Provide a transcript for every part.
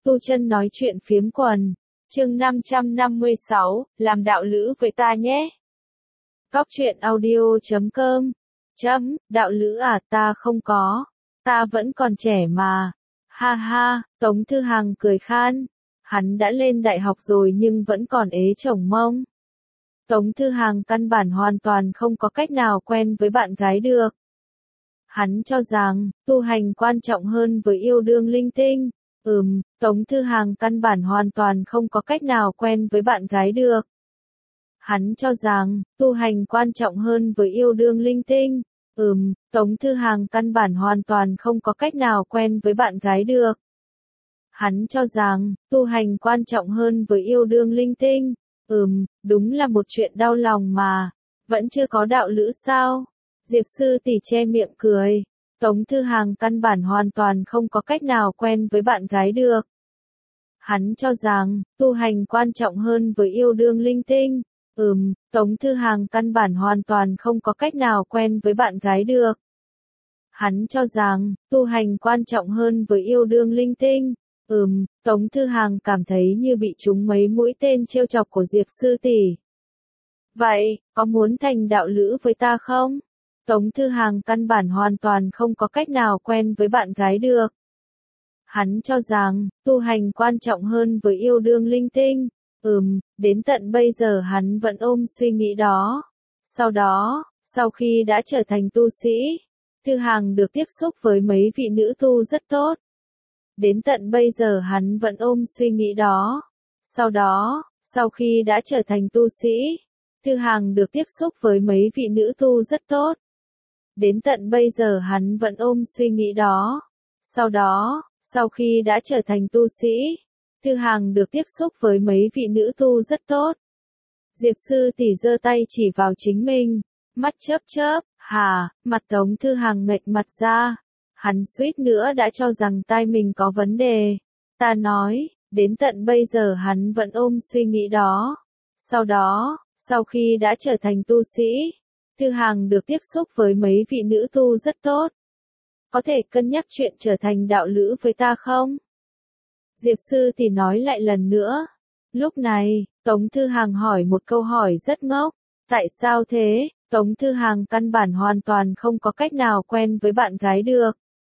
Tu Chân nói chuyện phiếm quần. Chương 556, làm đạo lữ với ta nhé. Cóc truyện audio.com. Đạo lữ à, ta không có. Ta vẫn còn trẻ mà. Ha ha, Tống Thư Hằng cười khan. Hắn đã lên đại học rồi nhưng vẫn còn ế chồng mông. Tống Thư Hằng căn bản hoàn toàn không có cách nào quen với bạn gái được. Hắn cho rằng, tu hành quan trọng hơn với yêu đương linh tinh. Tống Thư Hằng căn bản hoàn toàn không có cách nào quen với bạn gái được. Hắn cho rằng, tu hành quan trọng hơn với yêu đương linh tinh. Tống Thư Hằng căn bản hoàn toàn không có cách nào quen với bạn gái được. Hắn cho rằng, tu hành quan trọng hơn với yêu đương linh tinh. Đúng là một chuyện đau lòng mà. Vẫn chưa có đạo lữ sao? Diệp Sư Tỷ che miệng cười. Tống Thư Hằng căn bản hoàn toàn không có cách nào quen với bạn gái được. Hắn cho rằng, tu hành quan trọng hơn với yêu đương linh tinh. Tống Thư Hằng căn bản hoàn toàn không có cách nào quen với bạn gái được. Hắn cho rằng, tu hành quan trọng hơn với yêu đương linh tinh. Tống Thư Hằng cảm thấy như bị trúng mấy mũi tên trêu chọc của Diệp Sư Tỷ. Vậy, có muốn thành đạo lữ với ta không? Tống Thư Hằng căn bản hoàn toàn không có cách nào quen với bạn gái được. Hắn cho rằng, tu hành quan trọng hơn với yêu đương linh tinh. Đến tận bây giờ hắn vẫn ôm suy nghĩ đó. Sau đó, sau khi đã trở thành tu sĩ, Thư Hằng được tiếp xúc với mấy vị nữ tu rất tốt. Đến tận bây giờ hắn vẫn ôm suy nghĩ đó. Sau đó, sau khi đã trở thành tu sĩ, Thư Hằng được tiếp xúc với mấy vị nữ tu rất tốt. Đến tận bây giờ hắn vẫn ôm suy nghĩ đó. Sau đó, sau khi đã trở thành tu sĩ, Thư Hằng được tiếp xúc với mấy vị nữ tu rất tốt. Diệp Sư Tỷ giơ tay chỉ vào chính mình, mắt chớp chớp, mặt Tống Thư Hằng nghệch mặt ra. Hắn suýt nữa đã cho rằng tai mình có vấn đề. Ta nói, đến tận bây giờ hắn vẫn ôm suy nghĩ đó. Sau đó, sau khi đã trở thành tu sĩ, Thư Hằng được tiếp xúc với mấy vị nữ tu rất tốt. Có thể cân nhắc chuyện trở thành đạo lữ với ta không? Diệp Sư Tỷ nói lại lần nữa. Lúc này, Tống Thư Hằng hỏi một câu hỏi rất ngốc. Tại sao thế? Tống Thư Hằng căn bản hoàn toàn không có cách nào quen với bạn gái được.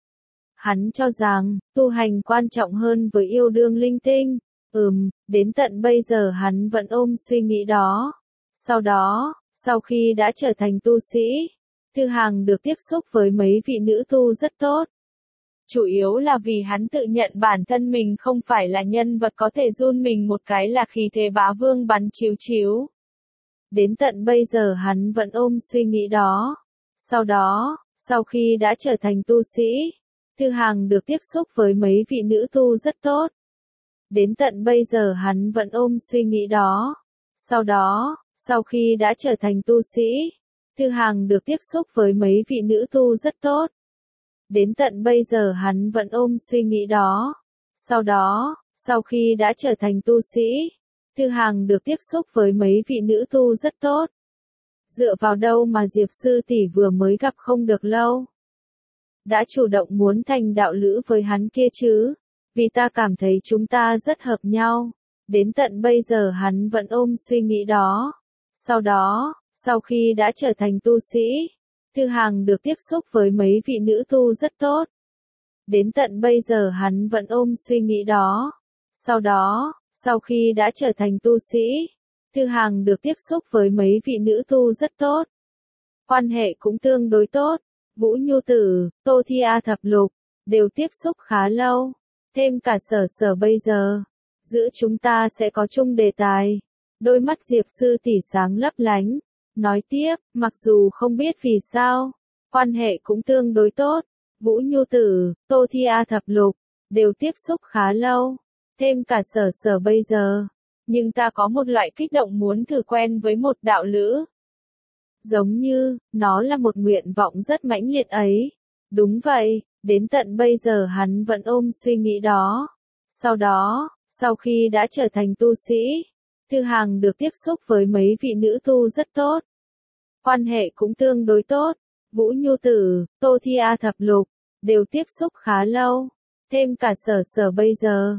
Hắn cho rằng, tu hành quan trọng hơn với yêu đương linh tinh. Đến tận bây giờ hắn vẫn ôm suy nghĩ đó. Sau đó, sau khi đã trở thành tu sĩ, Thư Hằng được tiếp xúc với mấy vị nữ tu rất tốt. Chủ yếu là vì hắn tự nhận bản thân mình không phải là nhân vật có thể run mình một cái là khí thế bá vương bắn chiếu chiếu. Đến tận bây giờ hắn vẫn ôm suy nghĩ đó. Sau đó, sau khi đã trở thành tu sĩ, Thư Hằng được tiếp xúc với mấy vị nữ tu rất tốt. Đến tận bây giờ hắn vẫn ôm suy nghĩ đó. Sau đó, sau khi đã trở thành tu sĩ, Thư Hằng được tiếp xúc với mấy vị nữ tu rất tốt. Đến tận bây giờ hắn vẫn ôm suy nghĩ đó. Sau đó, sau khi đã trở thành tu sĩ, Thư Hằng được tiếp xúc với mấy vị nữ tu rất tốt. Dựa vào đâu mà Diệp Sư Tỷ vừa mới gặp không được lâu đã chủ động muốn thành đạo lữ với hắn kia chứ? Vì ta cảm thấy chúng ta rất hợp nhau. Đến tận bây giờ hắn vẫn ôm suy nghĩ đó. Sau đó, sau khi đã trở thành tu sĩ, Thư Hằng được tiếp xúc với mấy vị nữ tu rất tốt. Đến tận bây giờ hắn vẫn ôm suy nghĩ đó. Sau đó, sau khi đã trở thành tu sĩ, Thư Hằng được tiếp xúc với mấy vị nữ tu rất tốt. Quan hệ cũng tương đối tốt. Vũ Nhu Tử, Tô Thi A Thập Lục, đều tiếp xúc khá lâu. Thêm cả Sở Sở bây giờ. Giữa chúng ta sẽ có chung đề tài. Đôi mắt Diệp Sư Tỷ sáng lấp lánh. Nói tiếp, mặc dù không biết vì sao, quan hệ cũng tương đối tốt. Vũ Nhu Tử, Tô Thi A Thập Lục, đều tiếp xúc khá lâu. Thêm cả Sở Sở bây giờ. Nhưng ta có một loại kích động muốn thử quen với một đạo lữ. Giống như, nó là một nguyện vọng rất mãnh liệt ấy. Đúng vậy, đến tận bây giờ hắn vẫn ôm suy nghĩ đó. Sau đó, sau khi đã trở thành tu sĩ, Thư Hằng được tiếp xúc với mấy vị nữ tu rất tốt. Quan hệ cũng tương đối tốt. Vũ Nhu Tử, Tô Thi A Thập Lục, đều tiếp xúc khá lâu. Thêm cả Sở Sở bây giờ.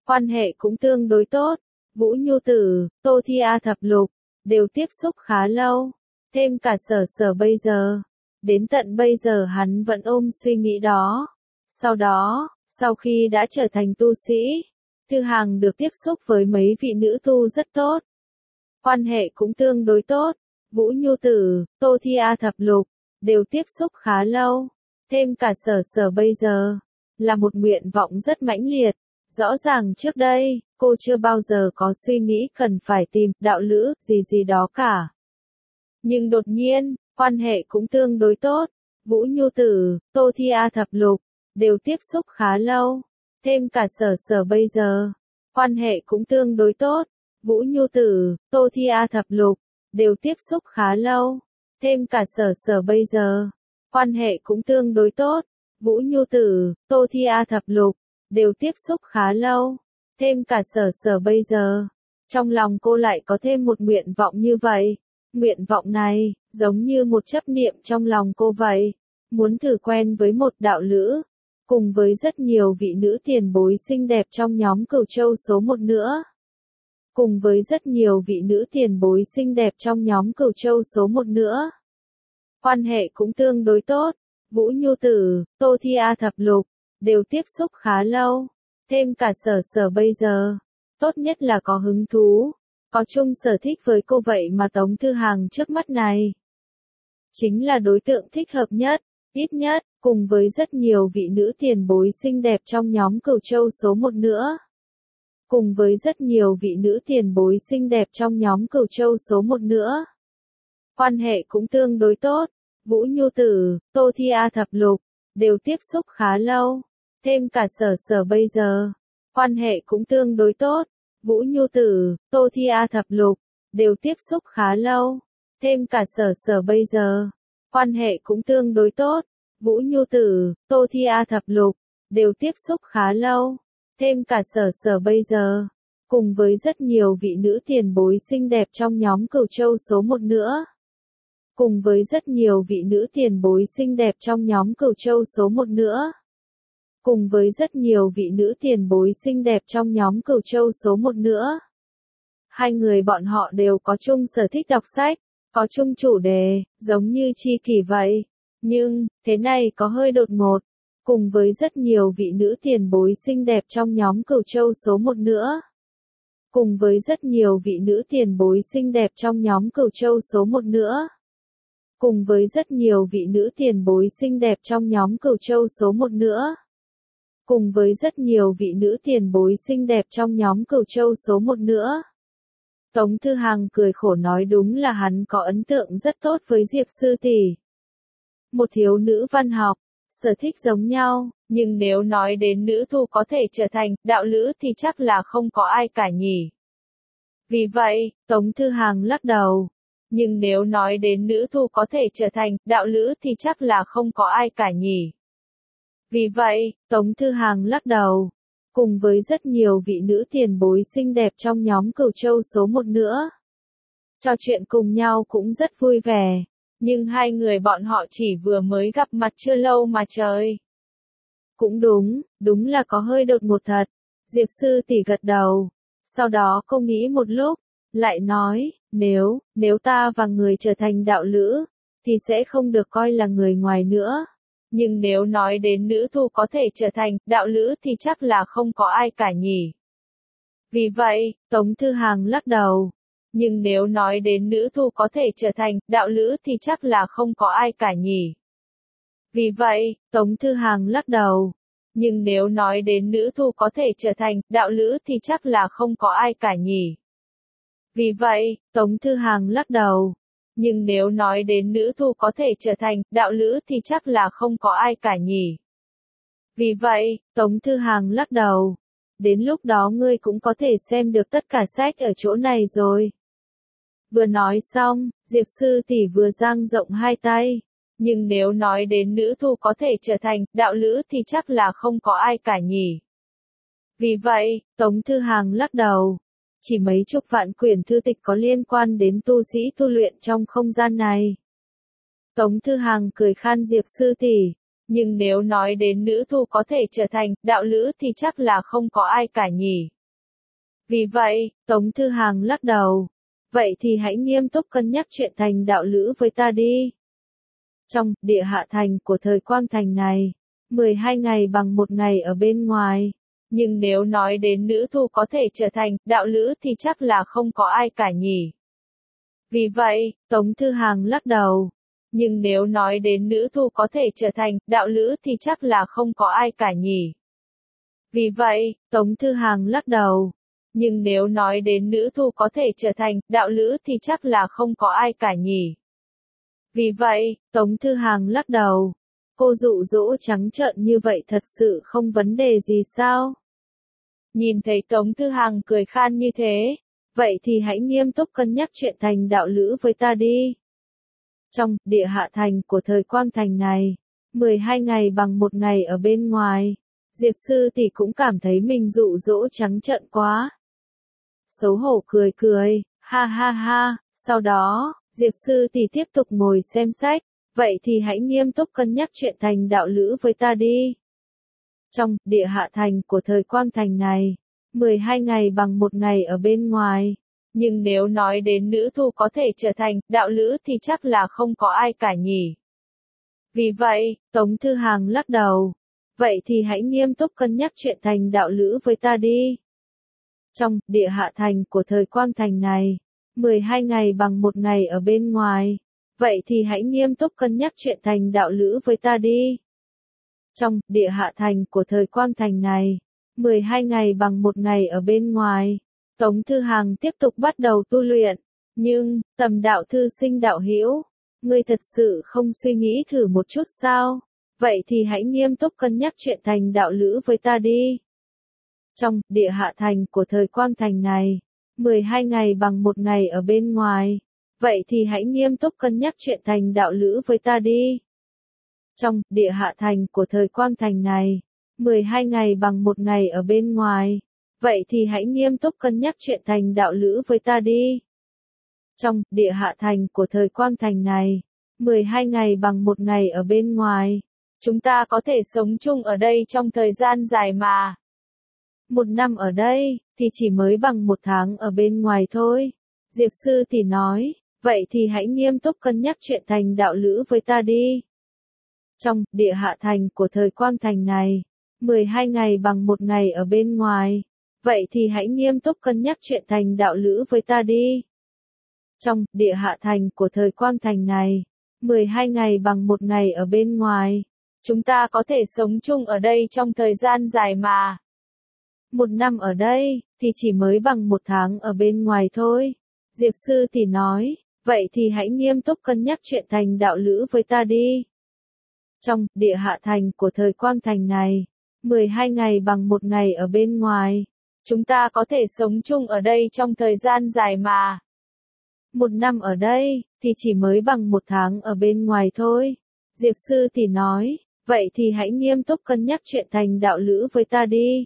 quan hệ cũng tương đối tốt. Vũ Nhu Tử, Tô Thi A thập lục, đều tiếp xúc khá lâu. Thêm cả Sở Sở bây giờ. Đến tận bây giờ hắn vẫn ôm suy nghĩ đó. Sau đó, sau khi đã trở thành tu sĩ, Thư Hằng được tiếp xúc với mấy vị nữ tu rất tốt. Quan hệ cũng tương đối tốt. Vũ Nhu Tử, Tô Thi A thập lục, đều tiếp xúc khá lâu. Thêm cả Sở Sở bây giờ, là một nguyện vọng rất mãnh liệt. Rõ ràng trước đây, cô chưa bao giờ có suy nghĩ cần phải tìm đạo lữ gì đó cả. Nhưng đột nhiên, quan hệ cũng tương đối tốt. Vũ Nhu Tử, Tô Thi A thập lục, đều tiếp xúc khá lâu. Thêm cả Sở Sở bây giờ, quan hệ cũng tương đối tốt. Vũ Nhu Tử, Tô Thi A thập lục, đều tiếp xúc khá lâu. Thêm cả Sở Sở bây giờ, quan hệ cũng tương đối tốt. Vũ Nhu Tử, Tô Thi A thập lục, đều tiếp xúc khá lâu. Thêm cả Sở Sở bây giờ, trong lòng cô lại có thêm một nguyện vọng như vậy. Nguyện vọng này, giống như một chấp niệm trong lòng cô vậy. Muốn thử quen với một đạo lữ, cùng với rất nhiều vị nữ tiền bối xinh đẹp trong nhóm Cửu Châu số 1 nữa. Cùng với rất nhiều vị nữ tiền bối xinh đẹp trong nhóm Cửu Châu số 1 nữa. Quan hệ cũng tương đối tốt. Vũ Nhu Tử, Tô Thi A thập lục, đều tiếp xúc khá lâu. Thêm cả Sở Sở bây giờ, tốt nhất là có hứng thú, có chung sở thích với cô vậy mà Tống Thư Hằng trước mắt này chính là đối tượng thích hợp nhất, ít nhất, cùng với rất nhiều vị nữ tiền bối xinh đẹp trong nhóm Cửu Châu số 1 nữa. Cùng với rất nhiều vị nữ tiền bối xinh đẹp trong nhóm Cửu Châu số 1 nữa. Quan hệ cũng tương đối tốt. Vũ Nhu Tử, Tô Thi A thập lục, đều tiếp xúc khá lâu. Thêm cả Sở Sở bây giờ, quan hệ cũng tương đối tốt. Vũ Nhu Tử, Tô Thi A thập lục, đều tiếp xúc khá lâu. Thêm cả Sở Sở bây giờ, quan hệ cũng tương đối tốt. Vũ Nhu Tử, Tô Thi A thập lục, đều tiếp xúc khá lâu. Thêm cả Sở Sở bây giờ, cùng với rất nhiều vị nữ tiền bối xinh đẹp trong nhóm Cửu Châu số 1 nữa. Cùng với rất nhiều vị nữ tiền bối xinh đẹp trong nhóm Cửu Châu số 1 nữa. Cùng với rất nhiều vị nữ tiền bối xinh đẹp trong nhóm Cửu Châu số 1 nữa. Hai người bọn họ đều có chung sở thích đọc sách, có chung chủ đề, giống như tri kỷ vậy. Nhưng, thế này có hơi đột ngột. Cùng với rất nhiều vị nữ tiền bối xinh đẹp trong nhóm Cửu Châu số 1 nữa. Cùng với rất nhiều vị nữ tiền bối xinh đẹp trong nhóm Cửu Châu số 1 nữa. Cùng với rất nhiều vị nữ tiền bối xinh đẹp trong nhóm Cửu Châu số 1 nữa. Cùng với rất nhiều vị nữ tiền bối xinh đẹp trong nhóm Cửu Châu số 1 nữa. Tống Thư Hằng cười khổ nói đúng là hắn có ấn tượng rất tốt với Diệp sư tỷ. Một thiếu nữ văn học, sở thích giống nhau, nhưng nếu nói đến nữ tu có thể trở thành đạo lữ thì chắc là không có ai cả nhỉ. Vì vậy, Tống Thư Hằng lắc đầu. Nhưng nếu nói đến nữ tu có thể trở thành đạo lữ thì chắc là không có ai cả nhỉ. Vì vậy, Tống Thư Hằng lắc đầu. Cùng với rất nhiều vị nữ tiền bối xinh đẹp trong nhóm Cửu Châu số 1 nữa. Trò chuyện cùng nhau cũng rất vui vẻ. Nhưng hai người bọn họ chỉ vừa mới gặp mặt chưa lâu mà trời. Cũng đúng, đúng là có hơi đột ngột thật. Diệp sư tỷ gật đầu. Sau đó cô nghĩ một lúc, lại nói, nếu ta và người trở thành đạo lữ, thì sẽ không được coi là người ngoài nữa. Nhưng nếu nói đến nữ tu có thể trở thành đạo lữ thì chắc là không có ai cả nhỉ. Vì vậy, Tống Thư Hằng lắc đầu. Nhưng nếu nói đến nữ tu có thể trở thành đạo lữ thì chắc là không có ai cả nhỉ. Vì vậy, Tống Thư Hằng lắc đầu. Nhưng nếu nói đến nữ tu có thể trở thành đạo lữ thì chắc là không có ai cả nhỉ. Vì vậy, Tống Thư Hằng lắc đầu. Nhưng nếu nói đến nữ tu có thể trở thành đạo lữ thì chắc là không có ai cả nhỉ. Vì vậy, Tống Thư Hằng lắc đầu. Đến lúc đó ngươi cũng có thể xem được tất cả sách ở chỗ này rồi. Vừa nói xong, Diệp sư tỷ vừa dang rộng hai tay. Nhưng nếu nói đến nữ tu có thể trở thành đạo lữ thì chắc là không có ai cả nhỉ. Vì vậy, Tống Thư Hằng lắc đầu. Chỉ mấy chục vạn quyển thư tịch có liên quan đến tu sĩ tu luyện trong không gian này. Tống Thư Hằng cười khan Diệp sư tỷ. Nhưng nếu nói đến nữ tu có thể trở thành đạo lữ thì chắc là không có ai cả nhỉ. Vì vậy, Tống Thư Hàng lắc đầu. Vậy thì hãy nghiêm túc cân nhắc chuyện thành đạo lữ với ta đi. Trong địa hạ thành của thời Quang Thành này, 12 ngày bằng một ngày ở bên ngoài. Nhưng nếu nói đến nữ tu có thể trở thành đạo lữ thì chắc là không có ai cả nhỉ. Vì vậy, Tống Thư Hàng lắc đầu. Nhưng nếu nói đến nữ tu có thể trở thành đạo lữ thì chắc là không có ai cả nhỉ. Vì vậy, Tống Thư Hàng lắc đầu. Nhưng nếu nói đến nữ tu có thể trở thành đạo lữ thì chắc là không có ai cả nhỉ. Vì vậy, Tống Thư Hàng lắc đầu. Cô dụ dỗ trắng trợn như vậy thật sự không vấn đề gì sao? Nhìn thấy Tống Thư Hàng cười khan như thế, vậy thì hãy nghiêm túc cân nhắc chuyện thành đạo lữ với ta đi. Trong địa hạ thành của thời Quang Thành này, 12 ngày bằng một ngày ở bên ngoài, Diệp Sư Tỷ cũng cảm thấy mình dụ dỗ trắng trợn quá. Xấu hổ cười cười, ha ha ha, sau đó, Diệp Sư Tỷ tiếp tục ngồi xem sách, vậy thì hãy nghiêm túc cân nhắc chuyện thành đạo lữ với ta đi. Trong địa hạ thành của thời Quang Thành này, 12 ngày bằng một ngày ở bên ngoài. Nhưng nếu nói đến nữ tu có thể trở thành đạo lữ thì chắc là không có ai cả nhỉ. Vì vậy, Tống Thư Hàng lắc đầu. Vậy thì hãy nghiêm túc cân nhắc chuyện thành đạo lữ với ta đi. Trong địa hạ thành của thời Quang Thành này, 12 ngày bằng một ngày ở bên ngoài. Vậy thì hãy nghiêm túc cân nhắc chuyện thành đạo lữ với ta đi. Trong địa hạ thành của thời Quang Thành này, 12 ngày bằng một ngày ở bên ngoài. Tống Thư Hàng tiếp tục bắt đầu tu luyện. Nhưng, Tầm đạo thư sinh đạo hữu, ngươi thật sự không suy nghĩ thử một chút sao? Vậy thì hãy nghiêm túc cân nhắc chuyện thành đạo lữ với ta đi. Trong địa hạ thành của thời Quang Thành này, 12 ngày bằng một ngày ở bên ngoài. Vậy thì hãy nghiêm túc cân nhắc chuyện thành đạo lữ với ta đi. Trong địa hạ thành của thời Quang Thành này, 12 ngày bằng một ngày ở bên ngoài. Vậy thì hãy nghiêm túc cân nhắc chuyện thành đạo lữ với ta đi. Trong địa hạ thành của thời Quang Thành này, 12 ngày bằng một ngày ở bên ngoài. Chúng ta có thể sống chung ở đây trong thời gian dài mà. 1 năm ở đây, thì chỉ mới bằng 1 tháng ở bên ngoài thôi. Diệp Sư Tỷ nói, vậy thì hãy nghiêm túc cân nhắc chuyện thành đạo lữ với ta đi. Trong địa hạ thành của thời Quang Thành này, 12 ngày bằng một ngày ở bên ngoài. Vậy thì hãy nghiêm túc cân nhắc chuyện thành đạo lữ với ta đi. Trong địa hạ thành của thời Quang Thành này, 12 ngày bằng một ngày ở bên ngoài. Chúng ta có thể sống chung ở đây trong thời gian dài mà. 1 năm ở đây, thì chỉ mới bằng 1 tháng ở bên ngoài thôi. Diệp Sư Tỷ nói, vậy thì hãy nghiêm túc cân nhắc chuyện thành đạo lữ với ta đi. Trong địa hạ thành của thời Quang Thành này, 12 ngày bằng một ngày ở bên ngoài. Chúng ta có thể sống chung ở đây trong thời gian dài mà. 1 năm ở đây, thì chỉ mới bằng 1 tháng ở bên ngoài thôi. Diệp Sư Tỷ nói, vậy thì hãy nghiêm túc cân nhắc chuyện thành đạo lữ với ta đi.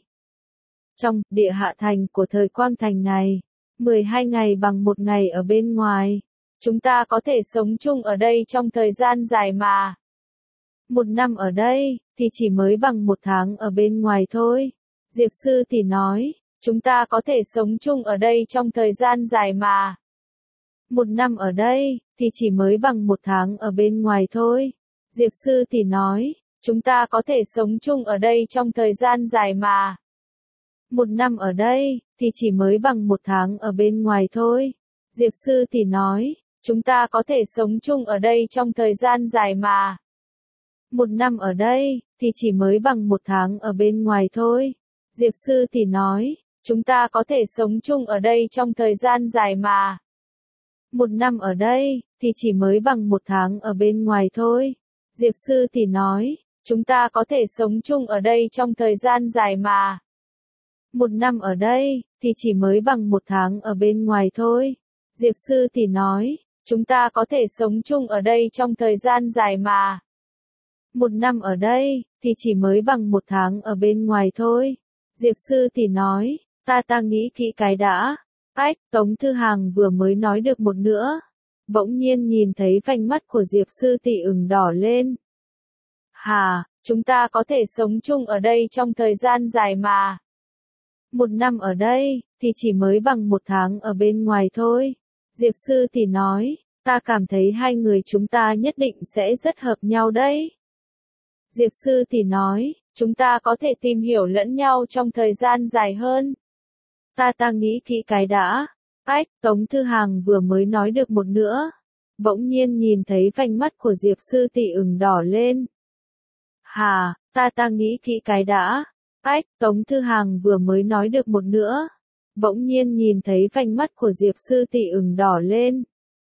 Trong địa hạ thành của thời Quang Thành này, 12 ngày bằng một ngày ở bên ngoài. Chúng ta có thể sống chung ở đây trong thời gian dài mà. 1 năm ở đây, thì chỉ mới bằng 1 tháng ở bên ngoài thôi. Diệp Sư Tỷ nói, chúng ta có thể sống chung ở đây trong thời gian dài mà. 1 năm ở đây, thì chỉ mới bằng 1 tháng ở bên ngoài thôi. Diệp Sư Tỷ nói, chúng ta có thể sống chung ở đây trong thời gian dài mà. 1 năm ở đây, thì chỉ mới bằng 1 tháng ở bên ngoài thôi. Diệp Sư Tỷ nói, chúng ta có thể sống chung ở đây trong thời gian dài mà. 1 năm ở đây, thì chỉ mới bằng 1 tháng ở bên ngoài thôi. Diệp Sư Tỷ nói, chúng ta có thể sống chung ở đây trong thời gian dài mà. 1 năm ở đây, thì chỉ mới bằng 1 tháng ở bên ngoài thôi. Diệp Sư Tỷ nói, chúng ta có thể sống chung ở đây trong thời gian dài mà. 1 năm ở đây, thì chỉ mới bằng 1 tháng ở bên ngoài thôi. Diệp Sư Tỷ nói, chúng ta có thể sống chung ở đây trong thời gian dài mà. 1 năm ở đây, thì chỉ mới bằng 1 tháng ở bên ngoài thôi. Diệp Sư Tỷ nói, ta nghĩ kỹ cái đã. Ách, Tống Thư Hàng vừa mới nói được một nữa. Bỗng nhiên nhìn thấy vành mắt của Diệp Sư Tỷ ửng đỏ lên. Hà, chúng ta có thể sống chung ở đây trong thời gian dài mà. 1 năm ở đây, thì chỉ mới bằng 1 tháng ở bên ngoài thôi. Diệp Sư Tỷ nói, ta cảm thấy hai người chúng ta nhất định sẽ rất hợp nhau đấy. Diệp Sư Tỷ nói, chúng ta có thể tìm hiểu lẫn nhau trong thời gian dài hơn. Ta nghĩ kỹ cái đã. Ách, Tống Thư Hàng vừa mới nói được một nữa. Bỗng nhiên nhìn thấy vành mắt của Diệp Sư Tỷ ửng đỏ lên. Hà, ta nghĩ kỹ cái đã. Ách, Tống Thư Hàng vừa mới nói được một nữa. Bỗng nhiên nhìn thấy vành mắt của Diệp Sư Tỷ ửng đỏ lên.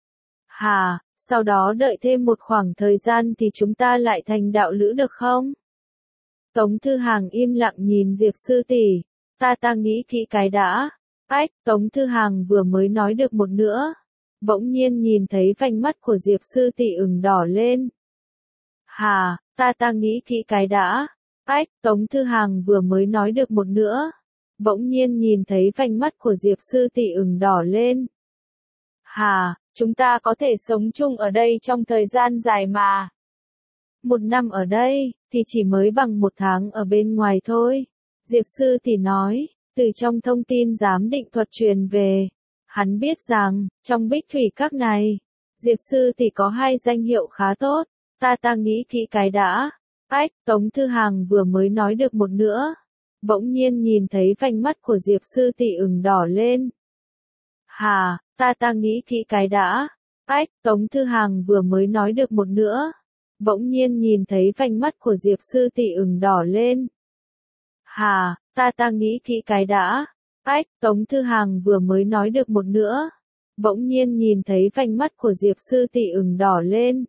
Hà, sau đó đợi thêm một khoảng thời gian thì chúng ta lại thành đạo lữ được không? Tống Thư Hàng im lặng nhìn Diệp Sư Tỷ. Ta nghĩ kỹ cái đã. Ách, Tống Thư Hàng vừa mới nói được một nữa. Bỗng nhiên nhìn thấy vành mắt của Diệp Sư Tỷ ửng đỏ lên. Hà, ta nghĩ kỹ cái đã. Ách, Tống Thư Hàng vừa mới nói được một nữa. Bỗng nhiên nhìn thấy vành mắt của Diệp Sư Tỷ ửng đỏ lên. Hà, chúng ta có thể sống chung ở đây trong thời gian dài mà. 1 năm ở đây, thì chỉ mới bằng 1 tháng ở bên ngoài thôi. Diệp Sư Tỷ nói, từ trong thông tin giám định thuật truyền về. Hắn biết rằng, trong Bích Thủy Các này, Diệp Sư Tỷ có 2 danh hiệu khá tốt. Ta nghĩ kỹ cái đã. Ách, Tống Thư Hàng vừa mới nói được một nữa. Bỗng nhiên nhìn thấy vành mắt của Diệp Sư Tỷ ửng đỏ lên. Hà, ta nghĩ kỹ cái đã. Ách, Tống Thư Hàng vừa mới nói được một nữa. Bỗng nhiên nhìn thấy vành mắt của Diệp Sư Tỷ ửng đỏ lên. Hà, ta nghĩ kỹ cái đã. Ách, Tống Thư Hàng vừa mới nói được một nữa. Bỗng nhiên nhìn thấy vành mắt của Diệp Sư Tỷ ửng đỏ lên.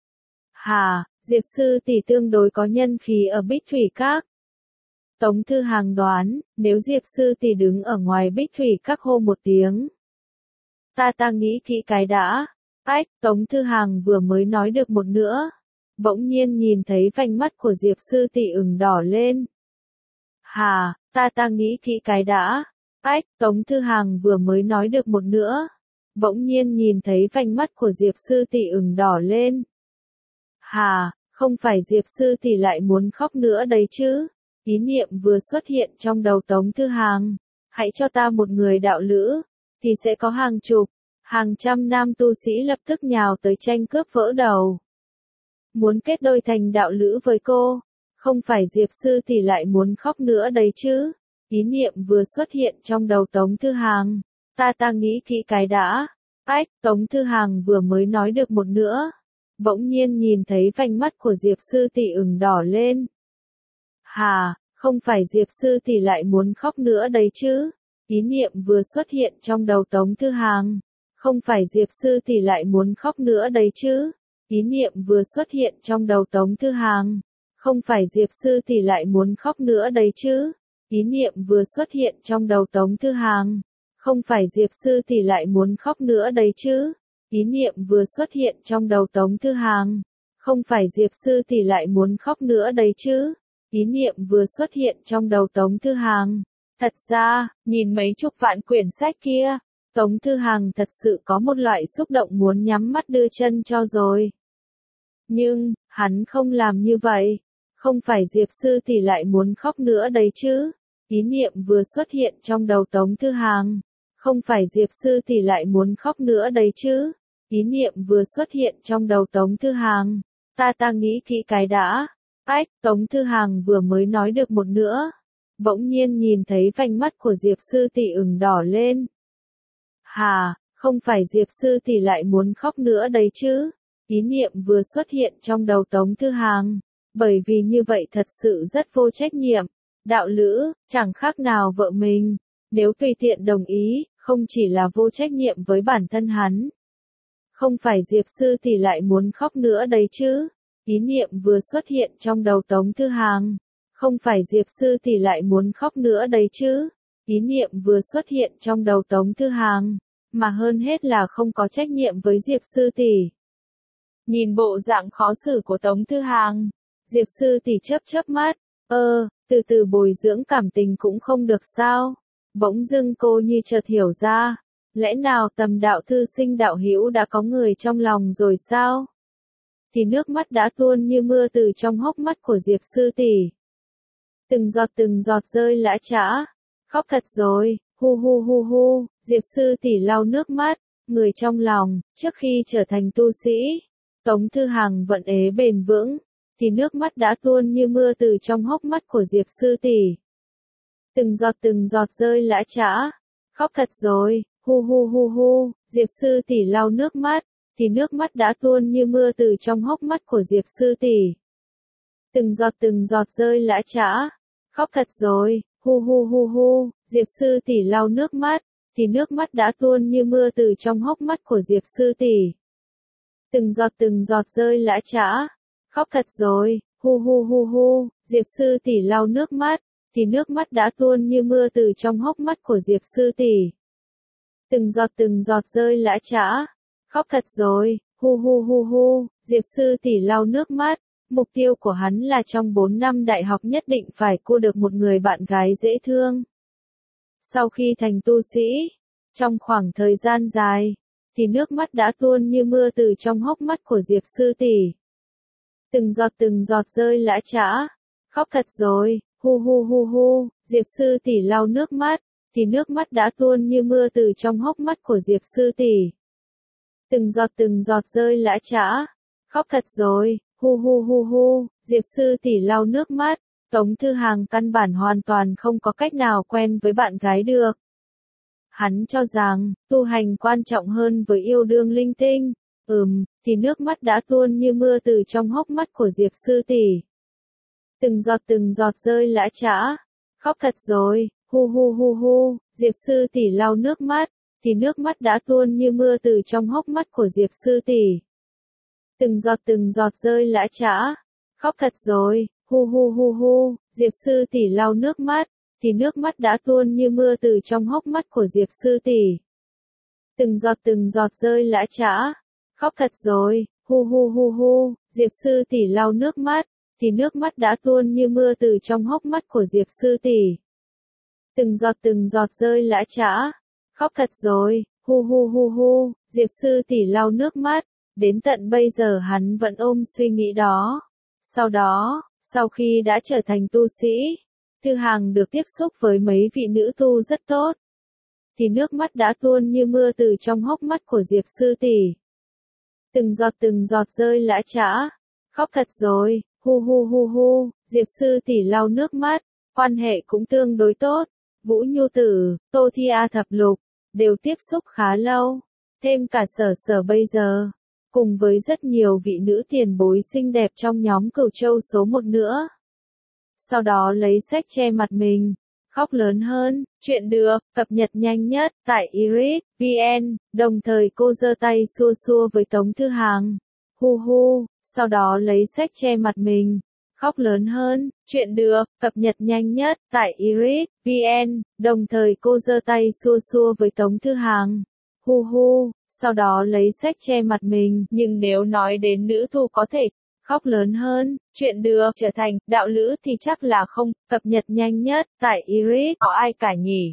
Hà, Diệp Sư Tỷ tương đối có nhân khí ở Bích Thủy Các. Tống Thư Hàng đoán, nếu Diệp Sư Tỷ đứng ở ngoài Bích Thủy Các hô một tiếng. Ta nghĩ kỹ cái đã. Ách, Tống Thư Hàng vừa mới nói được một nữa. Bỗng nhiên nhìn thấy vành mắt của Diệp Sư Tỷ ửng đỏ lên. Hà, ta nghĩ kỹ cái đã. Ách, Tống Thư Hàng vừa mới nói được một nữa. Bỗng nhiên nhìn thấy vành mắt của Diệp Sư Tỷ ửng đỏ lên. Hà, không phải Diệp Sư Tỷ lại muốn khóc nữa đấy chứ? Ý niệm vừa xuất hiện trong đầu Tống Thư Hàng. Hãy cho ta một người đạo lữ, thì sẽ có hàng chục, hàng trăm nam tu sĩ lập tức nhào tới tranh cướp vỡ đầu. Muốn kết đôi thành đạo lữ với cô, không phải Diệp Sư Tỷ lại muốn khóc nữa đấy chứ? Ý niệm vừa xuất hiện trong đầu Tống Thư Hàng. Ta nghĩ kỹ cái đã. Ách, Tống Thư Hàng vừa mới nói được một nữa. Bỗng nhiên nhìn thấy vành mắt của Diệp Sư Tỷ ửng đỏ lên. Hà, không phải Diệp Sư Tỷ lại muốn khóc nữa đấy chứ? Ý niệm vừa xuất hiện trong đầu Tống Thư Hàng. Không phải Diệp Sư Tỷ lại muốn khóc nữa đấy chứ? Ý niệm vừa xuất hiện trong đầu Tống Thư Hàng. Không phải Diệp Sư Tỷ lại muốn khóc nữa đấy chứ? Ý niệm vừa xuất hiện trong đầu Tống Thư Hàng. Không phải Diệp Sư Tỷ lại muốn khóc nữa đấy chứ? Ý niệm vừa xuất hiện trong đầu Tống Thư Hàng. Không phải Diệp Sư Tỷ lại muốn khóc nữa đấy chứ? Ý niệm vừa xuất hiện trong đầu Tống Thư Hàng. Thật ra, nhìn mấy chục vạn quyển sách kia, Tống Thư Hàng thật sự có một loại xúc động muốn nhắm mắt đưa chân cho rồi. Nhưng, hắn không làm như vậy. Không phải Diệp Sư Tỷ lại muốn khóc nữa đấy chứ? Ý niệm vừa xuất hiện trong đầu Tống Thư Hàng. Không phải Diệp Sư Tỷ lại muốn khóc nữa đấy chứ? Ý niệm vừa xuất hiện trong đầu Tống Thư Hàng. Ta nghĩ kỹ cái đã. Ách, Tống Thư Hàng vừa mới nói được một nữa. Bỗng nhiên nhìn thấy vành mắt của Diệp Sư Tỷ ửng đỏ lên. Hà, không phải Diệp Sư Tỷ lại muốn khóc nữa đấy chứ? Ý niệm vừa xuất hiện trong đầu Tống Thư Hàng. Bởi vì như vậy thật sự rất vô trách nhiệm. Đạo lữ, chẳng khác nào vợ mình. Nếu tùy tiện đồng ý, không chỉ là vô trách nhiệm với bản thân hắn. Không phải Diệp Sư Tỷ lại muốn khóc nữa đấy chứ? Ý niệm vừa xuất hiện trong đầu Tống Thư Hàng. Không phải Diệp Sư Tỷ lại muốn khóc nữa đấy chứ? Ý niệm vừa xuất hiện trong đầu Tống Thư Hàng. Mà hơn hết là không có trách nhiệm với Diệp Sư Tỷ. Nhìn bộ dạng khó xử của Tống Thư Hàng, Diệp Sư Tỷ chớp mắt. Từ từ bồi dưỡng cảm tình cũng không được sao? Bỗng dưng cô như chợt hiểu ra. Lẽ nào Tầm đạo thư sinh đạo hữu đã có người trong lòng rồi sao? Thì nước mắt đã tuôn như mưa từ trong hốc mắt của Diệp Sư Tỷ. Từng giọt rơi lã chã. Khóc thật rồi, hu hu hu hu, Diệp sư tỷ lau nước mắt, người trong lòng, trước khi trở thành tu sĩ, Tống Thư Hằng vận ế bền vững, thì nước mắt đã tuôn như mưa từ trong hốc mắt của Diệp sư tỷ. Từng giọt rơi lã chã, khóc thật rồi, hu hu hu hu, Diệp sư tỷ lau nước mắt, thì nước mắt đã tuôn như mưa từ trong hốc mắt của Diệp sư tỷ. Từng giọt rơi lã chã, khóc thật rồi, hu hu hu hu, Diệp sư tỷ lau nước mắt, thì nước mắt đã tuôn như mưa từ trong hốc mắt của Diệp sư tỷ. Từng giọt rơi lã chã, khóc thật rồi, hu hu hu hu, Diệp sư tỷ lau nước mắt, thì nước mắt đã tuôn như mưa từ trong hốc mắt của Diệp sư tỷ. Từng giọt rơi lã chã, khóc thật rồi, hu hu hu hu, Diệp sư tỷ lau nước mắt. Mục tiêu của hắn là trong 4 năm đại học nhất định phải cua được một người bạn gái dễ thương. Sau khi thành tu sĩ, trong khoảng thời gian dài, thì nước mắt đã tuôn như mưa từ trong hốc mắt của Diệp sư tỷ. Từng giọt rơi lã chã, khóc thật rồi, hu hu hu hu, Diệp sư tỷ lau nước mắt, thì nước mắt đã tuôn như mưa từ trong hốc mắt của Diệp sư tỷ. Từng giọt rơi lã chã, khóc thật rồi, hu hu hu hu, Diệp sư tỷ lau nước mắt, Tống Thư Hằng căn bản hoàn toàn không có cách nào quen với bạn gái được. Hắn cho rằng, tu hành quan trọng hơn với yêu đương linh tinh, thì nước mắt đã tuôn như mưa từ trong hốc mắt của Diệp sư tỷ. Từng giọt rơi lã chã, khóc thật rồi, hu hu hu hu, Diệp sư tỷ lau nước mắt, thì nước mắt đã tuôn như mưa từ trong hốc mắt của Diệp sư tỷ. Từng giọt rơi lã chã, khóc thật rồi, hu hu hu hu, Diệp sư tỷ lau nước mắt, thì nước mắt đã tuôn như mưa từ trong hốc mắt của Diệp sư tỷ. Từng giọt rơi lã chã, khóc thật rồi, hu hu hu hu, Diệp sư tỷ lau nước mắt, thì nước mắt đã tuôn như mưa từ trong hốc mắt của Diệp sư tỷ. Từng giọt rơi lã chã, khóc thật rồi, hu hu hu hu, Diệp sư tỷ lau nước mắt. Đến tận bây giờ hắn vẫn ôm suy nghĩ đó. Sau đó, sau khi đã trở thành tu sĩ, Thư Hằng được tiếp xúc với mấy vị nữ tu rất tốt, thì nước mắt đã tuôn như mưa từ trong hốc mắt của Diệp sư tỷ. Từng giọt rơi lã chã, khóc thật rồi, hu hu hu hu, Diệp sư tỷ lau nước mắt, quan hệ cũng tương đối tốt. Vũ Nhu Tử, Tô Thi A Thập Lục, đều tiếp xúc khá lâu, thêm cả Sở bây giờ. Cùng với rất nhiều vị nữ tiền bối xinh đẹp trong nhóm Cửu Châu số 1 nữa. Sau đó lấy sách che mặt mình, khóc lớn hơn, chuyện được, cập nhật nhanh nhất, tại Iris, VN, đồng thời cô giơ tay xua xua với Tống Thư Hằng. Hu hu, sau đó lấy sách che mặt mình, khóc lớn hơn, chuyện được, cập nhật nhanh nhất, tại Iris, VN, đồng thời cô giơ tay xua xua với Tống Thư Hằng. Hu hu. Sau đó lấy sách che mặt mình, nhưng nếu nói đến nữ tu có thể khóc lớn hơn, chuyện được trở thành đạo lữ thì chắc là không, cập nhật nhanh nhất, tại Iris, có ai cả nhỉ?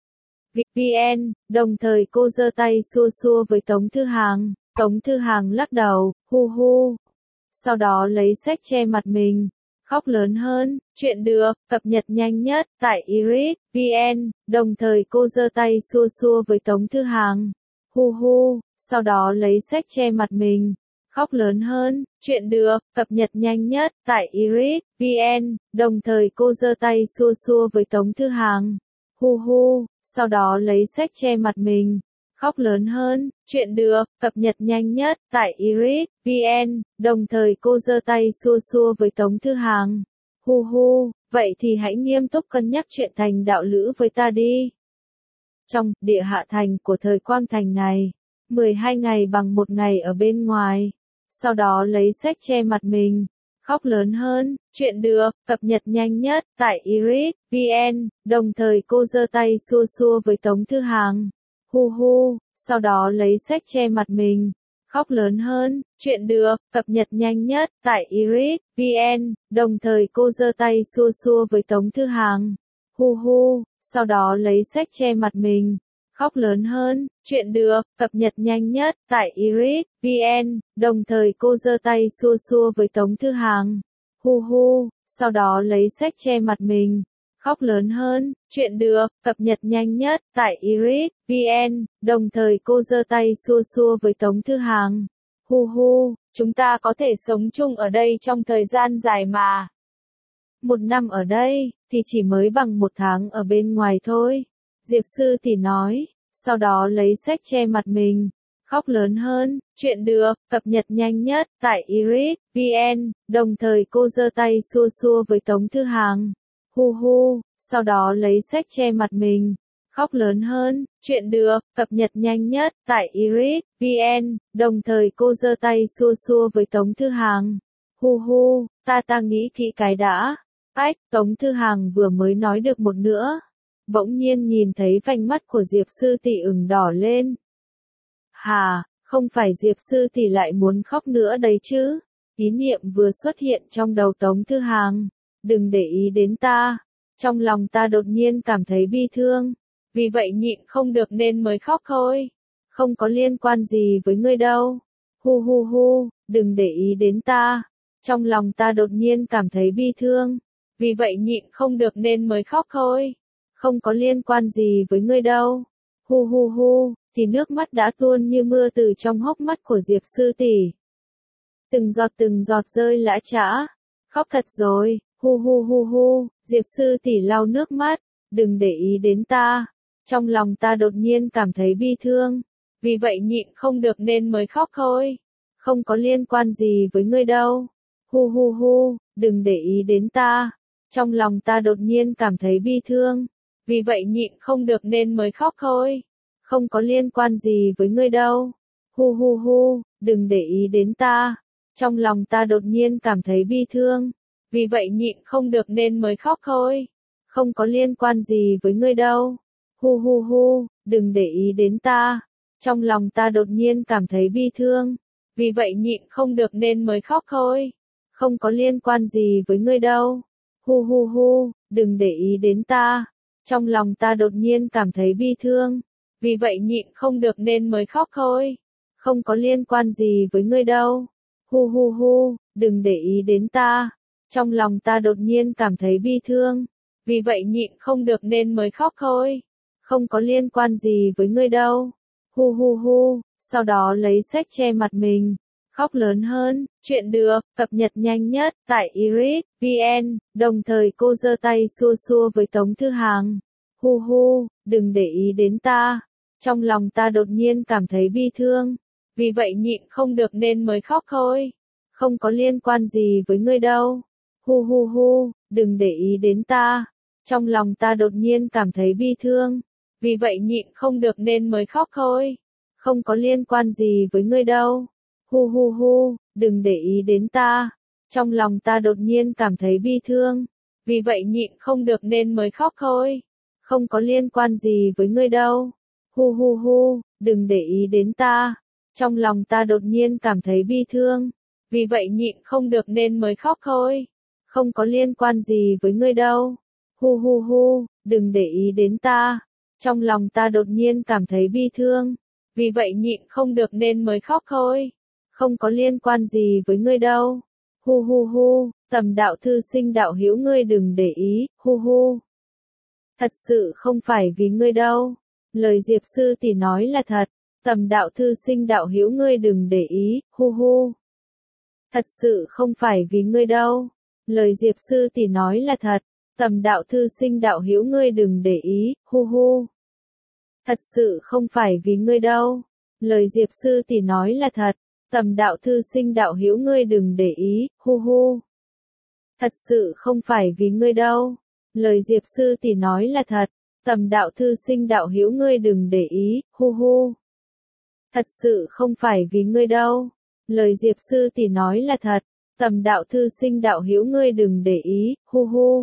VN, đồng thời cô giơ tay xua xua với Tống Thư Hằng, Tống Thư Hằng lắc đầu, hu hu. Sau đó lấy sách che mặt mình, khóc lớn hơn, chuyện được, cập nhật nhanh nhất, tại Iris, VN, đồng thời cô giơ tay xua xua với Tống Thư Hằng. Hu hu, sau đó lấy sách che mặt mình, khóc lớn hơn, chuyện được, cập nhật nhanh nhất, tại Iris, VN, đồng thời cô giơ tay xua xua với Tống Thư Hằng. Hu hu, sau đó lấy sách che mặt mình, khóc lớn hơn, chuyện được, cập nhật nhanh nhất, tại Iris, VN, đồng thời cô giơ tay xua xua với Tống Thư Hằng. Hu hu, vậy thì hãy nghiêm túc cân nhắc chuyện thành đạo lữ với ta đi. Trong địa hạ thành của thời Quang Thành này, 12 ngày bằng 1 ngày ở bên ngoài. Sau đó lấy sách che mặt mình, khóc lớn hơn, chuyện được, cập nhật nhanh nhất, tại Iris, VN, đồng thời cô giơ tay xua xua với Tống Thư Hằng. Hu hu, sau đó lấy sách che mặt mình, khóc lớn hơn, chuyện được, cập nhật nhanh nhất, tại Iris, VN, đồng thời cô giơ tay xua xua với Tống Thư Hằng. Hu hu, sau đó lấy sách che mặt mình, khóc lớn hơn, chuyện được, cập nhật nhanh nhất, tại Iris, VN, đồng thời cô giơ tay xua xua với Tống Thư Hằng. Hu hu, sau đó lấy sách che mặt mình, Khóc lớn hơn, chuyện được, cập nhật nhanh nhất, tại Iris VN, đồng thời cô giơ tay xua xua với Tống Thư Hàng. Hu hu, chúng ta có thể sống chung ở đây trong thời gian dài mà. 1 năm ở đây, thì chỉ mới bằng 1 tháng ở bên ngoài thôi. Diệp Sư Tỷ nói, sau đó lấy xách che mặt mình. Khóc lớn hơn, chuyện được, cập nhật nhanh nhất, tại Iris VN, đồng thời cô giơ tay xua xua với Tống Thư Hàng. Hu hu, sau đó lấy xách che mặt mình. Khóc lớn hơn, chuyện được, cập nhật nhanh nhất, tại Iris VN, đồng thời cô giơ tay xua xua với Tống Thư Hàng. Hu hu, ta nghĩ kỹ cái đã. Ách, Tống Thư Hàng vừa mới nói được một nữa. Bỗng nhiên nhìn thấy vành mắt của Diệp Sư Tỷ ửng đỏ lên. Hà, không phải Diệp Sư Tỷ lại muốn khóc nữa đấy chứ? Ý niệm vừa xuất hiện trong đầu Tống Thư Hàng. Đừng để ý đến ta. Trong lòng ta đột nhiên cảm thấy bi thương. Vì vậy nhịn không được nên mới khóc thôi. Không có liên quan gì với ngươi đâu. Hu hu hu, đừng để ý đến ta. Trong lòng ta đột nhiên cảm thấy bi thương. Vì vậy nhịn không được nên mới khóc thôi. Không có liên quan gì với ngươi đâu. Hu hu hu, thì nước mắt đã tuôn như mưa từ trong hốc mắt của Diệp Sư Tỷ. Từng giọt rơi lã chã. Khóc thật rồi, hu hu hu hu, Diệp Sư Tỷ lau nước mắt. Đừng để ý đến ta. Trong lòng ta đột nhiên cảm thấy bi thương. Vì vậy nhịn không được nên mới khóc thôi. Không có liên quan gì với ngươi đâu. Hu hu hu, đừng để ý đến ta. Trong lòng ta đột nhiên cảm thấy bi thương. Vì vậy nhịn không được nên mới khóc thôi. Không có liên quan gì với ngươi đâu. Hu hu hu, đừng để ý đến ta. Trong lòng ta đột nhiên cảm thấy bi thương. Vì vậy nhịn không được nên mới khóc thôi. Không có liên quan gì với ngươi đâu. Hu hu hu, đừng để ý đến ta. Trong lòng ta đột nhiên cảm thấy bi thương. Vì vậy nhịn không được nên mới khóc thôi. Không có liên quan gì với ngươi đâu. Hu hu hu, đừng để ý đến ta. Trong lòng ta đột nhiên cảm thấy bi thương. Vì vậy nhịn không được nên mới khóc thôi. Không có liên quan gì với ngươi đâu. Hu hu hu, đừng để ý đến ta. Trong lòng ta đột nhiên cảm thấy bi thương. Vì vậy nhịn không được nên mới khóc thôi. Không có liên quan gì với ngươi đâu. Hu hu hu, sau đó lấy xách che mặt mình. Khóc lớn hơn, chuyện được, cập nhật nhanh nhất, tại Iris VN, đồng thời cô giơ tay xua xua với Tống Thư Hàng. Hu hu, đừng để ý đến ta. Trong lòng ta đột nhiên cảm thấy bi thương. Vì vậy nhịn không được nên mới khóc thôi. Không có liên quan gì với ngươi đâu. Hu hu hu, đừng để ý đến ta. Trong lòng ta đột nhiên cảm thấy bi thương. Vì vậy nhịn không được nên mới khóc thôi. Không có liên quan gì với ngươi đâu. Hu hu hu, đừng để ý đến ta. Trong lòng ta đột nhiên cảm thấy bi thương. Vì vậy nhịn không được nên mới khóc thôi. Không có liên quan gì với ngươi đâu. Hu hu hu, đừng để ý đến ta. Trong lòng ta đột nhiên cảm thấy bi thương. Vì vậy nhịn không được nên mới khóc thôi. Không có liên quan gì với ngươi đâu. Hu hu hu, đừng để ý đến ta. Trong lòng ta đột nhiên cảm thấy bi thương. Vì vậy nhịn không được nên mới khóc thôi. Không có liên quan gì với ngươi đâu. Hu hu hu, Tầm Đạo Thư Sinh đạo hữu ngươi đừng để ý, hu hu. Thật sự không phải vì ngươi đâu. Lời Diệp Sư Tỷ nói là thật. Tầm Đạo Thư Sinh đạo hữu ngươi đừng để ý, hu hu. Thật sự không phải vì ngươi đâu. Lời Diệp Sư Tỷ nói là thật. Tầm Đạo Thư Sinh đạo hữu ngươi đừng để ý, hu hu. Thật sự không phải vì ngươi đâu. Lời Diệp Sư Tỷ nói là thật. Tầm Đạo Thư Sinh đạo hữu ngươi đừng để ý, hu hu. Thật sự không phải vì ngươi đâu. Lời Diệp Sư Tỷ nói là thật. Tầm Đạo Thư Sinh đạo hữu ngươi đừng để ý, hu hu. Thật sự không phải vì ngươi đâu. Lời Diệp Sư Tỷ nói là thật. Tầm Đạo Thư Sinh đạo hữu ngươi đừng để ý, hu hu.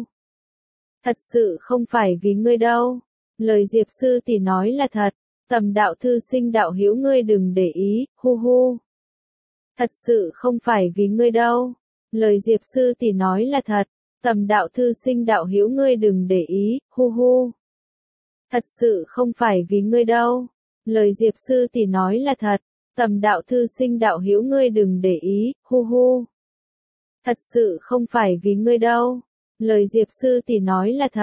Thật sự không phải vì ngươi đâu. Lời Diệp Sư Tỷ nói là thật. Tầm Đạo Thư Sinh đạo hữu ngươi đừng để ý, hu hu. Thật sự không phải vì ngươi đâu. Lời Diệp Sư Tỷ nói là thật. Tầm Đạo Thư Sinh đạo hữu ngươi đừng để ý, hu hu. Thật sự không phải vì ngươi đâu. Lời Diệp Sư Tỷ nói là thật. Tầm Đạo Thư Sinh đạo hữu ngươi đừng để ý, hu hu. Thật sự không phải vì ngươi đâu. Lời Diệp Sư Tỷ nói là thật.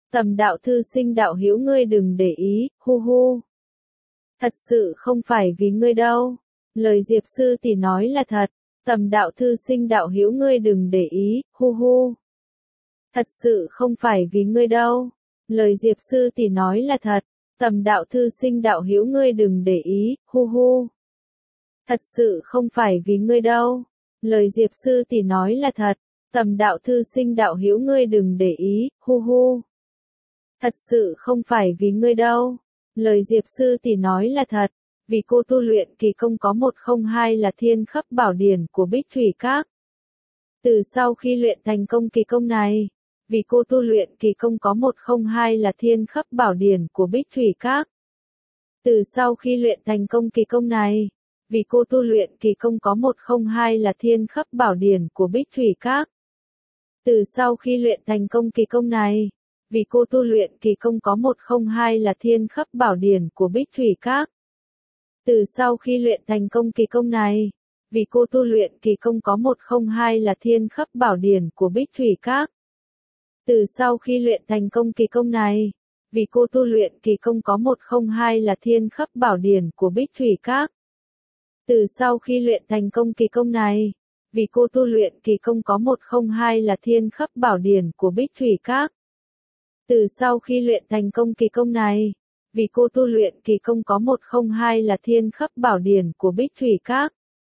Tầm đạo thư sinh đạo hữu ngươi đừng để ý, hu hu. Thật sự không phải vì ngươi đâu. Lời Diệp sư tỷ nói là thật. Tầm đạo thư sinh đạo hữu ngươi đừng để ý, hu hu. Thật sự không phải vì ngươi đâu. Lời Diệp sư tỷ nói là thật. Tầm đạo thư sinh đạo hữu ngươi đừng để ý, hu hu. Thật sự không phải vì ngươi đâu. Lời Diệp sư tỷ nói là thật. Tầm đạo thư sinh đạo hữu ngươi đừng để ý, hu hu. Thật sự không phải vì ngươi đâu. Lời Diệp sư tỷ nói là thật. Vì cô tu luyện kỳ công có 102 là Thiên Khắp Bảo Điển của Bích Thủy Các. Từ sau khi luyện thành công kỳ công này, vì cô tu luyện kỳ công có 102 là Thiên Khắp Bảo Điển của Bích Thủy Các. Từ sau khi luyện thành công kỳ công này, vì cô tu luyện kỳ công có 102 là Thiên Khắp Bảo Điển của Bích Thủy Các. Từ sau khi luyện thành công kỳ công này, vì cô tu luyện kỳ công có 102 là Thiên Khắp Bảo Điển của Bích Thủy Các. Từ sau khi luyện thành công kỳ công này, vì cô tu luyện kỳ công có 102 là Thiên Khắp Bảo Điển của Bích Thủy Các. Từ sau khi luyện thành công kỳ công này, vì cô tu luyện kỳ công có 102 là Thiên Khắp Bảo Điển của Bích Thủy Các. Từ sau khi luyện thành công kỳ công này, vì cô tu luyện kỳ công có 102 là Thiên Khắp Bảo Điển của Bích Thủy Các. Từ sau khi luyện thành công kỳ công này, vì cô tu luyện kỳ công có 102 là Thiên Khắp Bảo Điển của Bích Thủy Các.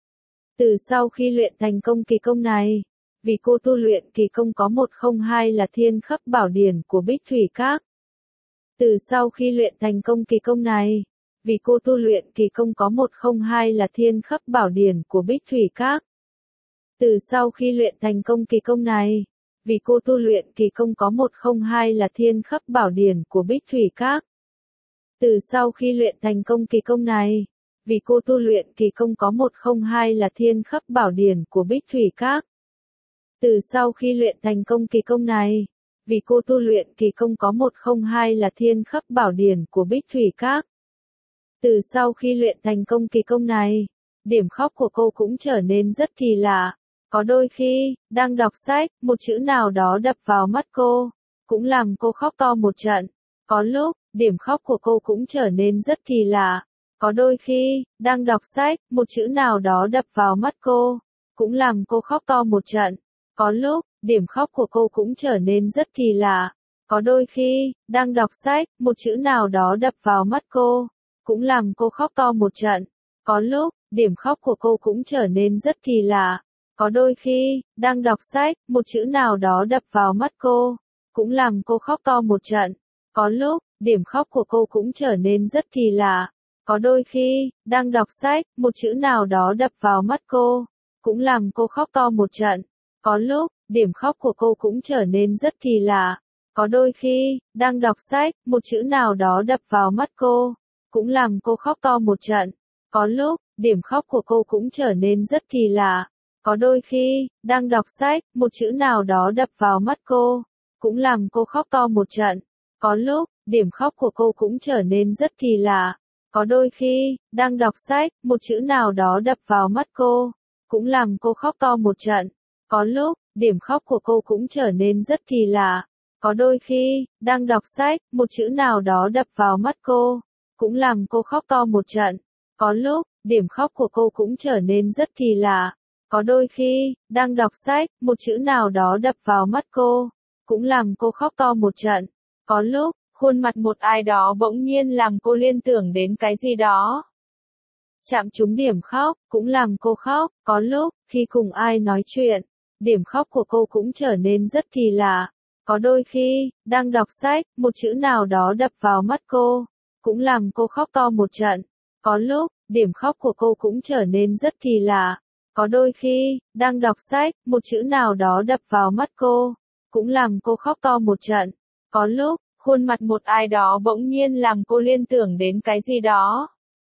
Từ sau khi luyện thành công kỳ công này, vì cô tu luyện kỳ công có 102 là Thiên Khắp Bảo Điển của Bích Thủy Các. Từ sau khi luyện thành công kỳ công này, vì cô tu luyện kỳ công có 102 là Thiên Khắp Bảo Điển của Bích Thủy Các. Từ sau khi luyện thành công kỳ công này, vì cô tu luyện kỳ công có 102 là Thiên Khắp Bảo Điển của Bích Thủy Các. Từ sau khi luyện thành công kỳ công này, vì cô tu luyện kỳ công có 102 là Thiên Khắp Bảo Điển của Bích Thủy Các. Từ sau khi luyện thành công kỳ công này, vì cô tu luyện kỳ công có 102 là Thiên Khắp Bảo Điển của Bích Thủy Các. Từ sau khi luyện thành công kỳ công này, điểm khóc của cô cũng trở nên rất kỳ lạ. Có đôi khi, đang đọc sách, một chữ nào đó đập vào mắt cô, cũng làm cô khóc to một trận. Có lúc, điểm khóc của cô cũng trở nên rất kỳ lạ. Có đôi khi, đang đọc sách, một chữ nào đó đập vào mắt cô, cũng làm cô khóc to một trận. Có lúc, điểm khóc của cô cũng trở nên rất kỳ lạ. Có đôi khi, đang đọc sách, một chữ nào đó đập vào mắt cô, cũng làm cô khóc to một trận. Có lúc, điểm khóc của cô cũng trở nên rất kỳ lạ. Có đôi khi, đang đọc sách, một chữ nào đó đập vào mắt cô, cũng làm cô khóc to một trận. Có lúc, điểm khóc của cô cũng trở nên rất kỳ lạ. Có đôi khi, đang đọc sách, một chữ nào đó đập vào mắt cô, cũng làm cô khóc to một trận. Có lúc, điểm khóc của cô cũng trở nên rất kỳ lạ. Có đôi khi, đang đọc sách, một chữ nào đó đập vào mắt cô, cũng làm cô khóc to một trận. Có lúc, điểm khóc của cô cũng trở nên rất kỳ lạ. Có đôi khi, đang đọc sách, một chữ nào đó đập vào mắt cô, cũng làm cô khóc to một trận. Có lúc, điểm khóc của cô cũng trở nên rất kỳ lạ. Có đôi khi, đang đọc sách, một chữ nào đó đập vào mắt cô, cũng làm cô khóc to một trận. Có lúc, điểm khóc của cô cũng trở nên rất kỳ lạ. Có đôi khi, đang đọc sách, một chữ nào đó đập vào mắt cô, cũng làm cô khóc to một trận. Có lúc, điểm khóc của cô cũng trở nên rất kỳ lạ. Có đôi khi, đang đọc sách, một chữ nào đó đập vào mắt cô, cũng làm cô khóc to một trận. Có lúc, khuôn mặt một ai đó bỗng nhiên làm cô liên tưởng đến cái gì đó. Chạm trúng điểm khóc, cũng làm cô khóc. Có lúc, khi cùng ai nói chuyện, điểm khóc của cô cũng trở nên rất kỳ lạ. Có đôi khi, đang đọc sách, một chữ nào đó đập vào mắt cô, cũng làm cô khóc to một trận. Có lúc, điểm khóc của cô cũng trở nên rất kỳ lạ. Có đôi khi, đang đọc sách, một chữ nào đó đập vào mắt cô, cũng làm cô khóc to một trận. Có lúc, khuôn mặt một ai đó bỗng nhiên làm cô liên tưởng đến cái gì đó.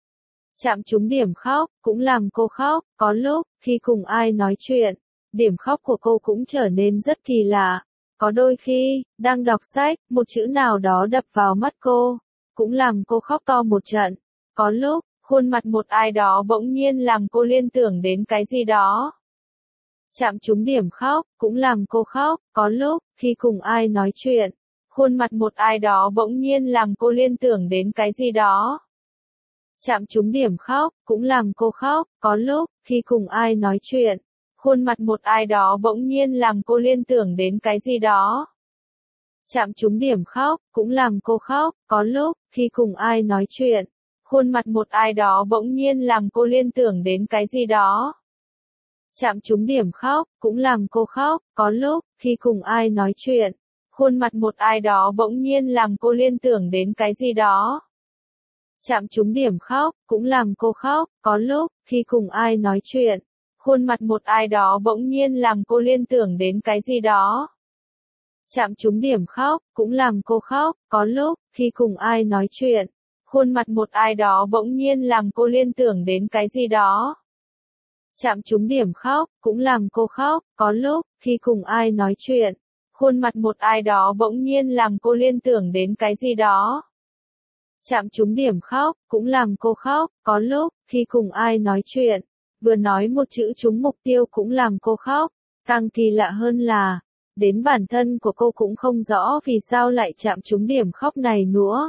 Chạm trúng điểm khóc, cũng làm cô khóc. Có lúc, khi cùng ai nói chuyện, điểm khóc của cô cũng trở nên rất kỳ lạ. Có đôi khi, đang đọc sách, một chữ nào đó đập vào mắt cô, cũng làm cô khóc to một trận. Có lúc, khuôn mặt một ai đó bỗng nhiên làm cô liên tưởng đến cái gì đó. Chạm trúng điểm khóc, cũng làm cô khóc. Có lúc, khi cùng ai nói chuyện, Khuôn mặt một ai đó bỗng nhiên làm cô liên tưởng đến cái gì đó. Chạm trúng điểm khóc, cũng làm cô khóc, có lúc, khi cùng ai nói chuyện. Khuôn mặt một ai đó bỗng nhiên làm cô liên tưởng đến cái gì đó. Chạm trúng điểm khóc, cũng làm cô khóc, có lúc, khi cùng ai nói chuyện. Khuôn mặt một ai đó bỗng nhiên làm cô liên tưởng đến cái gì đó. Chạm trúng điểm khóc, cũng làm cô khóc, có lúc, khi cùng ai nói chuyện. Khuôn mặt một ai đó bỗng nhiên làm cô liên tưởng đến cái gì đó. Chạm trúng điểm khóc, cũng làm cô khóc, có lúc, khi cùng ai nói chuyện. Khuôn mặt một ai đó bỗng nhiên làm cô liên tưởng đến cái gì đó. Chạm trúng điểm khóc, cũng làm cô khóc, có lúc, khi cùng ai nói chuyện. Khuôn mặt một ai đó bỗng nhiên làm cô liên tưởng đến cái gì đó. Chạm trúng điểm khóc, cũng làm cô khóc, có lúc, khi cùng ai nói chuyện. Khuôn mặt một ai đó bỗng nhiên làm cô liên tưởng đến cái gì đó. Chạm trúng điểm khóc, cũng làm cô khóc, có lúc, khi cùng ai nói chuyện. Vừa nói một chữ trúng mục tiêu cũng làm cô khóc. Càng kỳ lạ hơn là, đến bản thân của cô cũng không rõ vì sao lại chạm trúng điểm khóc này nữa.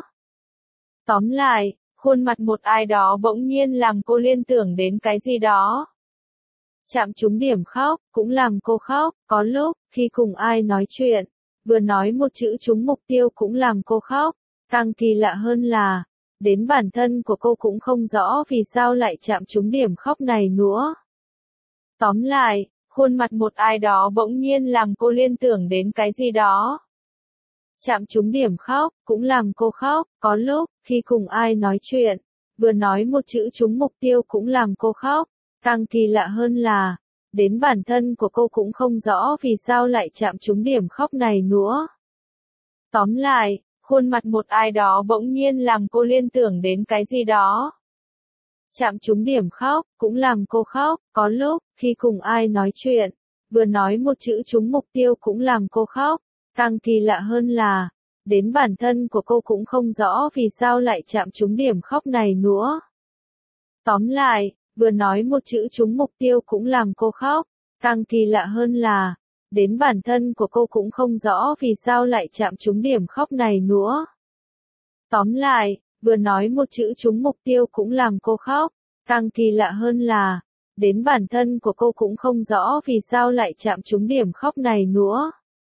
Tóm lại, khuôn mặt một ai đó bỗng nhiên làm cô liên tưởng đến cái gì đó. Chạm trúng điểm khóc, cũng làm cô khóc, có lúc, khi cùng ai nói chuyện. Vừa nói một chữ trúng mục tiêu cũng làm cô khóc. Càng kỳ lạ hơn là, đến bản thân của cô cũng không rõ vì sao lại chạm trúng điểm khóc này nữa. Tóm lại, khuôn mặt một ai đó bỗng nhiên làm cô liên tưởng đến cái gì đó. Chạm trúng điểm khóc, cũng làm cô khóc, có lúc, khi cùng ai nói chuyện. Vừa nói một chữ trúng mục tiêu cũng làm cô khóc. Càng kỳ lạ hơn là, đến bản thân của cô cũng không rõ vì sao lại chạm trúng điểm khóc này nữa. Tóm lại, khuôn mặt một ai đó bỗng nhiên làm cô liên tưởng đến cái gì đó. Chạm trúng điểm khóc, cũng làm cô khóc, có lúc, khi cùng ai nói chuyện. Vừa nói một chữ trúng mục tiêu cũng làm cô khóc. Càng kỳ lạ hơn là, đến bản thân của cô cũng không rõ vì sao lại chạm trúng điểm khóc này nữa. Tóm lại, vừa nói một chữ trúng mục tiêu cũng làm cô khóc. Càng kỳ lạ hơn là, đến bản thân của cô cũng không rõ vì sao lại chạm trúng điểm khóc này nữa. Tóm lại, vừa nói một chữ trúng mục tiêu cũng làm cô khóc. Càng kỳ lạ hơn là, đến bản thân của cô cũng không rõ vì sao lại chạm trúng điểm khóc này nữa.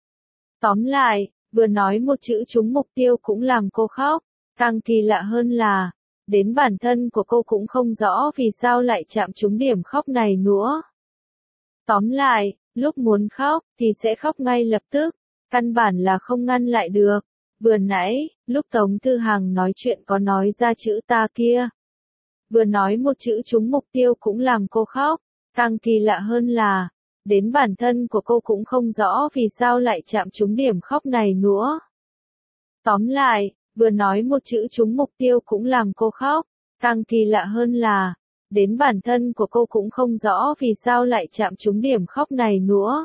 Tóm lại, vừa nói một chữ trúng mục tiêu cũng làm cô khóc. Càng kỳ lạ hơn là, đến bản thân của cô cũng không rõ vì sao lại chạm trúng điểm khóc này nữa. Tóm lại, lúc muốn khóc, thì sẽ khóc ngay lập tức. Căn bản là không ngăn lại được. Vừa nãy, lúc Tống Thư Hằng nói chuyện có nói ra chữ ta kia. Vừa nói một chữ trúng mục tiêu cũng làm cô khóc. Càng kỳ lạ hơn là, đến bản thân của cô cũng không rõ vì sao lại chạm trúng điểm khóc này nữa. Tóm lại, vừa nói một chữ trúng mục tiêu cũng làm cô khóc. Càng kỳ lạ hơn là, đến bản thân của cô cũng không rõ vì sao lại chạm trúng điểm khóc này nữa.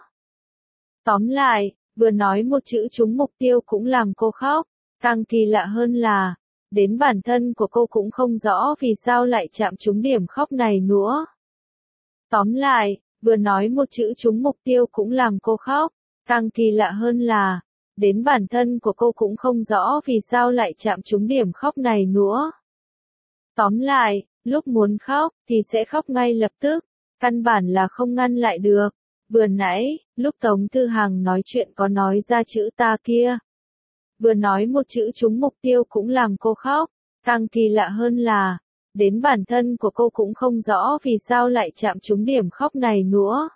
Tóm lại, vừa nói một chữ trúng mục tiêu cũng làm cô khóc. Càng kỳ lạ hơn là, đến bản thân của cô cũng không rõ vì sao lại chạm trúng điểm khóc này nữa. Tóm lại, vừa nói một chữ trúng mục tiêu cũng làm cô khóc. Càng kỳ lạ hơn là, đến bản thân của cô cũng không rõ vì sao lại chạm trúng điểm khóc này nữa. Tóm lại, lúc muốn khóc, thì sẽ khóc ngay lập tức. Căn bản là không ngăn lại được. Vừa nãy, lúc Tống Thư Hằng nói chuyện có nói ra chữ ta kia. Vừa nói một chữ trúng mục tiêu cũng làm cô khóc. Càng kỳ lạ hơn là, đến bản thân của cô cũng không rõ vì sao lại chạm trúng điểm khóc này nữa.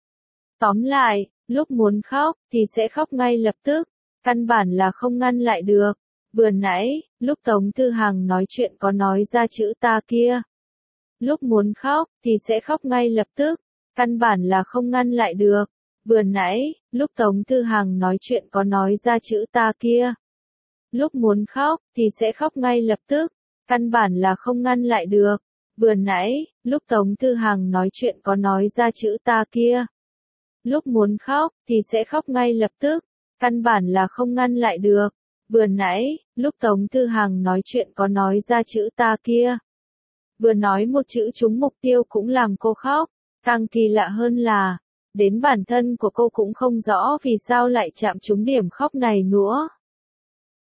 Tóm lại, lúc muốn khóc, thì sẽ khóc ngay lập tức. Căn bản là không ngăn lại được. Vừa nãy, lúc Tống Thư Hằng nói chuyện có nói ra chữ ta kia. Lúc muốn khóc, thì sẽ khóc ngay lập tức. Căn bản là không ngăn lại được. Vừa nãy, lúc Tống Thư Hằng nói chuyện có nói ra chữ ta kia. Lúc muốn khóc, thì sẽ khóc ngay lập tức. Căn bản là không ngăn lại được. Vừa nãy, lúc Tống Thư Hằng nói chuyện có nói ra chữ ta kia. Lúc muốn khóc, thì sẽ khóc ngay lập tức. Căn bản là không ngăn lại được. Vừa nãy, lúc Tống Thư Hằng nói chuyện có nói ra chữ ta kia. Vừa nói một chữ trúng mục tiêu cũng làm cô khóc. Càng kỳ lạ hơn là, đến bản thân của cô cũng không rõ vì sao lại chạm trúng điểm khóc này nữa.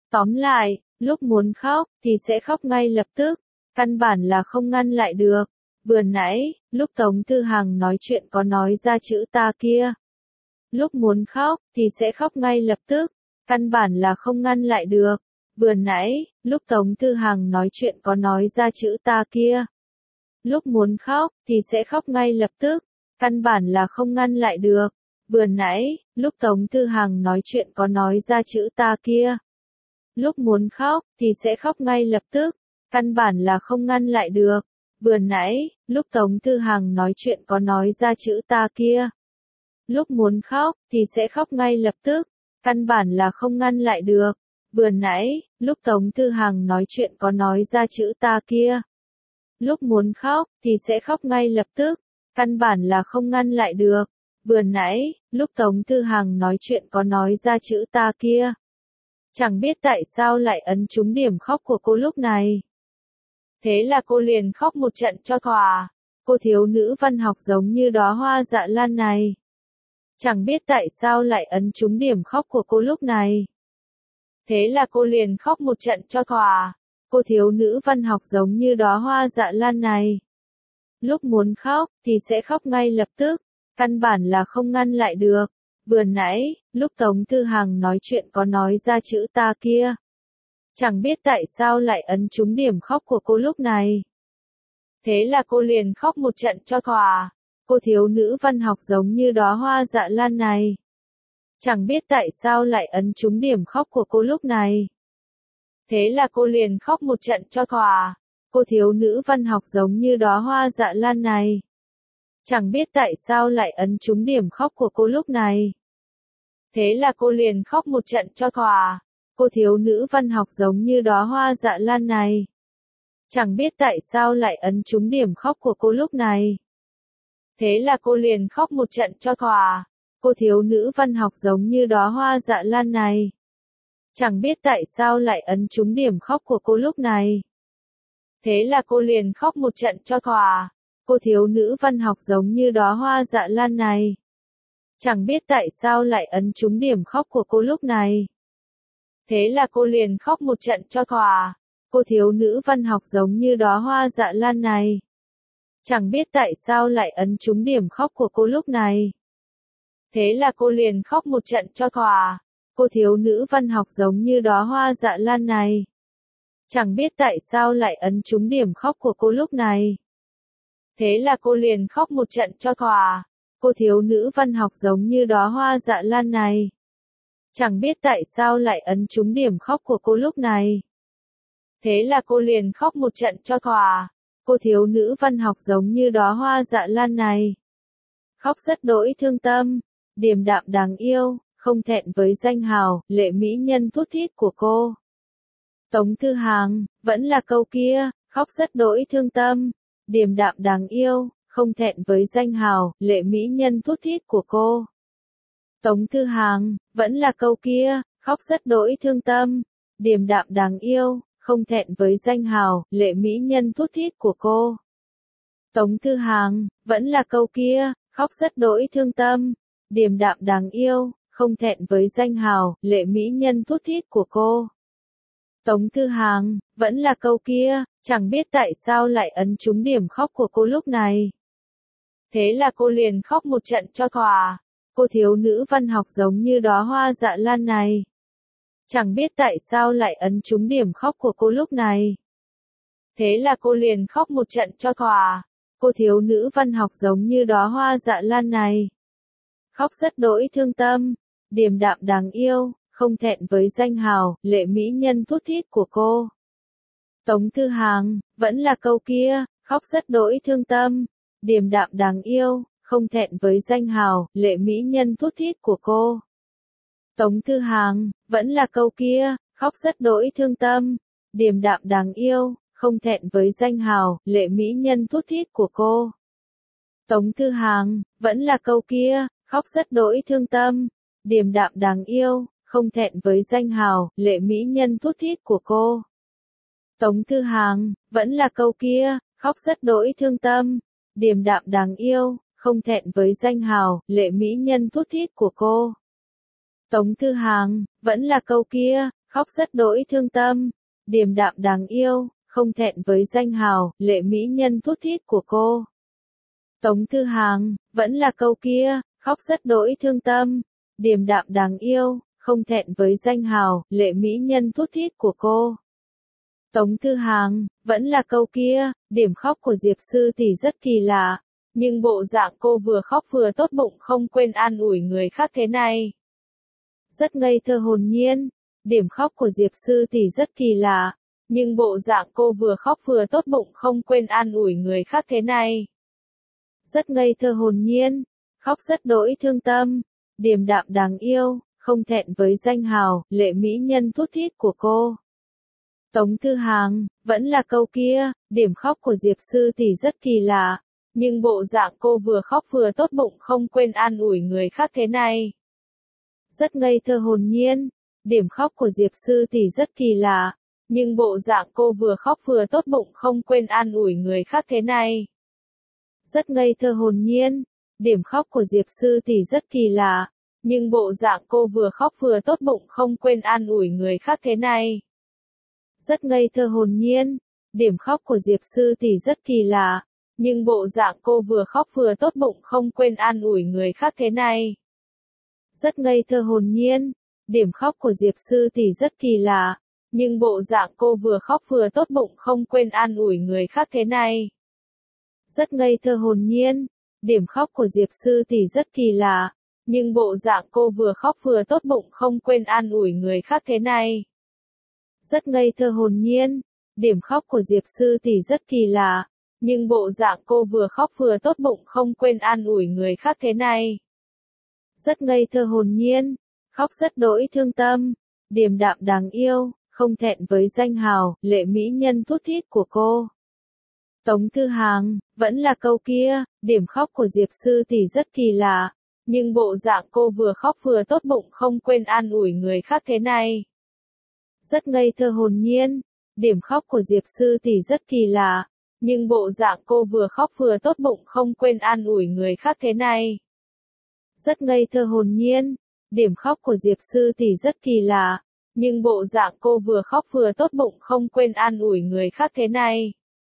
Tóm lại, lúc muốn khóc, thì sẽ khóc ngay lập tức, căn bản là không ngăn lại được. Vừa nãy, lúc Tống Thư Hằng nói chuyện có nói ra chữ ta kia. Lúc muốn khóc, thì sẽ khóc ngay lập tức, căn bản là không ngăn lại được. Vừa nãy, lúc Tống Thư Hằng nói chuyện có nói ra chữ ta kia. Lúc muốn khóc, thì sẽ khóc ngay lập tức, căn bản là không ngăn lại được. Vừa nãy, lúc Tống Thư Hằng nói chuyện có nói ra chữ ta kia. Lúc muốn khóc, thì sẽ khóc ngay lập tức, căn bản là không ngăn lại được. Vừa nãy, lúc Tống Thư Hằng nói chuyện có nói ra chữ ta kia. Lúc muốn khóc, thì sẽ khóc ngay lập tức, căn bản là không ngăn lại được. Vừa nãy, lúc Tống Thư Hằng nói chuyện có nói ra chữ ta kia. Lúc muốn khóc, thì sẽ khóc ngay lập tức, căn bản là không ngăn lại được. Vừa nãy, lúc Tống Thư Hằng nói chuyện có nói ra chữ ta kia. Chẳng biết tại sao lại ấn trúng điểm khóc của cô lúc này. Thế là cô liền khóc một trận cho thỏa. Cô thiếu nữ văn học giống như đóa hoa dạ lan này. Chẳng biết tại sao lại ấn trúng điểm khóc của cô lúc này. Thế là cô liền khóc một trận cho thỏa. Cô thiếu nữ văn học giống như đóa hoa dạ lan này. Lúc muốn khóc, thì sẽ khóc ngay lập tức, căn bản là không ngăn lại được. Vừa nãy, lúc Tống Thư Hằng nói chuyện có nói ra chữ ta kia. Chẳng biết tại sao lại ấn trúng điểm khóc của cô lúc này. Thế là cô liền khóc một trận cho thỏa. Cô thiếu nữ văn học giống như đóa hoa dạ lan này. Chẳng biết tại sao lại ấn trúng điểm khóc của cô lúc này. Thế là cô liền khóc một trận cho thỏa. Cô thiếu nữ văn học giống như đóa hoa dạ lan này. Chẳng biết tại sao lại ấn trúng điểm khóc của cô lúc này. Thế là cô liền khóc một trận cho thỏa. Cô thiếu nữ văn học giống như đóa hoa dạ lan này. Chẳng biết tại sao lại ấn trúng điểm khóc của cô lúc này. Thế là cô liền khóc một trận cho thỏa. Cô thiếu nữ văn học giống như đóa hoa dạ lan này. Chẳng biết tại sao lại ấn trúng điểm khóc của cô lúc này. Thế là cô liền khóc một trận cho thỏa. Cô thiếu nữ văn học giống như đóa hoa dạ lan này. Chẳng biết tại sao lại ấn trúng điểm khóc của cô lúc này. Thế là cô liền khóc một trận cho thỏa. Cô thiếu nữ văn học giống như đóa hoa dạ lan này. Chẳng biết tại sao lại ấn trúng điểm khóc của cô lúc này. Thế là cô liền khóc một trận cho thỏa. Cô thiếu nữ văn học giống như đóa hoa dạ lan này. Chẳng biết tại sao lại ấn trúng điểm khóc của cô lúc này. Thế là cô liền khóc một trận cho thỏa. Cô thiếu nữ văn học giống như đóa hoa dạ lan này. Chẳng biết tại sao lại ấn trúng điểm khóc của cô lúc này. Thế là cô liền khóc một trận cho thỏa. Cô thiếu nữ văn học giống như đóa hoa dạ lan này. Khóc rất đỗi thương tâm, điềm đạm đáng yêu, không thẹn với danh hào, lệ mỹ nhân thút thít của cô. Tống Thư Hằng, vẫn là câu kia, khóc rất đỗi thương tâm, điềm đạm đáng yêu, không thẹn với danh hào, lệ mỹ nhân thút thít của cô. Tống Thư Hằng, vẫn là câu kia, khóc rất đỗi thương tâm, điềm đạm đáng yêu, không thẹn với danh hào, lệ mỹ nhân thút thít của cô. Tống Thư Hằng, vẫn là câu kia, khóc rất đỗi thương tâm, điềm đạm đáng yêu, không thẹn với danh hào, lệ mỹ nhân thút thít của cô. Tống Thư Hằng, vẫn là câu kia, chẳng biết tại sao lại ấn trúng điểm khóc của cô lúc này. Thế là cô liền khóc một trận cho thỏa. Cô thiếu nữ văn học giống như đóa hoa dạ lan này. Chẳng biết tại sao lại ấn trúng điểm khóc của cô lúc này. Thế là cô liền khóc một trận cho thỏa. Cô thiếu nữ văn học giống như đóa hoa dạ lan này. Khóc rất đỗi thương tâm, điềm đạm đáng yêu, không thẹn với danh hào, lệ mỹ nhân thút thít của cô. Tống Thư Hằng, vẫn là câu kia, khóc rất đỗi thương tâm, điềm đạm đáng yêu, không thẹn với danh hào, lệ mỹ nhân thút thít của cô. Tống Thư Hằng, vẫn là câu kia, khóc rất đỗi thương tâm, điềm đạm đáng yêu, không thẹn với danh hào, lệ mỹ nhân thút thít của cô. Tống Thư Hằng, vẫn là câu kia, khóc rất đỗi thương tâm, điềm đạm đáng yêu, không thẹn với danh hào, lệ mỹ nhân thút thít của cô. Tống Thư Hằng, vẫn là câu kia, khóc rất đỗi thương tâm, điềm đạm đáng yêu, không thẹn với danh hào, lệ mỹ nhân thút thít của cô. Tống Thư Hằng, vẫn là câu kia, khóc rất đỗi thương tâm, điềm đạm đáng yêu, không thẹn với danh hào, lệ mỹ nhân thút thít của cô. Tống Thư Hàng, vẫn là câu kia, khóc rất đỗi thương tâm, điềm đạm đáng yêu, không thẹn với danh hào, lệ mỹ nhân thút thít của cô. Tống Thư Hàng, vẫn là câu kia, điểm khóc của Diệp Sư Tỷ rất kỳ lạ, nhưng bộ dạng cô vừa khóc vừa tốt bụng không quên an ủi người khác thế này. Rất ngây thơ hồn nhiên, điểm khóc của Diệp Sư Tỷ rất kỳ lạ, nhưng bộ dạng cô vừa khóc vừa tốt bụng không quên an ủi người khác thế này. Rất ngây thơ hồn nhiên, khóc rất đỗi thương tâm, điềm đạm đáng yêu, không thẹn với danh hào, lệ mỹ nhân thút thít của cô. Tống Thư Hàng, vẫn là câu kia, điểm khóc của Diệp Sư Tỷ rất kỳ lạ, nhưng bộ dạng cô vừa khóc vừa tốt bụng không quên an ủi người khác thế này. Rất ngây thơ hồn nhiên, điểm khóc của Diệp Sư Tỷ rất kỳ lạ, nhưng bộ dạng cô vừa khóc vừa tốt bụng không quên an ủi người khác thế này. Rất ngây thơ hồn nhiên, điểm khóc của Diệp Sư Tỷ rất kỳ lạ, nhưng bộ dạng cô vừa khóc vừa tốt bụng không quên an ủi người khác thế này. Rất ngây thơ hồn nhiên, điểm khóc của Diệp Sư Tỷ rất kỳ lạ, nhưng bộ dạng cô vừa khóc vừa tốt bụng không quên an ủi người khác thế này. Rất ngây thơ hồn nhiên, điểm khóc của Diệp Sư Tỷ rất kỳ lạ, nhưng bộ dạng cô vừa khóc vừa tốt bụng không quên an ủi người khác thế này. Rất ngây thơ hồn nhiên, điểm khóc của Diệp Sư Tỷ rất kỳ lạ, nhưng bộ dạng cô vừa khóc vừa tốt bụng không quên an ủi người khác thế này. Rất ngây thơ hồn nhiên, điểm khóc của Diệp Sư Tỷ rất kỳ lạ, nhưng bộ dạng cô vừa khóc vừa tốt bụng không quên an ủi người khác thế này. Rất ngây thơ hồn nhiên, khóc rất đỗi thương tâm, điềm đạm đáng yêu, không thẹn với danh hào, lệ mỹ nhân thút thít của cô. Tống Thư Hàng, vẫn là câu kia, điểm khóc của Diệp Sư Tỷ rất kỳ lạ, nhưng bộ dạng cô vừa khóc vừa tốt bụng không quên an ủi người khác thế này. Rất ngây thơ hồn nhiên, điểm khóc của Diệp Sư Tỷ rất kỳ lạ, nhưng bộ dạng cô vừa khóc vừa tốt bụng không quên an ủi người khác thế này. Rất ngây thơ hồn nhiên, điểm khóc của Diệp Sư Tỷ rất kỳ lạ, nhưng bộ dạng cô vừa khóc vừa tốt bụng không quên an ủi người khác thế này.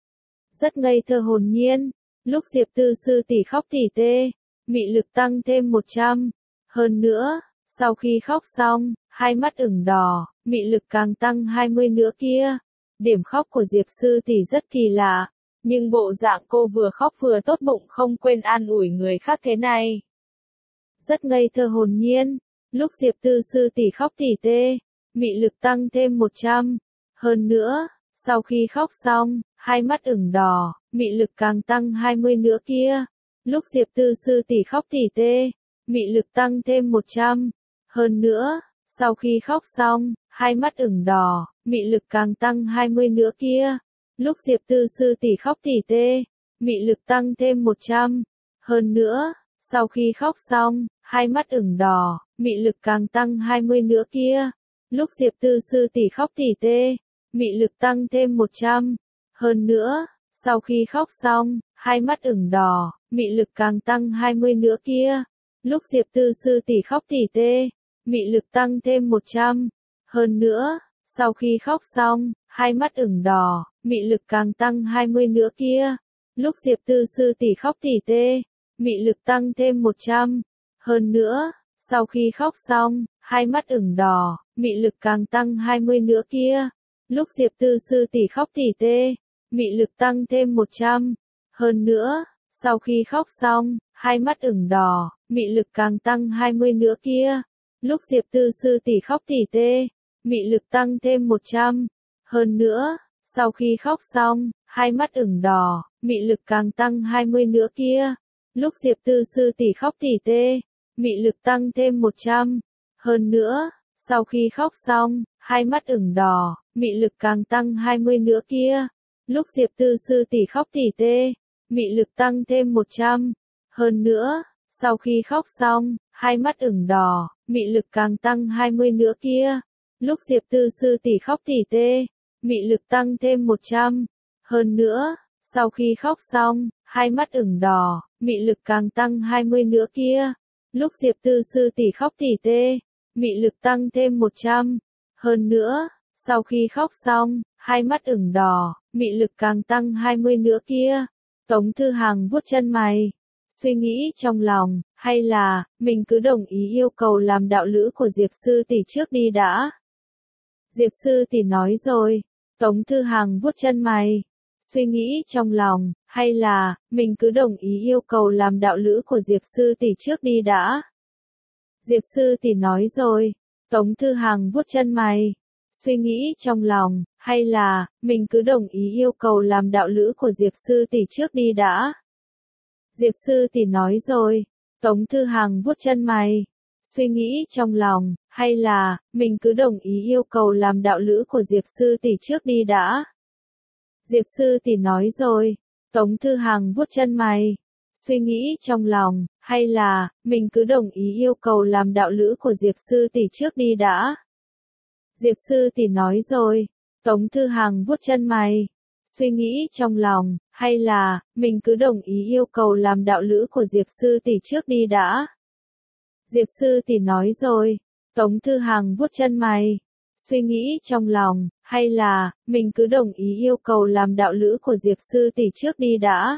Rất ngây thơ hồn nhiên, lúc Diệp Tư Sư Tỷ khóc tỉ tê, mị lực tăng thêm 100. Hơn nữa, sau khi khóc xong, hai mắt ửng đỏ, mị lực càng tăng 20 nữa kia. Điểm khóc của Diệp Sư Tỷ rất kỳ lạ, nhưng bộ dạng cô vừa khóc vừa tốt bụng không quên an ủi người khác thế này. Rất ngây thơ hồn nhiên, lúc Diệp Tư Sư Tỷ khóc tỉ tê, mị lực tăng thêm 100. Hơn nữa, sau khi khóc xong, hai mắt ửng đỏ, mị lực càng tăng 20 nữa kia. Lúc Diệp Tư Sư Tỷ khóc tỉ tê, mị lực tăng thêm 100. Hơn nữa, sau khi khóc xong, hai mắt ửng đỏ, mị lực càng tăng 20 nữa kia. Lúc Diệp Tư Sư Tỷ khóc tỉ tê, mị lực tăng thêm 100. Hơn nữa, sau khi khóc xong, hai mắt ửng đỏ, mị lực càng tăng 20 nữa kia. Lúc Diệp Tư Sư Tỷ khóc tỉ tê, mị lực tăng thêm 100. Hơn nữa, sau khi khóc xong, hai mắt ửng đỏ, mị lực càng tăng 20 nữa kia. Lúc Diệp Tư Sư Tỷ khóc tỉ tê, mị lực tăng thêm 100. Hơn nữa, sau khi khóc xong, hai mắt ửng đỏ, mị lực càng tăng 20 nữa kia. Lúc Diệp Tư Sư Tỷ khóc tỉ tê, mị lực tăng thêm 100. Hơn nữa, sau khi khóc xong, hai mắt ửng đỏ, mị lực càng tăng 20 nữa kia. Lúc Diệp Tư Sư Tỷ khóc tỉ tê, mị lực tăng thêm 100. Hơn nữa, sau khi khóc xong, hai mắt ửng đỏ, mị lực càng tăng 20 nữa kia. Lúc Diệp Tư Sư Tỷ khóc tỉ tê, mị lực tăng thêm 100. Hơn nữa, sau khi khóc xong, hai mắt ửng đỏ, mị lực càng tăng 20 nữa kia. Lúc Diệp Tư Sư Tỷ khóc tỉ tê, mị lực tăng thêm 100. Hơn nữa, sau khi khóc xong, hai mắt ửng đỏ, mị lực càng tăng 20 nữa kia. Lúc Diệp Tư Sư Tỷ khóc tỉ tê, mị lực tăng thêm 100. Hơn nữa, sau khi khóc xong, hai mắt ửng đỏ, mị lực càng tăng 20 nữa kia. Lúc Diệp Tư Sư Tỷ khóc tỉ tê, mị lực tăng thêm 100. Hơn nữa, sau khi khóc xong, hai mắt ửng đỏ, mị lực càng tăng 20 nữa kia. Lúc Diệp Tư Sư Tỷ khóc tỉ tê, mị lực tăng thêm 100. Hơn nữa, sau khi khóc xong, hai mắt ửng đỏ, mị lực càng tăng 20 nữa kia. Tống Thư Hằng vuốt chân mày, suy nghĩ trong lòng, hay là, mình cứ đồng ý yêu cầu làm đạo lữ của Diệp sư tỷ trước đi đã. Diệp sư tỷ nói rồi. Tống Thư Hằng vuốt chân mày, suy nghĩ trong lòng, hay là, mình cứ đồng ý yêu cầu làm đạo lữ của Diệp sư tỷ trước đi đã. Diệp sư tỷ nói rồi. Tống Thư Hằng vuốt chân mày, suy nghĩ trong lòng, hay là, mình cứ đồng ý yêu cầu làm đạo lữ của Diệp sư tỷ trước đi đã. Diệp sư tỷ nói rồi. Tống Thư Hằng vuốt chân mày, suy nghĩ trong lòng, hay là, mình cứ đồng ý yêu cầu làm đạo lữ của Diệp sư tỷ trước đi đã. Diệp sư tỷ nói rồi. Tống Thư Hằng vuốt chân mày, suy nghĩ trong lòng, hay là, mình cứ đồng ý yêu cầu làm đạo lữ của Diệp sư tỷ trước đi đã. Diệp sư tỷ nói rồi. Tống Thư Hằng vuốt chân mày, suy nghĩ trong lòng, hay là, mình cứ đồng ý yêu cầu làm đạo lữ của Diệp sư tỷ trước đi đã. Diệp sư tỷ nói rồi. Tống Thư Hằng vuốt chân mày, suy nghĩ trong lòng, hay là, mình cứ đồng ý yêu cầu làm đạo lữ của Diệp sư tỷ trước đi đã.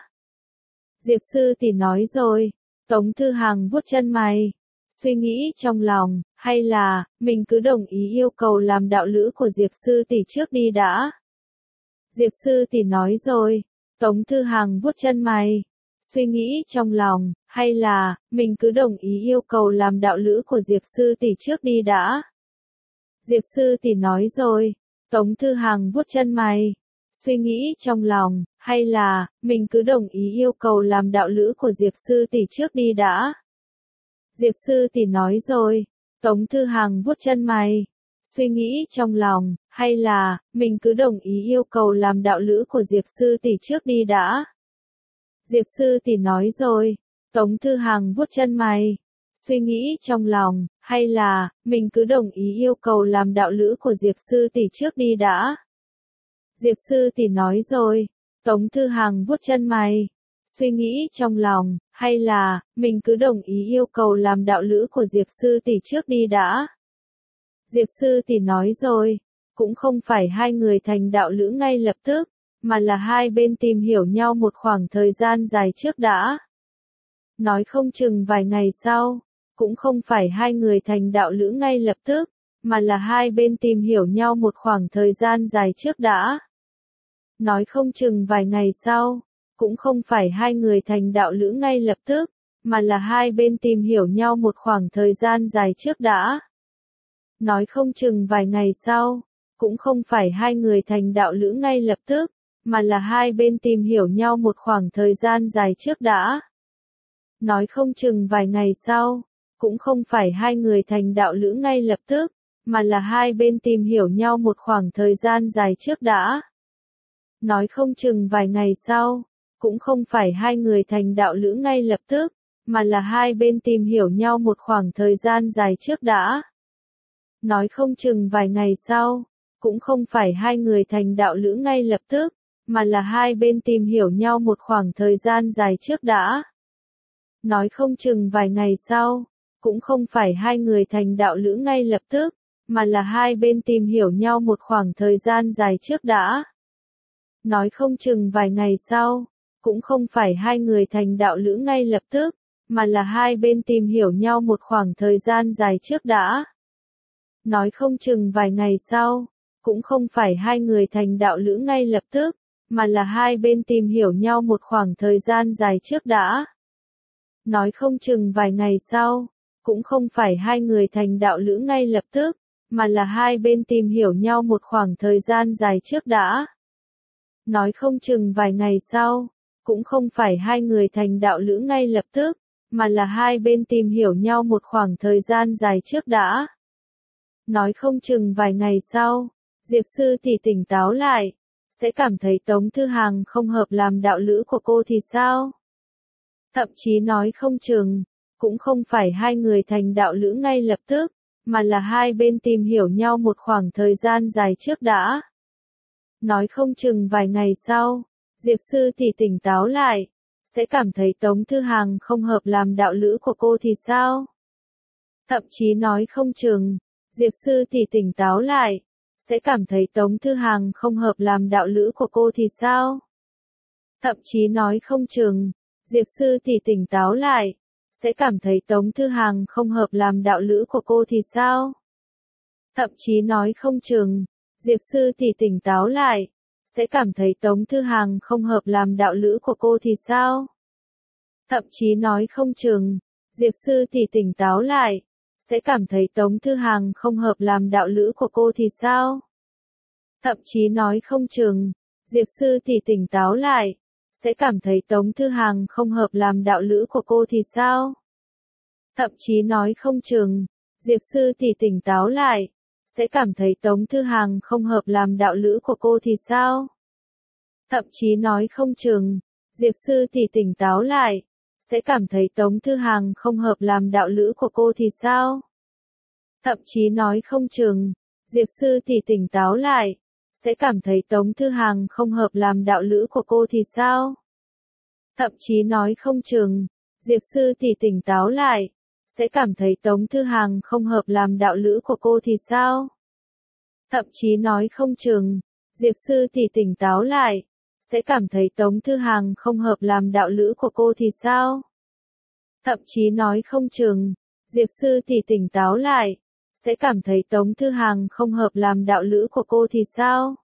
Diệp sư tỷ nói rồi. Tống Thư Hằng vuốt chân mày, suy nghĩ trong lòng, hay là, mình cứ đồng ý yêu cầu làm đạo lữ của Diệp sư tỷ trước đi đã. Diệp sư tỷ nói rồi. Tống Thư Hằng vuốt chân mày, suy nghĩ trong lòng, hay là, mình cứ đồng ý yêu cầu làm đạo lữ của Diệp sư tỷ trước đi đã. Diệp sư tỷ nói rồi. Tống Thư Hằng vuốt chân mày, suy nghĩ trong lòng, hay là, mình cứ đồng ý yêu cầu làm đạo lữ của Diệp sư tỷ trước đi đã. Diệp sư tỷ nói rồi. Tống Thư Hằng vuốt chân mày, suy nghĩ trong lòng, hay là, mình cứ đồng ý yêu cầu làm đạo lữ của Diệp sư tỷ trước đi đã. Diệp sư tỷ nói rồi. Tống Thư Hằng vuốt chân mày, suy nghĩ trong lòng, hay là, mình cứ đồng ý yêu cầu làm đạo lữ của Diệp sư tỷ trước đi đã. Diệp sư tỷ nói rồi. Tống Thư Hằng vuốt chân mày, suy nghĩ trong lòng, hay là, mình cứ đồng ý yêu cầu làm đạo lữ của Diệp sư tỷ trước đi đã. Diệp sư tỷ nói rồi. Cũng không phải hai người thành đạo lữ ngay lập tức, mà là hai bên tìm hiểu nhau một khoảng thời gian dài trước đã. Nói không chừng vài ngày sau, cũng không phải hai người thành đạo lữ ngay lập tức, mà là hai bên tìm hiểu nhau một khoảng thời gian dài trước đã. Nói không chừng vài ngày sau, cũng không phải hai người thành đạo lữ ngay lập tức, mà là hai bên tìm hiểu nhau một khoảng thời gian dài trước đã. Nói không chừng vài ngày sau, cũng không phải hai người thành đạo lữ ngay lập tức, mà là hai bên tìm hiểu nhau một khoảng thời gian dài trước đã. Nói không chừng vài ngày sau, cũng không phải hai người thành đạo lữ ngay lập tức, mà là hai bên tìm hiểu nhau một khoảng thời gian dài trước đã. Nói không chừng vài ngày sau, cũng không phải hai người thành đạo lữ ngay lập tức, mà là hai bên tìm hiểu nhau một khoảng thời gian dài trước đã. Nói không chừng vài ngày sau, cũng không phải hai người thành đạo lữ ngay lập tức, mà là hai bên tìm hiểu nhau một khoảng thời gian dài trước đã. Nói không chừng vài ngày sau, cũng không phải hai người thành đạo lữ ngay lập tức, mà là hai bên tìm hiểu nhau một khoảng thời gian dài trước đã. Nói không chừng vài ngày sau, cũng không phải hai người thành đạo lữ ngay lập tức, mà là hai bên tìm hiểu nhau một khoảng thời gian dài trước đã. Nói không chừng vài ngày sau, cũng không phải hai người thành đạo lữ ngay lập tức, mà là hai bên tìm hiểu nhau một khoảng thời gian dài trước đã. Nói không chừng vài ngày sau, cũng không phải hai người thành đạo lữ ngay lập tức, mà là hai bên tìm hiểu nhau một khoảng thời gian dài trước đã. Nói không chừng vài ngày sau, cũng không phải hai người thành đạo lữ ngay lập tức, mà là hai bên tìm hiểu nhau một khoảng thời gian dài trước đã. Nói không chừng vài ngày sau, Diệp sư tỷ tỉnh táo lại, sẽ cảm thấy Tống Thư Hằng không hợp làm đạo lữ của cô thì sao? Thậm chí nói không chừng, cũng không phải hai người thành đạo lữ ngay lập tức, mà là hai bên tìm hiểu nhau một khoảng thời gian dài trước đã. Nói không chừng vài ngày sau, Diệp sư tỷ tỉnh táo lại, sẽ cảm thấy Tống Thư Hằng không hợp làm đạo lữ của cô thì sao? Thậm chí nói không chừng, Diệp sư tỷ tỉnh táo lại, sẽ cảm thấy Tống Thư Hàng không hợp làm đạo lữ của cô thì sao? Thậm chí nói không chừng, Diệp sư tỷ tỉnh táo lại, sẽ cảm thấy Tống Thư Hàng không hợp làm đạo lữ của cô thì sao? Thậm chí nói không chừng, Diệp sư tỷ tỉnh táo lại, sẽ cảm thấy Tống Thư Hàng không hợp làm đạo lữ của cô thì sao? Thậm chí nói không chừng, Diệp sư tỷ tỉnh táo lại, sẽ cảm thấy Tống Thư Hàng không hợp làm đạo lữ của cô thì sao? Thậm chí nói không chừng, Diệp sư tỷ tỉnh táo lại, sẽ cảm thấy Tống Thư Hàng không hợp làm đạo lữ của cô thì sao? Thậm chí nói không chừng, Diệp sư tỷ tỉnh táo lại, sẽ cảm thấy Tống Thư Hàng không hợp làm đạo lữ của cô thì sao? Thậm chí nói không chừng, Diệp sư tỷ tỉnh táo lại, sẽ cảm thấy Tống Thư Hàng không hợp làm đạo lữ của cô thì sao? Thậm chí nói không chừng, Diệp sư tỷ tỉnh táo lại, sẽ cảm thấy Tống Thư Hàng không hợp làm đạo lữ của cô thì sao? Thậm chí nói không chừng, Diệp sư tỷ tỉnh táo lại, sẽ cảm thấy Tống Thư Hàng không hợp làm đạo lữ của cô thì sao? Thậm chí nói không chừng, Diệp sư tỷ tỉnh táo lại, sẽ cảm thấy Tống Thư Hàng không hợp làm đạo lữ của cô thì sao? Thậm chí nói không chừng, Diệp sư tỷ tỉnh táo lại, sẽ cảm thấy Tống Thư Hàng không hợp làm đạo lữ của cô thì sao?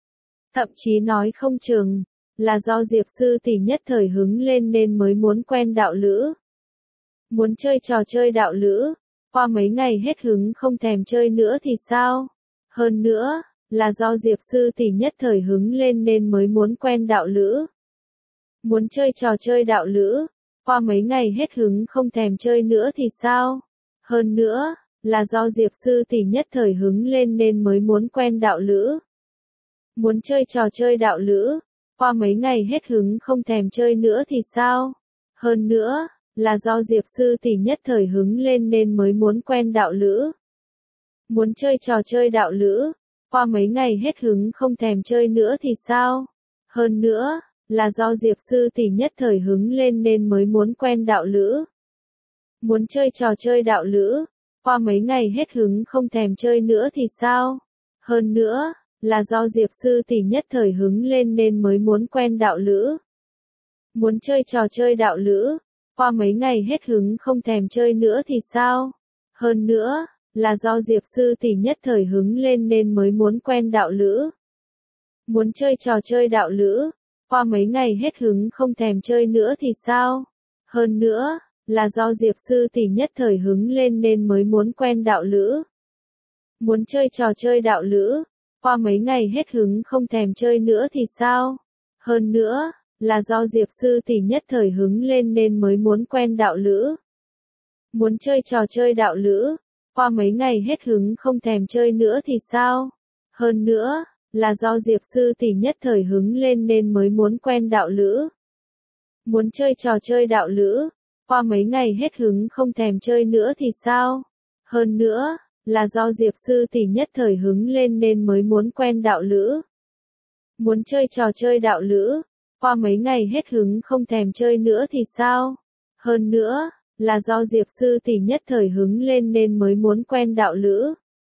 Thậm chí nói không chừng, là do Diệp sư tỷ nhất thời hứng lên nên mới muốn quen đạo lữ. Muốn chơi trò chơi đạo lữ, qua mấy ngày hết hứng không thèm chơi nữa thì sao? Hơn nữa, là do Diệp sư tỷ nhất thời hứng lên nên mới muốn quen đạo lữ. Muốn chơi trò chơi đạo lữ, qua mấy ngày hết hứng không thèm chơi nữa thì sao? Hơn nữa, là do Diệp sư tỷ nhất thời hứng lên nên mới muốn quen đạo lữ. Muốn chơi trò chơi đạo lữ, qua mấy ngày hết hứng không thèm chơi nữa thì sao? Hơn nữa, là do Diệp sư tỷ nhất thời hứng lên nên mới muốn quen đạo lữ. Muốn chơi trò chơi đạo lữ, qua mấy ngày hết hứng không thèm chơi nữa thì sao? Hơn nữa, là do Diệp sư tỷ nhất thời hứng lên nên mới muốn quen đạo lữ. Muốn chơi trò chơi đạo lữ, qua mấy ngày hết hứng không thèm chơi nữa thì sao? Hơn nữa, là do Diệp sư tỷ nhất thời hứng lên nên mới muốn quen đạo lữ. Muốn chơi trò chơi đạo lữ, qua mấy ngày hết hứng không thèm chơi nữa thì sao? Hơn nữa, là do Diệp sư tỷ nhất thời hứng lên nên mới muốn quen đạo lữ. Muốn chơi trò chơi đạo lữ, qua mấy ngày hết hứng không thèm chơi nữa thì sao? Hơn nữa, là do Diệp sư tỷ nhất thời hứng lên nên mới muốn quen đạo lữ. Muốn chơi trò chơi đạo lữ, qua mấy ngày hết hứng không thèm chơi nữa thì sao? Hơn nữa, là do Diệp sư tỷ nhất thời hứng lên nên mới muốn quen đạo lữ. Muốn chơi trò chơi đạo lữ, qua mấy ngày hết hứng không thèm chơi nữa thì sao? Hơn nữa, là do Diệp sư tỷ nhất thời hứng lên nên mới muốn quen đạo lữ. Muốn chơi trò chơi đạo lữ, qua mấy ngày hết hứng không thèm chơi nữa thì sao? Hơn nữa, là do Diệp sư tỷ nhất thời hứng lên nên mới muốn quen đạo lữ. Muốn chơi trò chơi đạo lữ, qua mấy ngày hết hứng không thèm chơi nữa thì sao? Hơn nữa, là do Diệp sư tỷ nhất thời hứng lên nên mới muốn quen đạo lữ.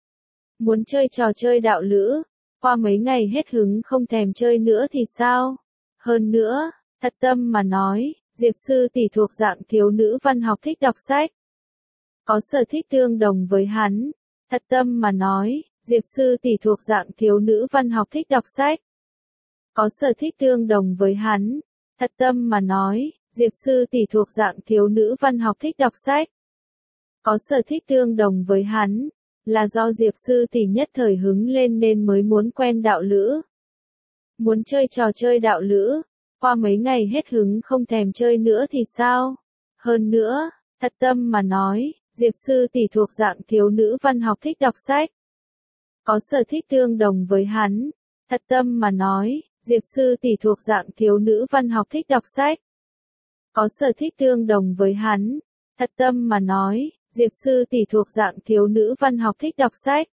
Muốn chơi trò chơi đạo lữ, qua mấy ngày hết hứng không thèm chơi nữa thì sao? Hơn nữa, thật tâm mà nói, Diệp sư tỷ thuộc dạng thiếu nữ văn học thích đọc sách. Có sở thích tương đồng với hắn. Thật tâm mà nói, Diệp sư tỷ thuộc dạng thiếu nữ văn học thích đọc sách. Có sở thích tương đồng với hắn. Thật tâm mà nói, Diệp sư tỷ thuộc dạng thiếu nữ văn học thích đọc sách. Có sở thích tương đồng với hắn, là do Diệp sư tỷ nhất thời hứng lên nên mới muốn quen đạo lữ. Muốn chơi trò chơi đạo lữ, qua mấy ngày hết hứng không thèm chơi nữa thì sao? Hơn nữa, thật tâm mà nói, Diệp sư tỷ thuộc dạng thiếu nữ văn học thích đọc sách. Có sở thích tương đồng với hắn. Thật tâm mà nói, Diệp sư tỷ thuộc dạng thiếu nữ văn học thích đọc sách. Có sở thích tương đồng với hắn. Thật tâm mà nói, Diệp sư tỷ thuộc dạng thiếu nữ văn học thích đọc sách.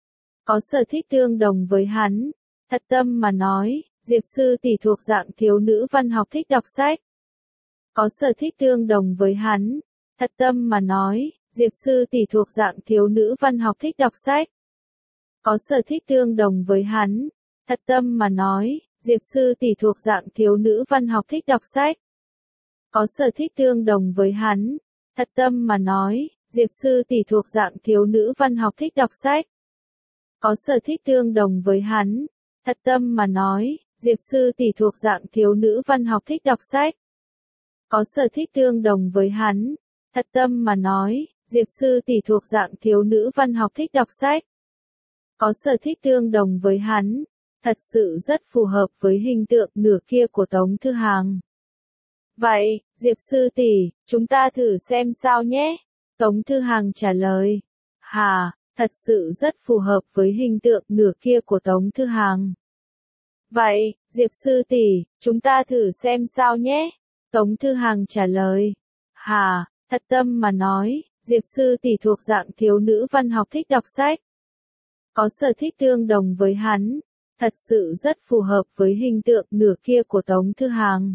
Có sở thích tương đồng với hắn. Thật tâm mà nói, Diệp sư tỷ thuộc dạng thiếu nữ văn học thích đọc sách. Có sở thích tương đồng với hắn. Thật tâm mà nói, Diệp Sư Tỷ thuộc dạng thiếu nữ văn học thích đọc sách. Có sở thích tương đồng với hắn. Thật tâm mà nói, Diệp Sư Tỷ thuộc dạng thiếu nữ văn học thích đọc sách. Có sở thích tương đồng với hắn. Thật tâm mà nói, Diệp Sư Tỷ thuộc dạng thiếu nữ văn học thích đọc sách. Có sở thích tương đồng với hắn. Thật tâm mà nói, Diệp Sư Tỷ thuộc dạng thiếu nữ văn học thích đọc sách. Có sở thích tương đồng với hắn. Thật tâm mà nói, Diệp Sư Tỷ thuộc dạng thiếu nữ văn học thích đọc sách. Có sở thích tương đồng với hắn. Thật sự rất phù hợp với hình tượng nửa kia của Tống Thư Hàng. Vậy, Diệp Sư Tỷ, chúng ta thử xem sao nhé. Tống Thư Hàng trả lời. Hà, thật sự rất phù hợp với hình tượng nửa kia của Tống Thư Hàng. Vậy, Diệp Sư Tỷ, chúng ta thử xem sao nhé. Tống Thư Hàng trả lời. Hà, thật tâm mà nói, Diệp Sư Tỷ thuộc dạng thiếu nữ văn học thích đọc sách. Có sở thích tương đồng với hắn. Thật sự rất phù hợp với hình tượng nửa kia của Tống Thư Hàng.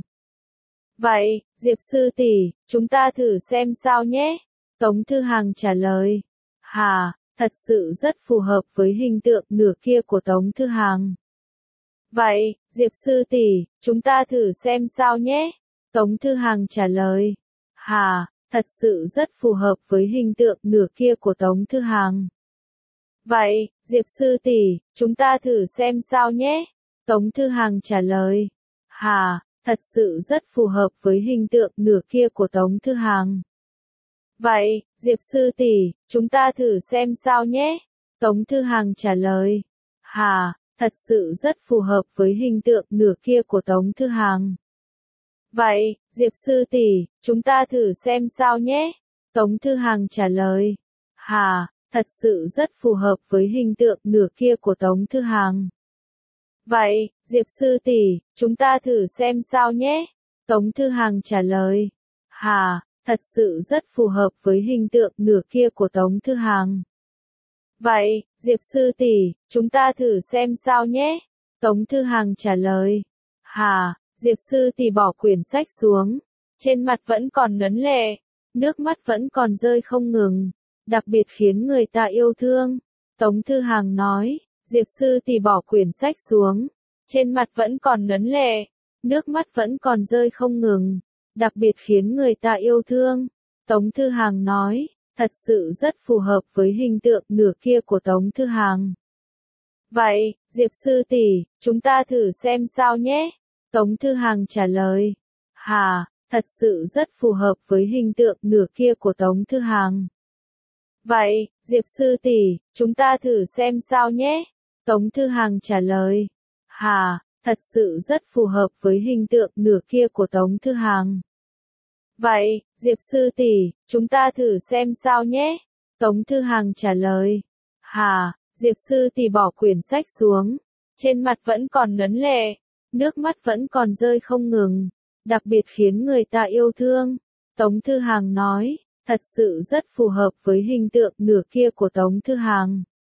Vậy, Diệp Sư Tỷ, chúng ta thử xem sao nhé. Tống Thư Hàng trả lời. Hà, thật sự rất phù hợp với hình tượng nửa kia của Tống Thư Hàng. Vậy, Diệp Sư Tỷ, chúng ta thử xem sao nhé. Tống Thư Hàng trả lời. Hà, thật sự rất phù hợp với hình tượng nửa kia của Tống Thư Hàng. Vậy, Diệp Sư Tỷ, chúng ta thử xem sao nhé. Tống Thư Hàng trả lời. Hà, thật sự rất phù hợp với hình tượng nửa kia của Tống Thư Hàng. Vậy, Diệp Sư Tỷ, chúng ta thử xem sao nhé. Tống Thư Hàng trả lời. Hà, thật sự rất phù hợp với hình tượng nửa kia của Tống Thư Hàng. Vậy, Diệp Sư Tỷ, chúng ta thử xem sao nhé. Tống Thư Hàng trả lời. Hà, thật sự rất phù hợp với hình tượng nửa kia của Tống Thư Hàng. Vậy, Diệp Sư Tỷ, chúng ta thử xem sao nhé. Tống Thư Hàng trả lời. Hà, thật sự rất phù hợp với hình tượng nửa kia của Tống Thư Hàng. Vậy, Diệp Sư Tỷ, chúng ta thử xem sao nhé. Tống Thư Hàng trả lời. Hà, Diệp Sư Tỷ bỏ quyển sách xuống. Trên mặt vẫn còn ngấn lệ. Nước mắt vẫn còn rơi không ngừng. Đặc biệt khiến người ta yêu thương. Tống Thư Hàng nói. Diệp Sư Tỷ bỏ quyển sách xuống. Trên mặt vẫn còn ngấn lệ. Nước mắt vẫn còn rơi không ngừng. Đặc biệt khiến người ta yêu thương. Tống Thư Hàng nói. Thật sự rất phù hợp với hình tượng nửa kia của Tống Thư Hàng. Vậy, Diệp Sư Tỷ, chúng ta thử xem sao nhé. Tống Thư Hàng trả lời. Hà, thật sự rất phù hợp với hình tượng nửa kia của Tống Thư Hàng. Vậy, Diệp Sư Tỷ, chúng ta thử xem sao nhé. Tống Thư Hàng trả lời. Hà, thật sự rất phù hợp với hình tượng nửa kia của Tống Thư Hàng. Vậy, Diệp Sư Tỷ, chúng ta thử xem sao nhé. Tống Thư Hàng trả lời. Hà, Diệp Sư Tỷ bỏ quyển sách xuống. Trên mặt vẫn còn ngấn lệ. Nước mắt vẫn còn rơi không ngừng. Đặc biệt khiến người ta yêu thương. Tống Thư Hàng nói. Thật sự rất phù hợp với hình tượng nửa kia của Tống Thư Hàng.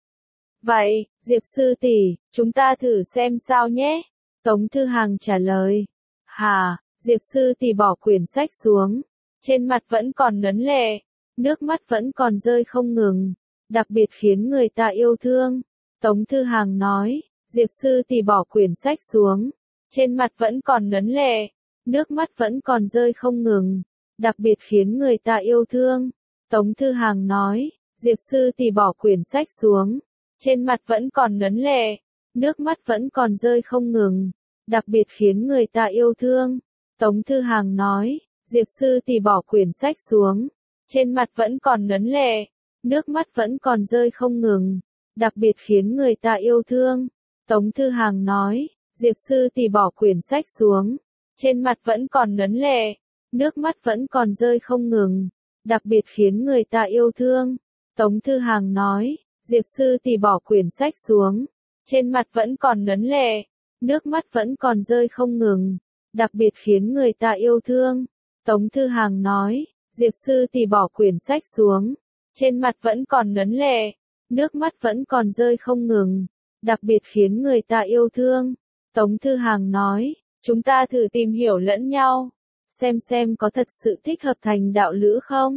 Vậy, Diệp Sư Tỷ, chúng ta thử xem sao nhé. Tống Thư Hàng trả lời. Hà, Diệp Sư Tỷ bỏ quyển sách xuống. Trên mặt vẫn còn ngấn lệ. Nước mắt vẫn còn rơi không ngừng. Đặc biệt khiến người ta yêu thương. Tống Thư Hàng nói. Diệp Sư Tỷ bỏ quyển sách xuống. Trên mặt vẫn còn ngấn lệ. Nước mắt vẫn còn rơi không ngừng. Đặc biệt khiến người ta yêu thương. Tống Thư Hàng nói. Diệp Sư Tỷ bỏ quyển sách xuống. Trên mặt vẫn còn ngấn lệ. Nước mắt vẫn còn rơi không ngừng. Đặc biệt khiến người ta yêu thương. Tống Thư Hàng nói. Diệp Sư Tỷ bỏ quyển sách xuống. Trên mặt vẫn còn ngấn lệ. Nước mắt vẫn còn rơi không ngừng. Đặc biệt khiến người ta yêu thương. Tống Thư Hàng nói. Diệp Sư Tỷ bỏ quyển sách xuống. Trên mặt vẫn còn ngấn lệ. Nước mắt vẫn còn rơi không ngừng. Đặc biệt khiến người ta yêu thương. Tống Thư Hàng nói. Diệp Sư Tỷ bỏ quyển sách xuống. Trên mặt vẫn còn ngấn lệ. Nước mắt vẫn còn rơi không ngừng. Đặc biệt khiến người ta yêu thương. Tống Thư Hàng nói. Diệp Sư Tỷ bỏ quyển sách xuống. Trên mặt vẫn còn ngấn lệ. Nước mắt vẫn còn rơi không ngừng. Đặc biệt khiến người ta yêu thương. Tống Thư Hàng nói. Chúng ta thử tìm hiểu lẫn nhau. Xem có thật sự thích hợp thành đạo lữ không?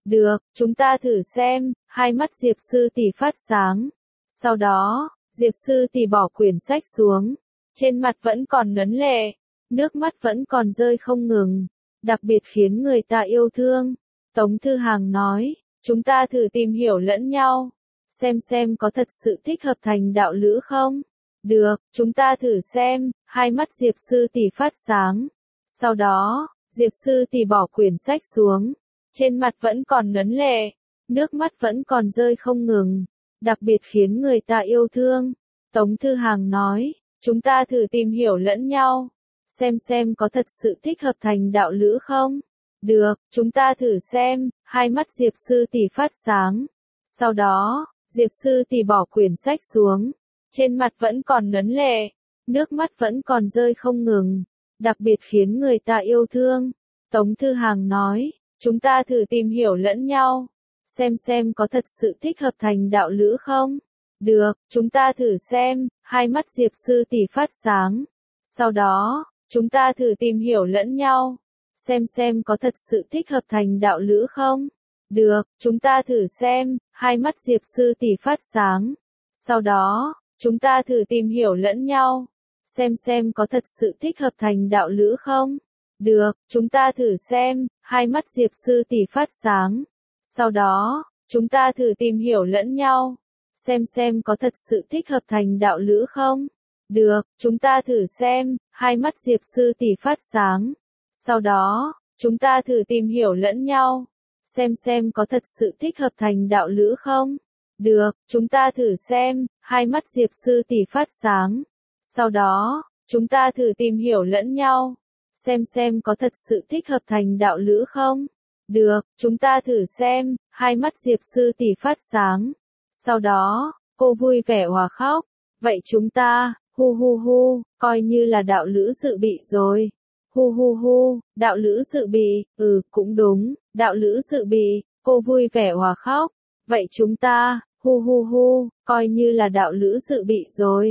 Được, chúng ta thử xem, hai mắt Diệp sư tỷ phát sáng. Sau đó, Diệp sư tỷ bỏ quyển sách xuống. Trên mặt vẫn còn ngấn lệ, nước mắt vẫn còn rơi không ngừng. Đặc biệt khiến người ta yêu thương. Tống Thư Hàng nói, chúng ta thử tìm hiểu lẫn nhau. Xem có thật sự thích hợp thành đạo lữ không? Được, chúng ta thử xem, hai mắt Diệp sư tỷ phát sáng. Sau đó, Diệp sư tỷ bỏ quyển sách xuống. Trên mặt vẫn còn ngấn lệ, nước mắt vẫn còn rơi không ngừng. Đặc biệt khiến người ta yêu thương. Tống Thư Hàng nói, chúng ta thử tìm hiểu lẫn nhau. Xem có thật sự thích hợp thành đạo lữ không? Được, chúng ta thử xem, hai mắt Diệp sư tỷ phát sáng. Sau đó, Diệp sư tỷ bỏ quyển sách xuống. Trên mặt vẫn còn ngấn lệ, nước mắt vẫn còn rơi không ngừng. Đặc biệt khiến người ta yêu thương. Tống Thư Hàng nói, chúng ta thử tìm hiểu lẫn nhau. Xem có thật sự thích hợp thành đạo lữ không? Được, chúng ta thử xem, hai mắt Diệp sư tỷ phát sáng. Sau đó, chúng ta thử tìm hiểu lẫn nhau. Xem có thật sự thích hợp thành đạo lữ không? Được, chúng ta thử xem, hai mắt Diệp sư tỷ phát sáng. Sau đó, chúng ta thử tìm hiểu lẫn nhau. Xem có thật sự thích hợp thành đạo lữ không? Được, chúng ta thử xem, hai mắt Diệp sư tỷ phát sáng. Sau đó, chúng ta thử tìm hiểu lẫn nhau. Xem có thật sự thích hợp thành đạo lữ không? Được, chúng ta thử xem, hai mắt Diệp sư tỷ phát sáng. Sau đó, chúng ta thử tìm hiểu lẫn nhau. Xem có thật sự thích hợp thành đạo lữ không? Được, chúng ta thử xem, hai mắt Diệp sư tỷ phát sáng. Sau đó, chúng ta thử tìm hiểu lẫn nhau. Xem có thật sự thích hợp thành đạo lữ không? Được, chúng ta thử xem, hai mắt Diệp sư tỷ phát sáng. Sau đó, cô vui vẻ hòa khóc. Vậy chúng ta, hu, coi như là đạo lữ dự bị rồi. Hu, đạo lữ dự bị, cũng đúng, đạo lữ dự bị, cô vui vẻ hòa khóc. Vậy chúng ta, hu, coi như là đạo lữ dự bị rồi.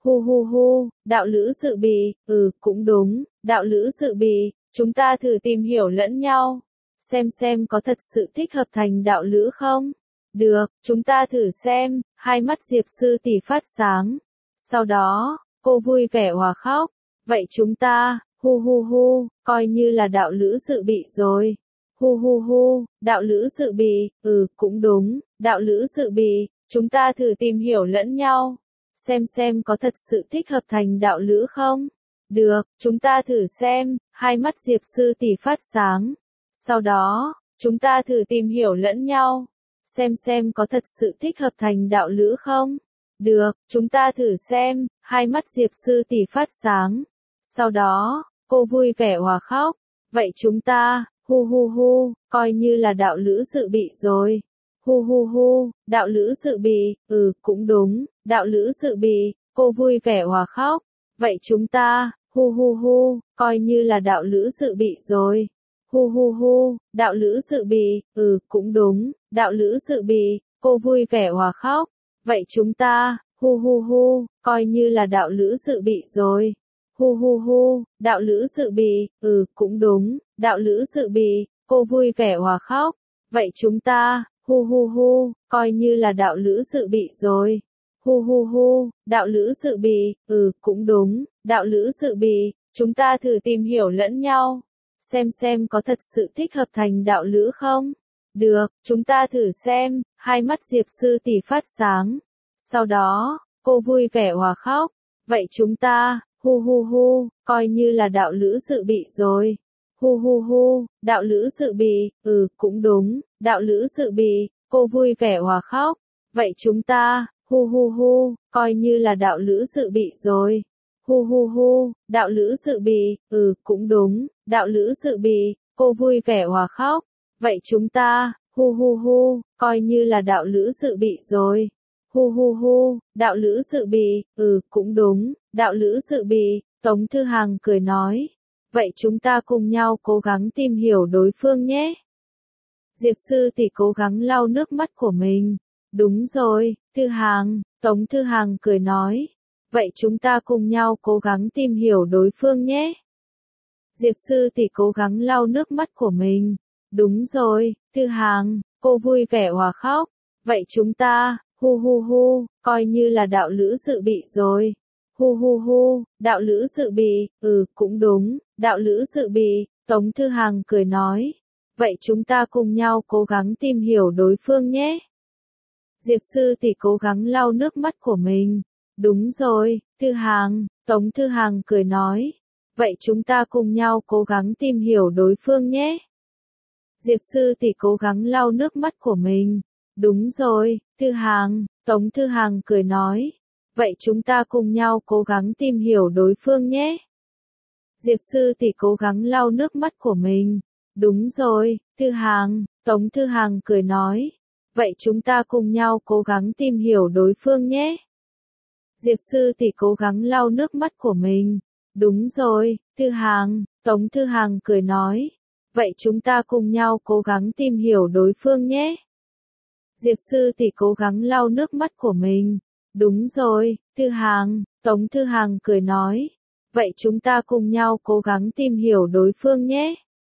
Hu, đạo lữ dự bị, cũng đúng, đạo lữ dự bị, chúng ta thử tìm hiểu lẫn nhau. Xem có thật sự thích hợp thành đạo lữ không? Được, chúng ta thử xem, hai mắt Diệp sư tỷ phát sáng. Sau đó, cô vui vẻ hòa khóc. Vậy chúng ta, hu, coi như là đạo lữ dự bị rồi. Hu, đạo lữ dự bị, cũng đúng, đạo lữ dự bị, chúng ta thử tìm hiểu lẫn nhau. Xem có thật sự thích hợp thành đạo lữ không? Được, chúng ta thử xem, hai mắt Diệp sư tỷ phát sáng. Sau đó, chúng ta thử tìm hiểu lẫn nhau. Xem có thật sự thích hợp thành đạo lữ không? Được, chúng ta thử xem, hai mắt Diệp sư tỷ phát sáng. Sau đó, cô vui vẻ hòa khóc. Vậy chúng ta, hu, coi như là đạo lữ dự bị rồi. Hu, đạo lữ dự bị, cũng đúng, đạo lữ dự bị, cô vui vẻ hòa khóc. Vậy chúng ta, hu, coi như là đạo lữ dự bị rồi. Hu, đạo lữ dự bị, cũng đúng, đạo lữ dự bị, cô vui vẻ hòa khóc. Vậy chúng ta, hu, coi như là đạo lữ dự bị rồi. Hu, đạo lữ dự bị, cũng đúng, đạo lữ dự bị, cô vui vẻ hòa khóc. Vậy chúng ta, hu, coi như là đạo lữ dự bị rồi. Hu, đạo lữ dự bị, cũng đúng, đạo lữ dự bị, chúng ta thử tìm hiểu lẫn nhau. Xem có thật sự thích hợp thành đạo lữ không? Được, chúng ta thử xem, hai mắt Diệp sư tỷ phát sáng. Sau đó, cô vui vẻ hòa khóc. Vậy chúng ta, hu, coi như là đạo lữ dự bị rồi. Hu, đạo lữ dự bị, cũng đúng, đạo lữ dự bị, cô vui vẻ hòa khóc. Vậy chúng ta, hu, coi như là đạo lữ dự bị rồi. Hu, đạo lữ dự bị, cũng đúng, đạo lữ dự bị, cô vui vẻ hòa khóc. Vậy chúng ta, hu, coi như là đạo lữ dự bị rồi. Hu, đạo lữ dự bị, cũng đúng, đạo lữ dự bị, Tống Thư Hàng cười nói. Vậy chúng ta cùng nhau cố gắng tìm hiểu đối phương nhé. Diệp sư tỷ cố gắng lau nước mắt của mình. Đúng rồi, Thư Hàng, Tống Thư Hàng cười nói. Vậy chúng ta cùng nhau cố gắng tìm hiểu đối phương nhé. Diệp sư tỷ cố gắng lau nước mắt của mình. Đúng rồi, Thư Hàng, cô vui vẻ hòa khóc. Vậy chúng ta, hu hu hu, coi như là đạo lữ dự bị rồi. Hu hu hu, đạo lữ dự bị, cũng đúng, đạo lữ dự bị, Tống Thư Hàng cười nói. Vậy chúng ta cùng nhau cố gắng tìm hiểu đối phương nhé. Diệp Sư tỷ cố gắng lau nước mắt của mình. Đúng rồi, Thư Hàng, Tống Thư Hàng cười nói. Vậy chúng ta cùng nhau cố gắng tìm hiểu đối phương nhé. Diệp Sư tỷ cố gắng lau nước mắt của mình. Đúng rồi, Thư Hàng, Tống Thư Hàng cười nói. Vậy chúng ta cùng nhau cố gắng tìm hiểu đối phương nhé. Diệp Sư tỷ cố gắng lau nước mắt của mình. Đúng rồi, Thư Hàng, Tống Thư Hàng cười nói. Vậy chúng ta cùng nhau cố gắng tìm hiểu đối phương nhé. Diệp Sư tỷ cố gắng lau nước mắt của mình. Đúng rồi, Thư Hàng, Tống Thư Hàng cười nói. Vậy chúng ta cùng nhau cố gắng tìm hiểu đối phương nhé. Diệp Sư tỷ cố gắng lau nước mắt của mình. Đúng rồi, Thư Hàng, Tống Thư Hàng cười nói. Vậy chúng ta cùng nhau cố gắng tìm hiểu đối phương nhé.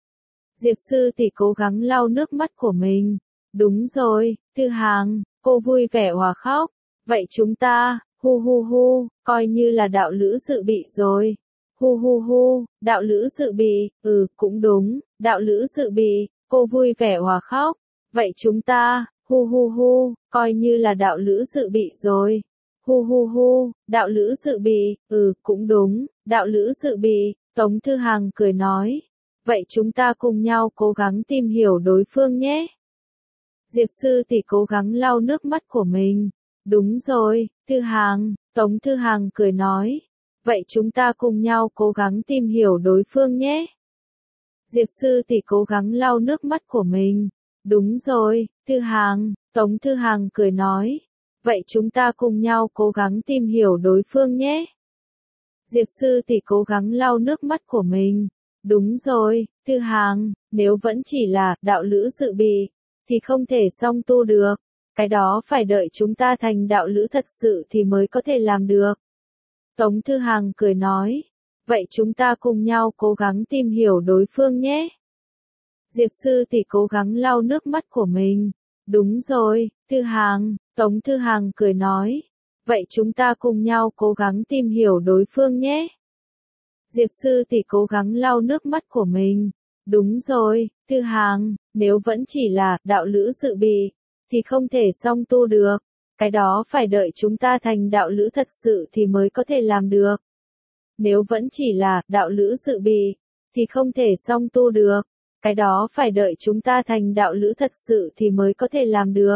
Diệp Sư tỷ cố gắng lau nước mắt của mình. Đúng rồi, Thư Hàng, cô vui vẻ hòa khóc. Vậy chúng ta, hu hu hu, coi như là đạo lữ dự bị rồi. Hu hu hu, đạo lữ dự bị, cũng đúng, đạo lữ dự bị, cô vui vẻ hòa khóc. Vậy chúng ta, hu hu hu, coi như là đạo lữ dự bị rồi. Hu hu hu, đạo lữ dự bị, cũng đúng, đạo lữ dự bị, Tống Thư Hàng cười nói. Vậy chúng ta cùng nhau cố gắng tìm hiểu đối phương nhé. Diệp Sư tỷ cố gắng lau nước mắt của mình. Đúng rồi, Thư Hàng, Tống Thư Hàng cười nói. Vậy chúng ta cùng nhau cố gắng tìm hiểu đối phương nhé. Diệp Sư tỷ cố gắng lau nước mắt của mình. Đúng rồi, Thư Hàng, Tống Thư Hàng cười nói. Vậy chúng ta cùng nhau cố gắng tìm hiểu đối phương nhé. Diệp Sư tỷ cố gắng lau nước mắt của mình. Đúng rồi, Thư Hàng, nếu vẫn chỉ là đạo lữ dự bị, thì không thể song tu được. Cái đó phải đợi chúng ta thành đạo lữ thật sự thì mới có thể làm được. Tống Thư Hàng cười nói. Vậy chúng ta cùng nhau cố gắng tìm hiểu đối phương nhé. Diệp Sư tỷ cố gắng lau nước mắt của mình. Đúng rồi, Thư Hàng, Tống Thư Hàng cười nói. Vậy chúng ta cùng nhau cố gắng tìm hiểu đối phương nhé. Diệp Sư tỷ cố gắng lau nước mắt của mình. Đúng rồi, Thư Hàng, nếu vẫn chỉ là đạo lữ dự bị, thì không thể song tu được. Cái đó phải đợi chúng ta thành đạo lữ thật sự thì mới có thể làm được. Nếu vẫn chỉ là đạo lữ dự bị, thì không thể song tu được. Cái đó phải đợi chúng ta thành đạo lữ thật sự thì mới có thể làm được.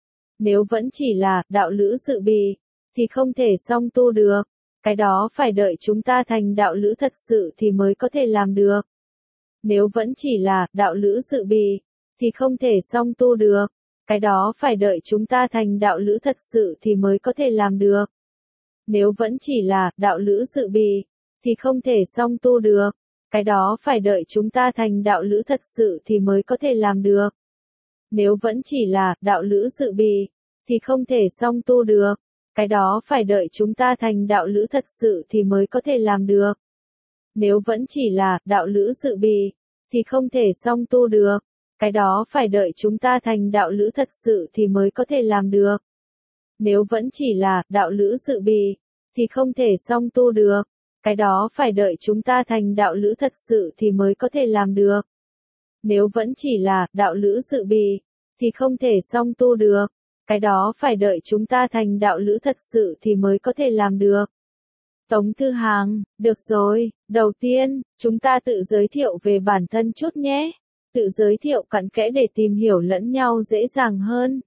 Nếu vẫn chỉ là đạo lữ dự bị, thì không thể song tu được. Cái đó phải đợi chúng ta thành đạo lữ thật sự thì mới có thể làm được. Nếu vẫn chỉ là đạo lữ dự bị, thì không thể song tu được. Cái đó phải đợi chúng ta thành đạo lữ thật sự thì mới có thể làm được. Nếu vẫn chỉ là đạo lữ dự bị, thì không thể song tu được. Cái đó phải đợi chúng ta thành đạo lữ thật sự thì mới có thể làm được. Nếu vẫn chỉ là đạo lữ dự bị, thì không thể song tu được. Cái đó phải đợi chúng ta thành đạo lữ thật sự thì mới có thể làm được. Nếu vẫn chỉ là đạo lữ dự bị, thì không thể song tu được. Cái đó phải đợi chúng ta thành đạo lữ thật sự thì mới có thể làm được. Nếu vẫn chỉ là đạo lữ dự bị, thì không thể song tu được. Cái đó phải đợi chúng ta thành đạo lữ thật sự thì mới có thể làm được. Nếu vẫn chỉ là đạo lữ dự bị, thì không thể song tu được. Cái đó phải đợi chúng ta thành đạo lữ thật sự thì mới có thể làm được. Tống Thư Hàng, được rồi, đầu tiên, chúng ta tự giới thiệu về bản thân chút nhé. Tự giới thiệu cặn kẽ để tìm hiểu lẫn nhau dễ dàng hơn.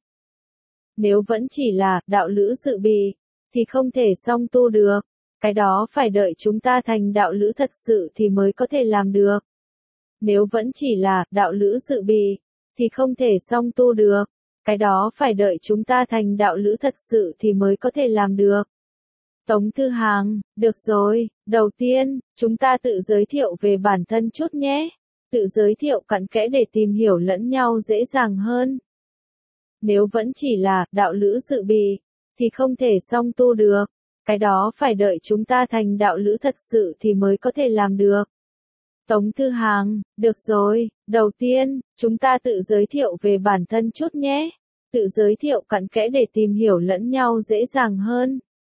Nếu vẫn chỉ là đạo lữ dự bị, thì không thể song tu được. Cái đó phải đợi chúng ta thành đạo lữ thật sự thì mới có thể làm được. Nếu vẫn chỉ là đạo lữ dự bị, thì không thể song tu được. Cái đó phải đợi chúng ta thành đạo lữ thật sự thì mới có thể làm được. Tống Thư Hàng, được rồi, đầu tiên, chúng ta tự giới thiệu về bản thân chút nhé. Tự giới thiệu cặn kẽ để tìm hiểu lẫn nhau dễ dàng hơn. Nếu vẫn chỉ là đạo lữ dự bị, thì không thể song tu được. Cái đó phải đợi chúng ta thành đạo lữ thật sự thì mới có thể làm được. Tống Thư Hàng, được rồi, đầu tiên, chúng ta tự giới thiệu về bản thân chút nhé. Tự giới thiệu cặn kẽ để tìm hiểu lẫn nhau dễ dàng hơn.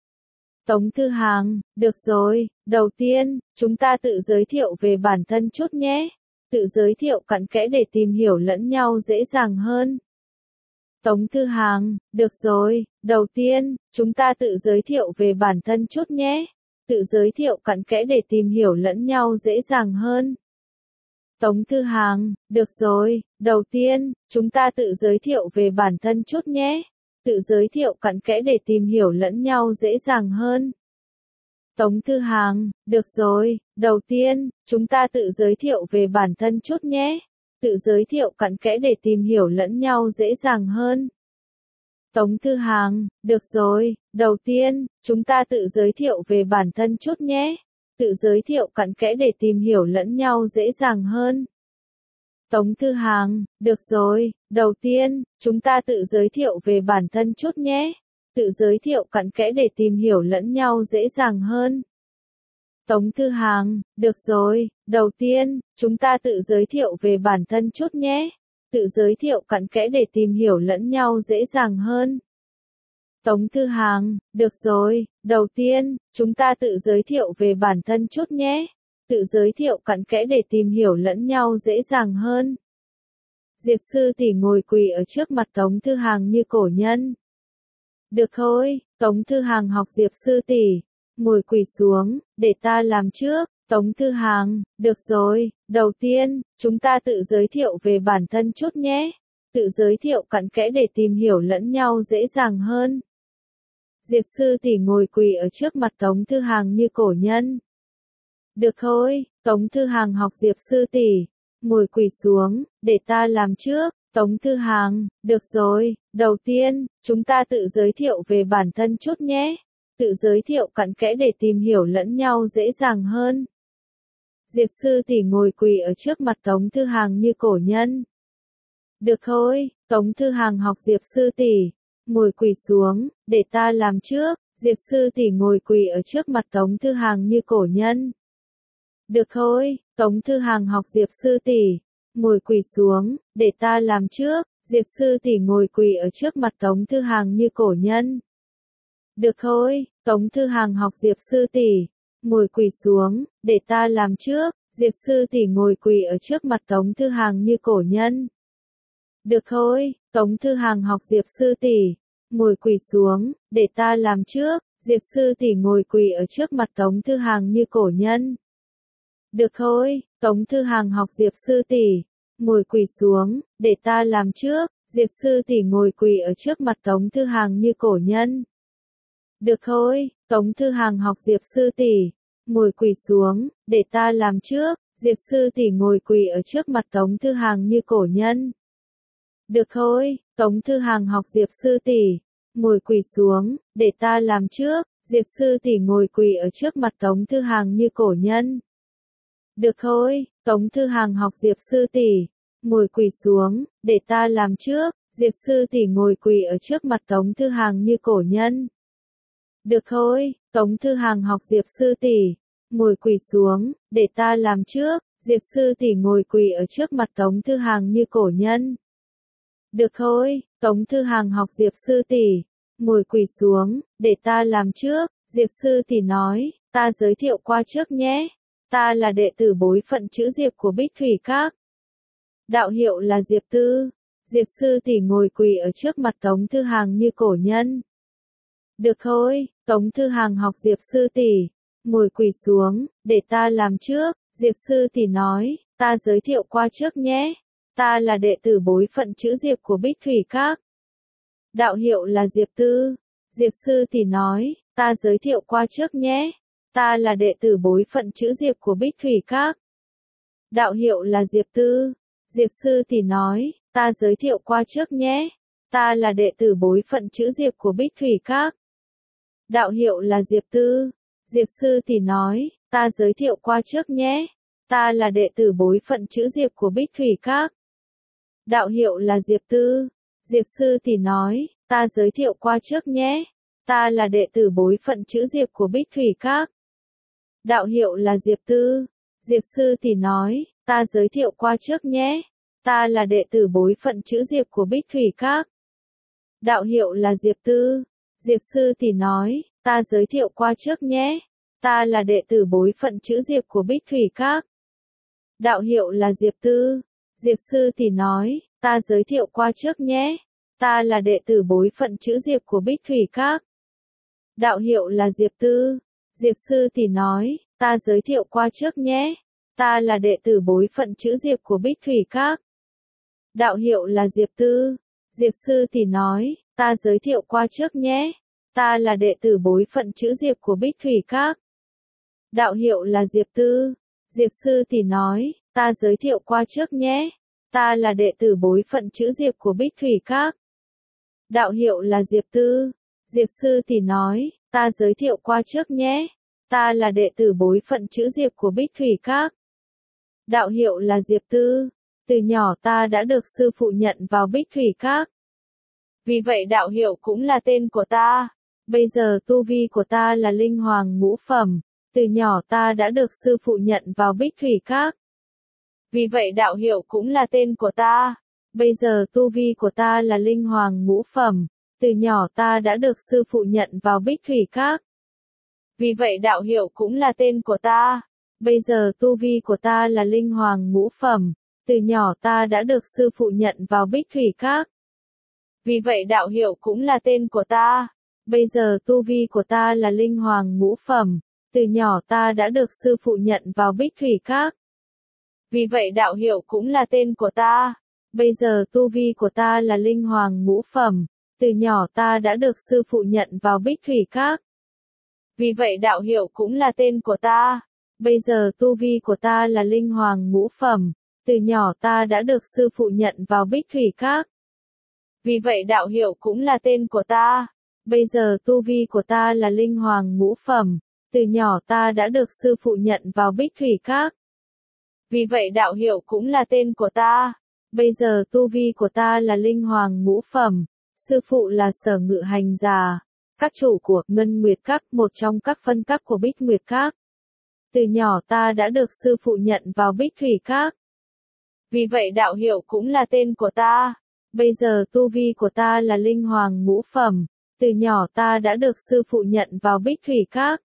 Tống Thư Hàng, được rồi, đầu tiên, chúng ta tự giới thiệu về bản thân chút nhé. Tự giới thiệu cặn kẽ để tìm hiểu lẫn nhau dễ dàng hơn. Tống Thư Hàng, được rồi, đầu tiên, chúng ta tự giới thiệu về bản thân chút nhé. Tự giới thiệu cặn kẽ để tìm hiểu lẫn nhau dễ dàng hơn. Tống Thư Hàng, được rồi, đầu tiên, chúng ta tự giới thiệu về bản thân chút nhé. Tự giới thiệu cặn kẽ để tìm hiểu lẫn nhau dễ dàng hơn. Tống Thư Hàng, được rồi, đầu tiên, chúng ta tự giới thiệu về bản thân chút nhé. Tự giới thiệu cặn kẽ để tìm hiểu lẫn nhau dễ dàng hơn. Tống Thư Hàng, được rồi, đầu tiên, chúng ta tự giới thiệu về bản thân chút nhé. Tự giới thiệu cặn kẽ để tìm hiểu lẫn nhau dễ dàng hơn. Tống Thư Hàng, được rồi, đầu tiên, chúng ta tự giới thiệu về bản thân chút nhé. Tự giới thiệu cặn kẽ để tìm hiểu lẫn nhau dễ dàng hơn. Tống Thư Hàng, được rồi, đầu tiên, chúng ta tự giới thiệu về bản thân chút nhé. Tự giới thiệu cặn kẽ để tìm hiểu lẫn nhau dễ dàng hơn. Tống Thư Hàng, được rồi, đầu tiên, chúng ta tự giới thiệu về bản thân chút nhé. Tự giới thiệu cặn kẽ để tìm hiểu lẫn nhau dễ dàng hơn. Diệp Sư Tỷ ngồi quỳ ở trước mặt Tống Thư Hàng như cổ nhân. Được thôi, Tống Thư Hàng học Diệp Sư Tỷ, ngồi quỳ xuống, để ta làm trước. Tống Thư Hàng, được rồi, đầu tiên, chúng ta tự giới thiệu về bản thân chút nhé. Tự giới thiệu cặn kẽ để tìm hiểu lẫn nhau dễ dàng hơn. Diệp Sư Tỷ ngồi quỳ ở trước mặt Tống Thư Hàng như cổ nhân. Được thôi, Tống Thư Hàng học Diệp Sư Tỷ, ngồi quỳ xuống, để ta làm trước. Tống Thư Hàng, được rồi, đầu tiên, chúng ta tự giới thiệu về bản thân chút nhé. Tự giới thiệu cặn kẽ để tìm hiểu lẫn nhau dễ dàng hơn. Diệp Sư Tỷ ngồi quỳ ở trước mặt Tống Thư Hàng như cổ nhân. Được thôi, Tống Thư Hàng học Diệp Sư Tỷ, ngồi quỳ xuống, để ta làm trước. Diệp Sư Tỷ ngồi quỳ ở trước mặt Tống Thư Hàng như cổ nhân. Được thôi, Tống Thư Hàng học Diệp Sư Tỷ, ngồi quỳ xuống, để ta làm trước. Diệp Sư Tỷ ngồi quỳ ở trước mặt Tống Thư Hàng như cổ nhân. Được thôi, Tống Thư Hàng học Diệp Sư Tỷ, ngồi quỳ xuống, để ta làm trước. Diệp Sư Tỷ ngồi quỳ ở trước mặt Tống Thư Hàng như cổ nhân. Được thôi, Tống Thư Hàng học Diệp Sư Tỷ, ngồi quỳ xuống, để ta làm trước. Diệp Sư Tỷ ngồi quỳ ở trước mặt Tống Thư Hàng như cổ nhân. Được thôi, Tống Thư Hàng học Diệp Sư Tỷ, ngồi quỳ xuống, để ta làm trước. Diệp Sư Tỷ ngồi quỳ ở trước mặt Tống Thư Hàng như cổ nhân. Được thôi, Tống Thư Hàng học Diệp Sư Tỷ, ngồi quỳ xuống, để ta làm trước. Diệp Sư Tỷ ngồi quỳ ở trước mặt Tống Thư Hàng như cổ nhân. Được thôi, Tống Thư Hàng học Diệp Sư Tỷ, ngồi quỳ xuống, để ta làm trước. Diệp Sư Tỷ ngồi quỳ ở trước mặt Tống Thư Hàng như cổ nhân. Được thôi, Tống Thư Hàng học Diệp Sư Tỷ, ngồi quỳ xuống, để ta làm trước. Diệp Sư Tỷ ngồi quỳ ở trước mặt Tống Thư Hàng như cổ nhân. Được thôi, Tống Thư Hàng học Diệp Sư Tỷ, ngồi quỳ xuống, để ta làm trước. Diệp Sư Tỷ ngồi quỳ ở trước mặt Tống Thư Hàng như cổ nhân. Được thôi, Tống Thư Hàng học Diệp Sư Tỷ, ngồi quỳ xuống, để ta làm trước. Diệp Sư Tỷ nói, ta giới thiệu qua trước nhé. Ta là đệ tử bối phận chữ Diệp của Bích Thủy Các. Đạo hiệu là Diệp Tư. Diệp Sư Tỷ ngồi quỳ ở trước mặt Tống Thư Hàng như cổ nhân. Được thôi, Tống Thư Hàng học Diệp Sư Tỷ, ngồi quỳ xuống, để ta làm trước. Diệp Sư Tỷ nói, ta giới thiệu qua trước nhé. Ta là đệ tử bối phận chữ Diệp của Bích Thủy Các. Đạo hiệu là Diệp Tư. Diệp Sư Tỷ nói, ta giới thiệu qua trước nhé. Ta là đệ tử bối phận chữ Diệp của Bích Thủy Các. Đạo hiệu là Diệp Tư. Diệp Sư Tỷ nói, ta giới thiệu qua trước nhé. Ta là đệ tử bối phận chữ Diệp của Bích Thủy Các. Đạo hiệu là Diệp Tư. Diệp Sư Tỷ nói, ta giới thiệu qua trước nhé. Ta là đệ tử bối phận chữ Diệp của Bích Thủy Các. Đạo hiệu là Diệp Tư. Diệp Sư Tỷ nói, ta giới thiệu qua trước nhé. Ta là đệ tử bối phận chữ Diệp của Bích Thủy Các. Đạo hiệu là Diệp Tư. Diệp Sư Tỷ nói, ta giới thiệu qua trước nhé. Ta là đệ tử bối phận chữ Diệp của Bích Thủy Các. Đạo hiệu là Diệp Tư. Diệp Sư Tỷ nói, ta giới thiệu qua trước nhé. Ta là đệ tử bối phận chữ Diệp của Bích Thủy Các. Đạo hiệu là Diệp Tư. Diệp Sư Tỷ nói, ta giới thiệu qua trước nhé. Ta là đệ tử bối phận chữ Diệp của Bích Thủy Các. Đạo hiệu là Diệp Tư. Diệp Sư Tỷ nói, ta giới thiệu qua trước nhé. Ta là đệ tử bối phận chữ Diệp của Bích Thủy Các. Đạo hiệu là Diệp Tư. Diệp Sư Tỷ nói, ta giới thiệu qua trước nhé. Ta là đệ tử bối phận chữ Diệp của Bích Thủy Các. Đạo hiệu là Diệp Tư. Diệp Sư Tỷ nói, ta giới thiệu qua trước nhé. Ta là đệ tử bối phận chữ Diệp của Bích Thủy Các. Đạo hiệu là Diệp Tư. Diệp Sư Tỷ nói, ta giới thiệu qua trước nhé. Ta là đệ tử bối phận chữ Diệp của Bích Thủy Các. Đạo hiệu là Diệp Tư. Từ nhỏ ta đã được sư phụ nhận vào Bích Thủy Các. Vì vậy đạo hiệu cũng là tên của ta. Bây giờ tu vi của ta là linh hoàng ngũ phẩm. Từ nhỏ ta đã được sư phụ nhận vào Bích Thủy Các. Vì vậy đạo hiệu cũng là tên của ta. Bây giờ tu vi của ta là linh hoàng ngũ phẩm. Từ nhỏ ta đã được sư phụ nhận vào Bích Thủy Các. Vì vậy đạo hiệu cũng là tên của ta. Bây giờ tu vi của ta là linh hoàng ngũ phẩm. Từ nhỏ ta đã được sư phụ nhận vào Bích Thủy Các. Vì vậy đạo hiệu cũng là tên của ta. Bây giờ tu vi của ta là linh hoàng ngũ phẩm. Từ nhỏ ta đã được sư phụ nhận vào Bích Thủy Các. Vì vậy đạo hiệu cũng là tên của ta. Bây giờ tu vi của ta là linh hoàng ngũ phẩm. Từ nhỏ ta đã được sư phụ nhận vào Bích Thủy Các. Vì vậy đạo hiệu cũng là tên của ta. Bây giờ tu vi của ta là linh hoàng ngũ phẩm. Từ nhỏ ta đã được sư phụ nhận vào Bích Thủy Các. Vì vậy đạo hiệu cũng là tên của ta. Bây giờ tu vi của ta là linh hoàng ngũ phẩm. Từ nhỏ ta đã được sư phụ nhận vào Bích Thủy Các. Vì vậy đạo hiệu cũng là tên của ta. Bây giờ tu vi của ta là linh hoàng ngũ phẩm. Sư phụ là Sở Ngự Hành Giả. Các chủ của Ngân Nguyệt Các, một trong các phân các của Bích Nguyệt Các. Từ nhỏ ta đã được sư phụ nhận vào Bích Thủy Các. Vì vậy đạo hiệu cũng là tên của ta. Bây giờ tu vi của ta là linh hoàng ngũ phẩm. Từ nhỏ ta đã được sư phụ nhận vào Bích Thủy Các.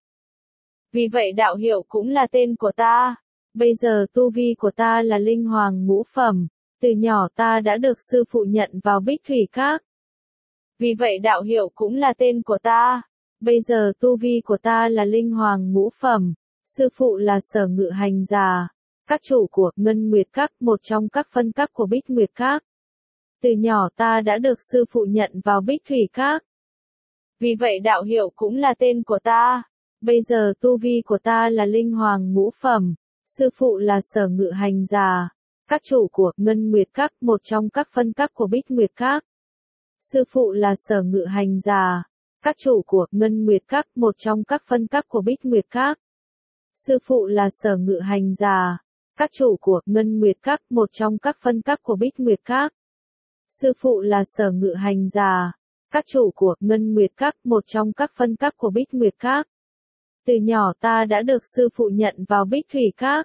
Vì vậy đạo hiệu cũng là tên của ta. Bây giờ tu vi của ta là linh hoàng ngũ phẩm. Từ nhỏ ta đã được sư phụ nhận vào Bích Thủy Các. Vì vậy đạo hiệu cũng là tên của ta. Bây giờ tu vi của ta là linh hoàng ngũ phẩm. Sư phụ là Sở Ngự Hành Giả. Các chủ của Ngân Nguyệt Các, một trong các phân các của Bích Nguyệt Các. Từ nhỏ ta đã được sư phụ nhận vào Bích Thủy Các. Vì vậy đạo hiệu cũng là tên của ta. Bây giờ tu vi của ta là linh hoàng ngũ phẩm. Sư phụ là Sở Ngự Hành Giả. Các chủ của Ngân Nguyệt Các, một trong các phân các của Bích Nguyệt Các. Sư phụ là Sở Ngự Hành Giả. Các chủ của Ngân Nguyệt Các, một trong các phân các của Bích Nguyệt Các. Sư phụ là Sở Ngự Hành Giả. Các chủ của Ngân Nguyệt Các, một trong các phân các của Bích Nguyệt Các. Sư phụ là Sở Ngự Hành Giả. Các chủ của Ngân Nguyệt Các, một trong các phân các của Bích Nguyệt Các. Từ nhỏ ta đã được sư phụ nhận vào Bích Thủy Các.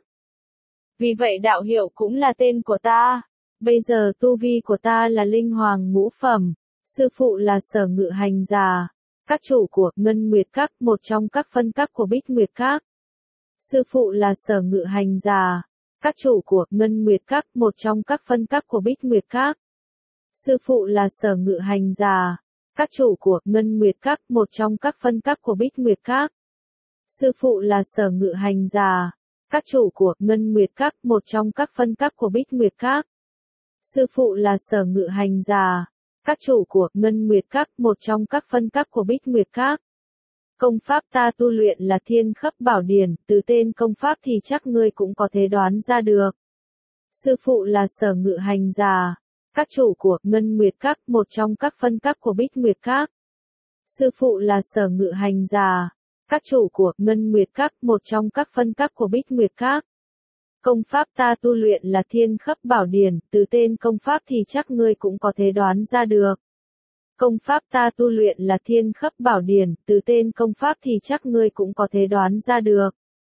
Vì vậy đạo hiệu cũng là tên của ta. Bây giờ tu vi của ta là linh hoàng ngũ phẩm. Sư phụ là Sở Ngự Hành Giả. Các chủ của Ngân Nguyệt Các, một trong các phân các của Bích Nguyệt Các. Sư phụ là Sở Ngự Hành Giả. Các chủ của Ngân Nguyệt Các, một trong các phân các của Bích Nguyệt Các. Sư phụ là Sở Ngự Hành Giả. Các chủ của Ngân Nguyệt Các, một trong các phân các của Bích Nguyệt Các. Sư phụ là Sở Ngự Hành Giả. Các chủ của Ngân Nguyệt Các, một trong các phân các của Bích Nguyệt Các. Sư phụ là Sở Ngự Hành Giả. Các chủ của Ngân Nguyệt Các, một trong các phân các của Bích Nguyệt Các. Công pháp ta tu luyện là Thiên Khấp Bảo Điển, từ tên công pháp thì chắc ngươi cũng có thể đoán ra được. Sư phụ là Sở Ngự Hành Giả. Các chủ của Ngân Nguyệt Các, một trong các phân các của Bích Nguyệt Các. Sư phụ là Sở Ngự Hành Giả. Các chủ của Ngân Nguyệt Các, một trong các phân các của Bích Nguyệt Các. Công pháp ta tu luyện là Thiên Khấp Bảo Điển, từ tên công pháp thì chắc ngươi cũng có thể đoán ra được. Công pháp ta tu luyện là Thiên Khấp Bảo Điển, từ tên công pháp thì chắc ngươi cũng có thể đoán ra được.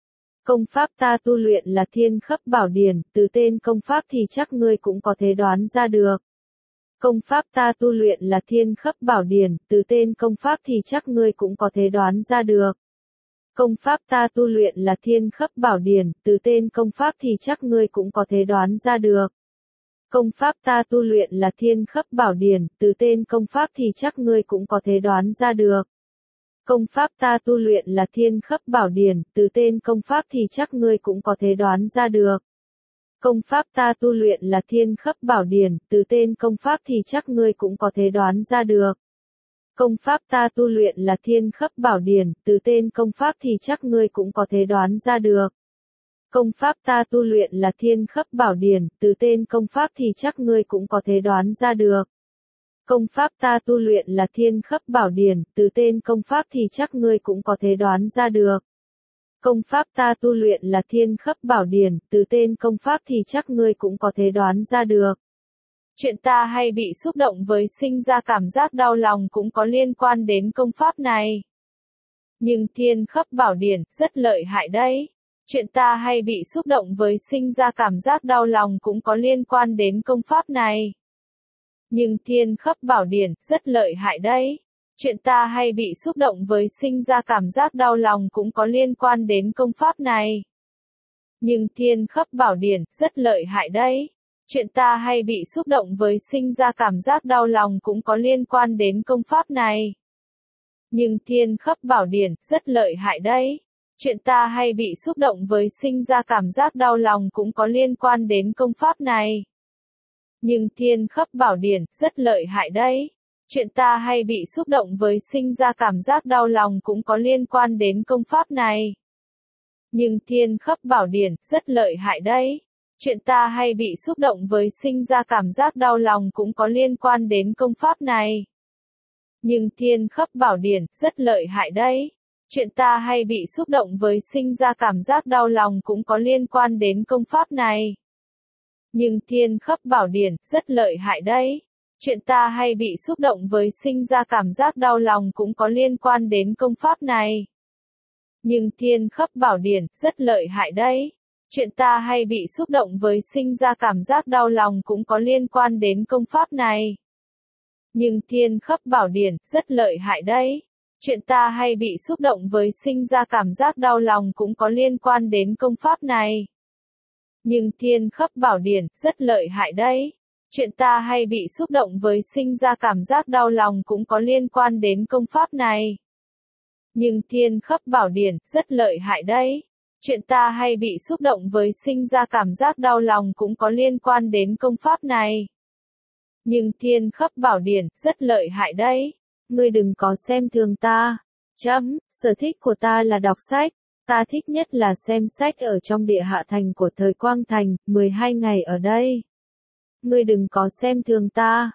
Công pháp ta tu luyện là Thiên Khấp Bảo Điển, từ tên công pháp thì chắc ngươi cũng có thể đoán ra được. Công pháp ta tu luyện là Thiên Khấp Bảo Điển, từ tên công pháp thì chắc ngươi cũng có thể đoán ra được. Công pháp ta tu luyện là Thiên Khấp Bảo Điển, từ tên công pháp thì chắc ngươi cũng có thể đoán ra được. Công pháp ta tu luyện là Thiên Khấp Bảo Điển, từ tên công pháp thì chắc ngươi cũng có thể đoán ra được. Công pháp ta tu luyện là Thiên Khấp Bảo Điển, từ tên công pháp thì chắc ngươi cũng có thể đoán ra được. Công pháp ta tu luyện là Thiên Khấp Bảo Điển, từ tên công pháp thì chắc ngươi cũng có thể đoán ra được. Công pháp ta tu luyện là Thiên Khấp Bảo Điển, từ tên công pháp thì chắc ngươi cũng có thể đoán ra được. Công pháp ta tu luyện là Thiên Khấp Bảo Điển, từ tên công pháp thì chắc ngươi cũng có thể đoán ra được. Công pháp ta tu luyện là Thiên Khấp Bảo Điển, từ tên công pháp thì chắc ngươi cũng có thể đoán ra được. Công pháp ta tu luyện là Thiên Khấp Bảo Điển, từ tên công pháp thì chắc ngươi cũng có thể đoán ra được. Chuyện ta hay bị xúc động với sinh ra cảm giác đau lòng cũng có liên quan đến công pháp này. Nhưng Thiên Khấp Bảo Điển rất lợi hại đấy. Chuyện ta hay bị xúc động với sinh ra cảm giác đau lòng cũng có liên quan đến công pháp này. Nhưng Thiên Khấp Bảo Điển rất lợi hại đấy. Chuyện ta hay bị xúc động với sinh ra cảm giác đau lòng cũng có liên quan đến công pháp này. Nhưng Thiên Khấp Bảo Điển rất lợi hại đấy. Chuyện ta hay bị xúc động với sinh ra cảm giác đau lòng cũng có liên quan đến công pháp này. Nhưng Thiên Khấp Bảo Điển rất lợi hại đấy. Chuyện ta hay bị xúc động với sinh ra cảm giác đau lòng cũng có liên quan đến công pháp này. Nhưng Thiên Khấp Bảo Điển rất lợi hại đấy. Chuyện ta hay bị xúc động với sinh ra cảm giác đau lòng cũng có liên quan đến công pháp này. Nhưng Thiên Khấp Bảo Điển rất lợi hại đấy. Chuyện ta hay bị xúc động với sinh ra cảm giác đau lòng cũng có liên quan đến công pháp này. Nhưng Thiên Khấp Bảo Điển rất lợi hại đấy. Chuyện ta hay bị xúc động với sinh ra cảm giác đau lòng cũng có liên quan đến công pháp này. Nhưng Thiên Khấp Bảo Điển rất lợi hại đấy. Chuyện ta hay bị xúc động với sinh ra cảm giác đau lòng cũng có liên quan đến công pháp này. Nhưng Thiên Khấp Bảo Điển rất lợi hại đấy. Chuyện ta hay bị xúc động với sinh ra cảm giác đau lòng cũng có liên quan đến công pháp này. Nhưng Thiên Khấp Bảo Điển rất lợi hại đấy. Chuyện ta hay bị xúc động với sinh ra cảm giác đau lòng cũng có liên quan đến công pháp này. Nhưng Thiên Khấp Bảo Điển rất lợi hại đấy. Chuyện ta hay bị xúc động với sinh ra cảm giác đau lòng cũng có liên quan đến công pháp này. Nhưng Thiên Khấp Bảo Điển rất lợi hại đấy. Chuyện ta hay bị xúc động với sinh ra cảm giác đau lòng cũng có liên quan đến công pháp này. Nhưng Thiên Khấp Bảo Điển rất lợi hại đấy. Ngươi đừng có xem thường ta. Sở thích của ta là đọc sách. Ta thích nhất là xem sách ở trong địa hạ thành của thời Quang Thành, 12 ngày ở đây. Ngươi đừng có xem thường ta.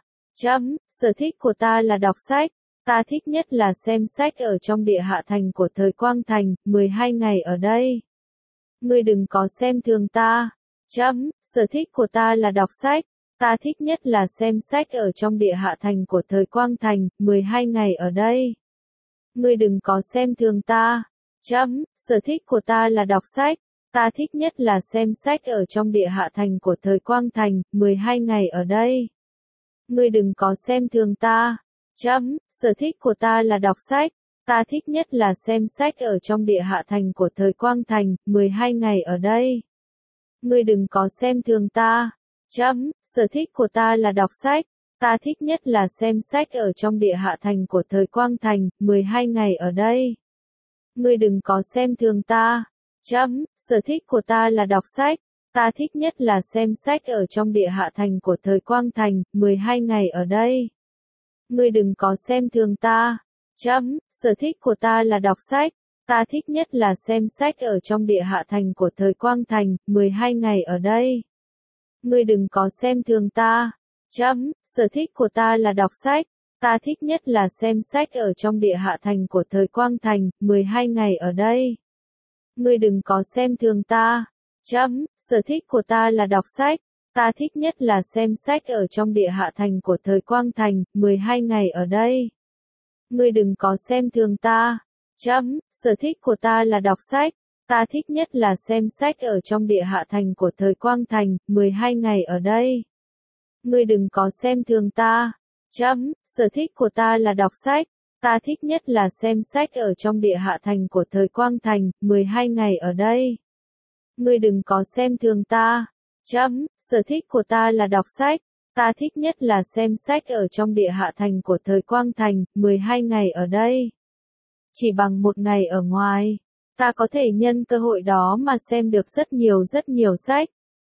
Sở thích của ta là đọc sách. Ta thích nhất là xem sách ở trong địa hạ thành của thời Quang Thành, 12 ngày ở đây. Ngươi đừng có xem thường ta. Sở thích của ta là đọc sách. Ta thích nhất là xem sách ở trong địa hạ thành của thời Quang Thành, 12 ngày ở đây. Ngươi đừng có xem thường ta. Sở thích của ta là đọc sách. Ta thích nhất là xem sách ở trong địa hạ thành của thời Quang Thành, 12 ngày ở đây. Ngươi đừng có xem thường ta. Sở thích của ta là đọc sách. Ta thích nhất là xem sách ở trong địa hạ thành của thời Quang Thành, 12 ngày ở đây. Ngươi đừng có xem thường ta. Sở thích của ta là đọc sách. Ta thích nhất là xem sách ở trong địa hạ thành của thời Quang Thành, 12 ngày ở đây. Ngươi đừng có xem thường ta. Sở thích của ta là đọc sách. Ta thích nhất là xem sách ở trong địa hạ thành của thời Quang Thành, 12 ngày ở đây. Ngươi đừng có xem thường ta. Sở thích của ta là đọc sách. Ta thích nhất là xem sách ở trong địa hạ thành của thời Quang Thành, 12 ngày ở đây. Ngươi đừng có xem thường ta. Sở thích của ta là đọc sách. Ta thích nhất là xem sách ở trong địa hạ thành của thời Quang Thành, 12 ngày ở đây. Ngươi đừng có xem thường ta. Sở thích của ta là đọc sách. Ta thích nhất là xem sách ở trong địa hạ thành của thời Quang Thành, 12 ngày ở đây. Ngươi đừng có xem thường ta. Sở thích của ta là đọc sách. Ta thích nhất là xem sách ở trong địa hạ thành của thời Quang Thành, 12 ngày ở đây. Ngươi đừng có xem thường ta. Sở thích của ta là đọc sách. Ta thích nhất là xem sách ở trong địa hạ thành của thời Quang Thành, 12 ngày ở đây. Ngươi đừng có xem thường ta. Sở thích của ta là đọc sách. Ta thích nhất là xem sách ở trong địa hạ thành của thời Quang Thành, 12 ngày ở đây. Chỉ bằng một ngày ở ngoài, ta có thể nhân cơ hội đó mà xem được rất nhiều sách.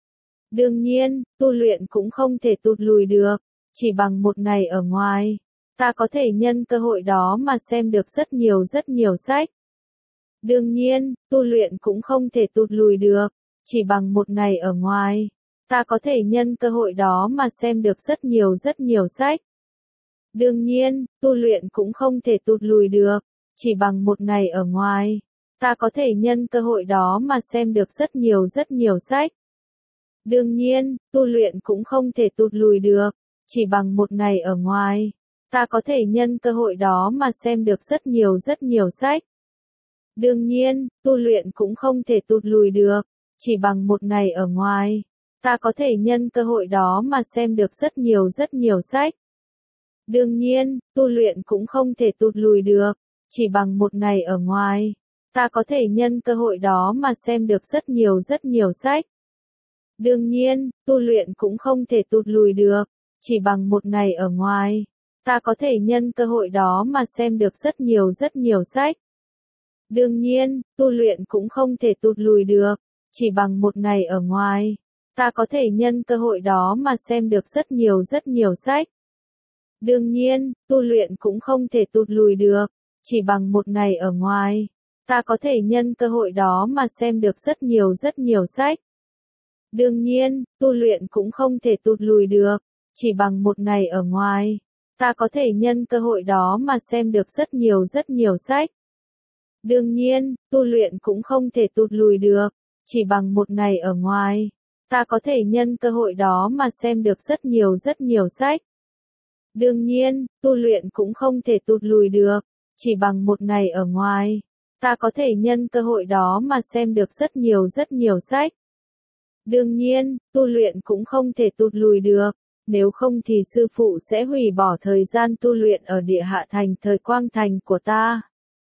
Đương nhiên, tu luyện cũng không thể tụt lùi được. Chỉ bằng một ngày ở ngoài, ta có thể nhân cơ hội đó mà xem được rất nhiều sách. Đương nhiên, tu luyện cũng không thể tụt lùi được. Chỉ bằng một ngày ở ngoài, ta có thể nhân cơ hội đó mà xem được rất nhiều sách. Đương nhiên, tu luyện cũng không thể tụt lùi được. Chỉ bằng một ngày ở ngoài, ta có thể nhân cơ hội đó mà xem được rất nhiều sách. Đương nhiên, tu luyện cũng không thể tụt lùi được. Chỉ bằng một ngày ở ngoài, ta có thể nhân cơ hội đó mà xem được rất nhiều sách. Đương nhiên, tu luyện cũng không thể tụt lùi được. Chỉ bằng một ngày ở ngoài, ta có thể nhân cơ hội đó mà xem được rất nhiều sách. Đương nhiên, tu luyện cũng không thể tụt lùi được. Chỉ bằng một ngày ở ngoài, ta có thể nhân cơ hội đó mà xem được rất nhiều sách. Đương nhiên, tu luyện cũng không thể tụt lùi được. Chỉ bằng một ngày ở ngoài, ta có thể nhân cơ hội đó mà xem được rất nhiều sách. Đương nhiên, tu luyện cũng không thể tụt lùi được. Chỉ bằng một ngày ở ngoài, ta có thể nhân cơ hội đó mà xem được rất nhiều sách. Đương nhiên, tu luyện cũng không thể tụt lùi được. Chỉ bằng một ngày ở ngoài, ta có thể nhân cơ hội đó mà xem được rất nhiều sách. Đương nhiên, tu luyện cũng không thể tụt lùi được. Chỉ bằng một ngày ở ngoài, ta có thể nhân cơ hội đó mà xem được rất nhiều sách. Đương nhiên, tu luyện cũng không thể tụt lùi được. Chỉ bằng một ngày ở ngoài, ta có thể nhân cơ hội đó mà xem được rất nhiều sách. Đương nhiên, tu luyện cũng không thể tụt lùi được. Chỉ bằng một ngày ở ngoài, ta có thể nhân cơ hội đó mà xem được rất nhiều sách. Đương nhiên, tu luyện cũng không thể tụt lùi được. Nếu không thì sư phụ sẽ hủy bỏ thời gian tu luyện ở địa hạ thành thời Quang Thành của ta.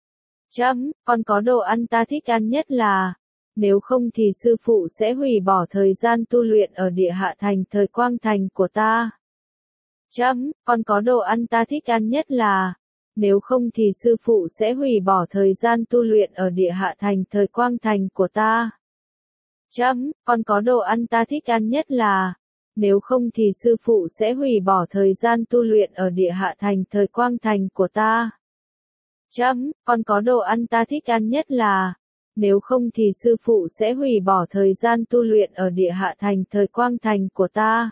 Con có đồ ăn ta thích ăn nhất là. Nếu không thì sư phụ sẽ hủy bỏ thời gian tu luyện ở địa hạ thành thời Quang Thành của ta. Con có đồ ăn ta thích ăn nhất là. Nếu không thì sư phụ sẽ hủy bỏ thời gian tu luyện ở địa hạ thành thời Quang Thành của ta. Con có đồ ăn ta thích ăn nhất là. Nếu không thì sư phụ sẽ hủy bỏ thời gian tu luyện ở địa hạ thành thời Quang Thành của ta. Con có đồ ăn ta thích ăn nhất là. Nếu không thì sư phụ sẽ hủy bỏ thời gian tu luyện ở địa hạ thành thời Quang Thành của ta.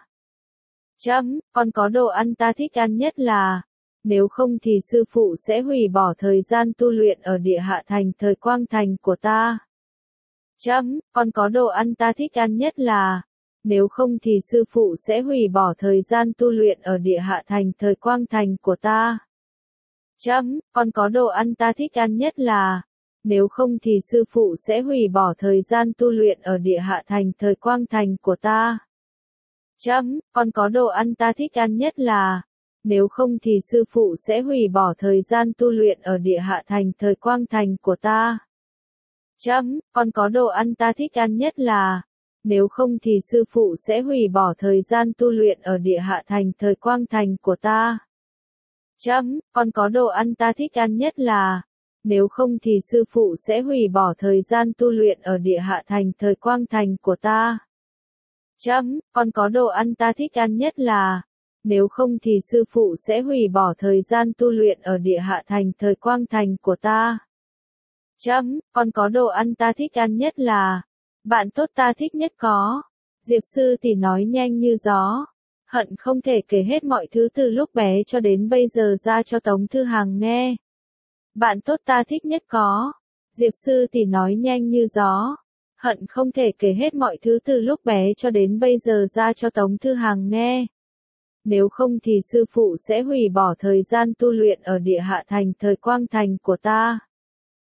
Con có đồ ăn ta thích ăn nhất là. Nếu không thì sư phụ sẽ hủy bỏ thời gian tu luyện ở địa hạ thành thời Quang Thành của ta. Con có đồ ăn ta thích ăn nhất là. Nếu không thì sư phụ sẽ hủy bỏ thời gian tu luyện ở địa hạ thành thời Quang Thành của ta. Con có đồ ăn ta thích ăn nhất là. Nếu không thì sư phụ sẽ hủy bỏ thời gian tu luyện ở địa hạ thành thời Quang Thành của ta. Con có đồ ăn ta thích ăn nhất là. Nếu không thì sư phụ sẽ hủy bỏ thời gian tu luyện ở địa hạ thành thời Quang Thành của ta. Con có đồ ăn ta thích ăn nhất là. Nếu không thì sư phụ sẽ hủy bỏ thời gian tu luyện ở địa hạ thành thời Quang Thành của ta. Con có đồ ăn ta thích ăn nhất là. Nếu không thì sư phụ sẽ hủy bỏ thời gian tu luyện ở địa hạ thành thời Quang Thành của ta. Con có đồ ăn ta thích ăn nhất là. Nếu không thì sư phụ sẽ hủy bỏ thời gian tu luyện ở địa hạ thành thời Quang Thành của ta. Con có đồ ăn ta thích ăn nhất là. Bạn tốt ta thích nhất có. Diệp sư tỷ nói nhanh như gió. Hận không thể kể hết mọi thứ từ lúc bé cho đến bây giờ ra cho Tống Thư Hằng nghe. Bạn tốt ta thích nhất có. Diệp sư tỷ nói nhanh như gió. Hận không thể kể hết mọi thứ từ lúc bé cho đến bây giờ ra cho Tống Thư Hằng nghe. Nếu không thì sư phụ sẽ hủy bỏ thời gian tu luyện ở địa hạ thành thời Quang Thành của ta.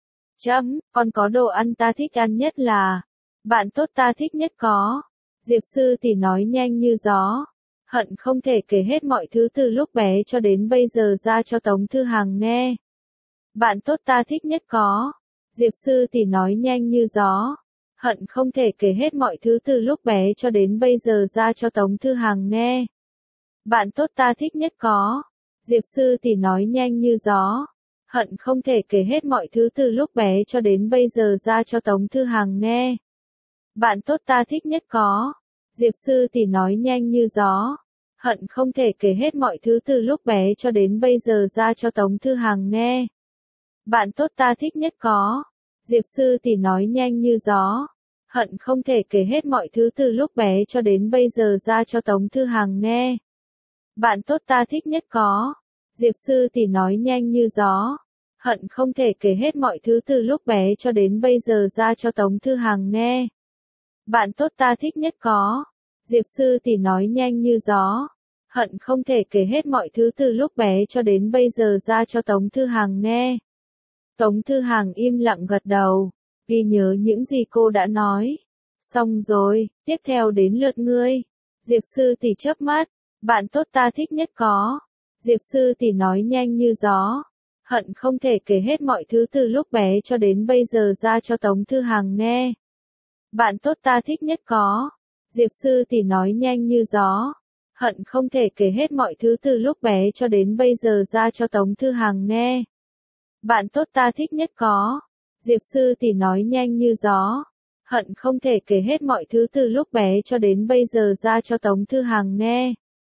Con có đồ ăn ta thích ăn nhất là. Bạn tốt ta thích nhất có. Diệp sư tỷ nói nhanh như gió. Hận không thể kể hết mọi thứ từ lúc bé cho đến bây giờ ra cho Tống Thư Hằng nghe. Bạn tốt ta thích nhất có. Diệp sư tỷ nói nhanh như gió. Hận không thể kể hết mọi thứ từ lúc bé cho đến bây giờ ra cho Tống Thư Hằng nghe. Bạn tốt ta thích nhất có. Diệp sư tỷ nói nhanh như gió. Hận không thể kể hết mọi thứ từ lúc bé cho đến bây giờ ra cho Tống Thư Hằng nghe. Bạn tốt ta thích nhất có. Diệp sư tỷ nói nhanh như gió. Hận không thể kể hết mọi thứ từ lúc bé cho đến bây giờ ra cho Tống Thư Hằng nghe. Bạn tốt ta thích nhất có. Diệp sư tỷ nói nhanh như gió. Hận không thể kể hết mọi thứ từ lúc bé cho đến bây giờ ra cho Tống Thư Hằng nghe. Bạn tốt ta thích nhất có. Diệp sư tỷ nói nhanh như gió. Hận không thể kể hết mọi thứ từ lúc bé cho đến bây giờ ra cho Tống Thư Hằng nghe. Bạn tốt ta thích nhất có. Diệp sư tỷ nói nhanh như gió. Hận không thể kể hết mọi thứ từ lúc bé cho đến bây giờ ra cho Tống Thư Hằng nghe. Tống Thư Hằng im lặng gật đầu, ghi nhớ những gì cô đã nói. Xong rồi, tiếp theo đến lượt ngươi. Diệp sư tỷ chớp mắt. Bạn tốt ta thích nhất có. Diệp sư tỷ nói nhanh như gió. Hận không thể kể hết mọi thứ từ lúc bé cho đến bây giờ ra cho Tống Thư Hằng nghe. Bạn tốt ta thích nhất có. Diệp sư tỷ nói nhanh như gió. Hận không thể kể hết mọi thứ từ lúc bé cho đến bây giờ ra cho Tống Thư Hằng nghe. Bạn tốt ta thích nhất có. Diệp sư tỷ nói nhanh như gió. Hận không thể kể hết mọi thứ từ lúc bé cho đến bây giờ ra cho Tống Thư Hằng nghe.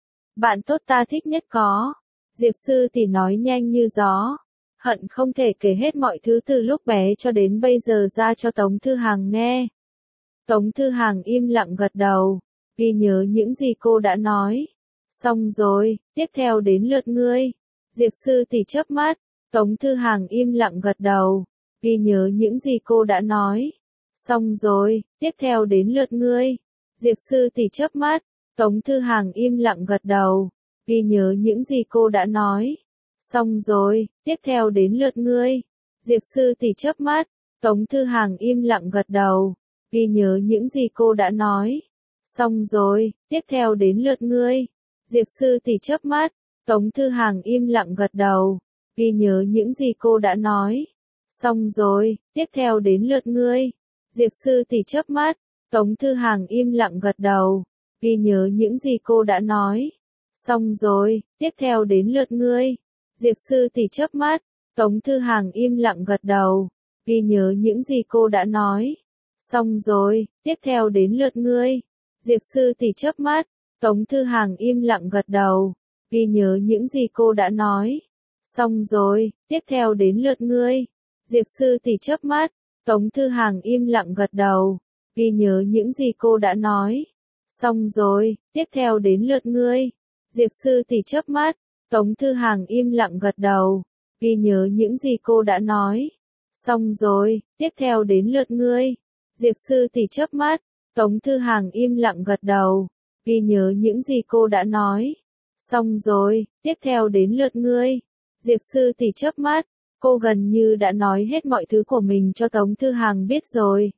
Bạn tốt ta thích nhất có. Diệp sư tỷ nói nhanh như gió. Hận không thể kể hết mọi thứ từ lúc bé cho đến bây giờ ra cho Tống Thư Hằng nghe. Tống Thư Hằng im lặng gật đầu, ghi nhớ những gì cô đã nói. Xong rồi, tiếp theo đến lượt ngươi. Diệp sư tỷ chớp mắt. Tống Thư Hằng im lặng gật đầu, ghi nhớ những gì cô đã nói. Xong rồi, tiếp theo đến lượt ngươi. Diệp sư tỷ chớp mắt. Tống Thư Hằng im lặng gật đầu, ghi nhớ những gì cô đã nói. Xong rồi, tiếp theo đến lượt ngươi. Diệp sư tỷ chớp mắt. Tống Thư Hằng im lặng gật đầu, ghi nhớ những gì cô đã nói. Xong rồi, tiếp theo đến lượt ngươi. Diệp sư tỷ chớp mắt. Tống Thư Hằng im lặng gật đầu, ghi nhớ những gì cô đã nói. Xong rồi, tiếp theo đến lượt ngươi. Diệp sư tỷ chớp mắt. Tống Thư Hằng im lặng gật đầu, ghi nhớ những gì cô đã nói. Xong rồi, tiếp theo đến lượt ngươi. Diệp sư tỷ chớp mắt. Tống Thư Hằng im lặng gật đầu, ghi nhớ những gì cô đã nói. Xong rồi, tiếp theo đến lượt ngươi. Diệp sư tỷ chớp mắt. Tống Thư Hằng im lặng gật đầu, ghi nhớ những gì cô đã nói. Xong rồi, tiếp theo đến lượt ngươi. Diệp sư tỷ chớp mắt. Tống Thư Hằng im lặng gật đầu, ghi nhớ những gì cô đã nói. Xong rồi, tiếp theo đến lượt ngươi. Diệp sư tỷ chớp mắt. Tống Thư Hằng im lặng gật đầu, ghi nhớ những gì cô đã nói. Xong rồi, tiếp theo đến lượt ngươi. Diệp sư tỷ chớp mắt. Tống Thư Hằng im lặng gật đầu, ghi nhớ những gì cô đã nói. Xong rồi, tiếp theo đến lượt ngươi. Diệp sư tỷ chớp mắt. Cô gần như đã nói hết mọi thứ của mình cho Tống Thư Hằng biết rồi.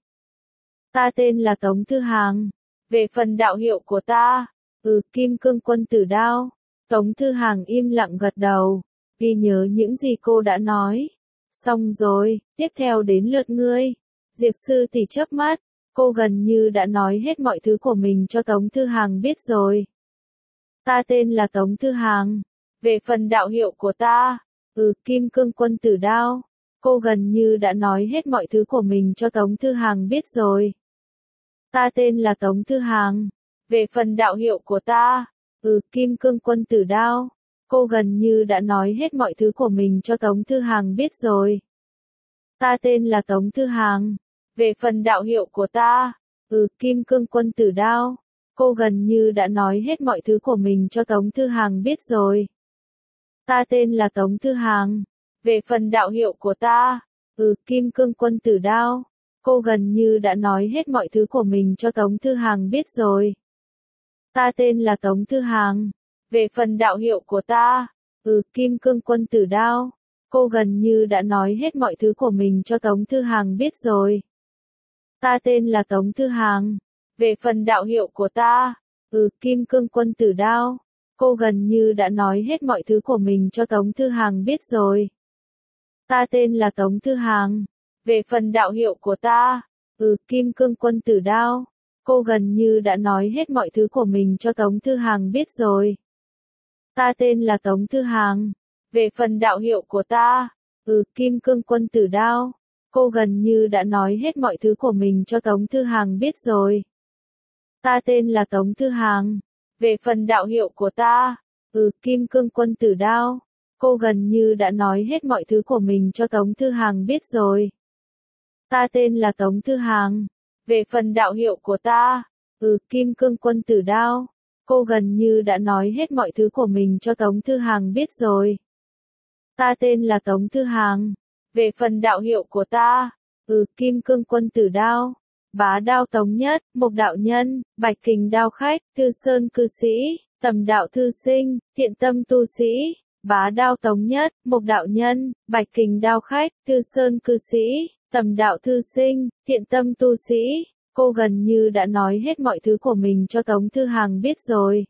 Ta tên là Tống Thư Hằng. Về phần đạo hiệu của ta, Kim Cương Quân Tử Đao. Tống Thư Hằng im lặng gật đầu, ghi nhớ những gì cô đã nói. Xong rồi, tiếp theo đến lượt ngươi. Diệp sư tỷ chớp mắt. Cô gần như đã nói hết mọi thứ của mình cho Tống Thư Hằng biết rồi. Ta tên là Tống Thư Hằng. Về phần đạo hiệu của ta, Kim Cương Quân Tử Đao. Cô gần như đã nói hết mọi thứ của mình cho Tống Thư Hằng biết rồi. Ta tên là Tống Thư Hằng. Về phần đạo hiệu của ta, Kim Cương Quân Tử Đao. Cô gần như đã nói hết mọi thứ của mình cho Tống Thư Hằng biết rồi. Ta tên là Tống Thư Hằng. Về phần đạo hiệu của ta, Kim Cương Quân Tử Đao. Cô gần như đã nói hết mọi thứ của mình cho Tống Thư Hằng biết rồi. Ta tên là Tống Thư Hằng. Về phần đạo hiệu của ta, Kim Cương Quân Tử Đao. Cô gần như đã nói hết mọi thứ của mình cho Tống Thư Hằng biết rồi. Ta tên là Tống Thư Hằng. Về phần đạo hiệu của ta, Kim Cương Quân Tử Đao. Cô gần như đã nói hết mọi thứ của mình cho Tống Thư Hàng biết rồi. Ta tên là Tống Thư Hàng. Về phần đạo hiệu của ta, Kim Cương Quân Tử Đao. Cô gần như đã nói hết mọi thứ của mình cho Tống Thư Hàng biết rồi. Ta tên là Tống Thư Hàng. Về phần đạo hiệu của ta, Kim Cương Quân Tử Đao. Cô gần như đã nói hết mọi thứ của mình cho Tống Thư Hàng biết rồi. Ta tên là Tống Thư Hàng. Về phần đạo hiệu của ta, Kim Cương Quân Tử Đao. Cô gần như đã nói hết mọi thứ của mình cho Tống Thư Hàng biết rồi. Ta tên là Tống Thư Hàng. Về phần đạo hiệu của ta, Kim Cương Quân Tử Đao. Cô gần như đã nói hết mọi thứ của mình cho Tống Thư Hàng biết rồi. Ta tên là Tống Thư Hàng. Về phần đạo hiệu của ta, Kim Cương Quân Tử Đao. Cô gần như đã nói hết mọi thứ của mình cho Tống Thư Hàng biết rồi. Ta tên là Tống Thư Hàng. Về phần đạo hiệu của ta, Kim Cương Quân Tử Đao. Bá Đao Tống Nhất, Mộc Đạo Nhân, Bạch Kình Đao Khách, Thư Sơn Cư Sĩ, Tầm Đạo Thư Sinh, Thiện Tâm Tu Sĩ. Bá Đao Tống Nhất, Mộc Đạo Nhân, Bạch Kình Đao Khách, Thư Sơn Cư Sĩ, Tầm Đạo Thư Sinh, Thiện Tâm Tu Sĩ. Cô gần như đã nói hết mọi thứ của mình cho Tống Thư Hàng biết rồi.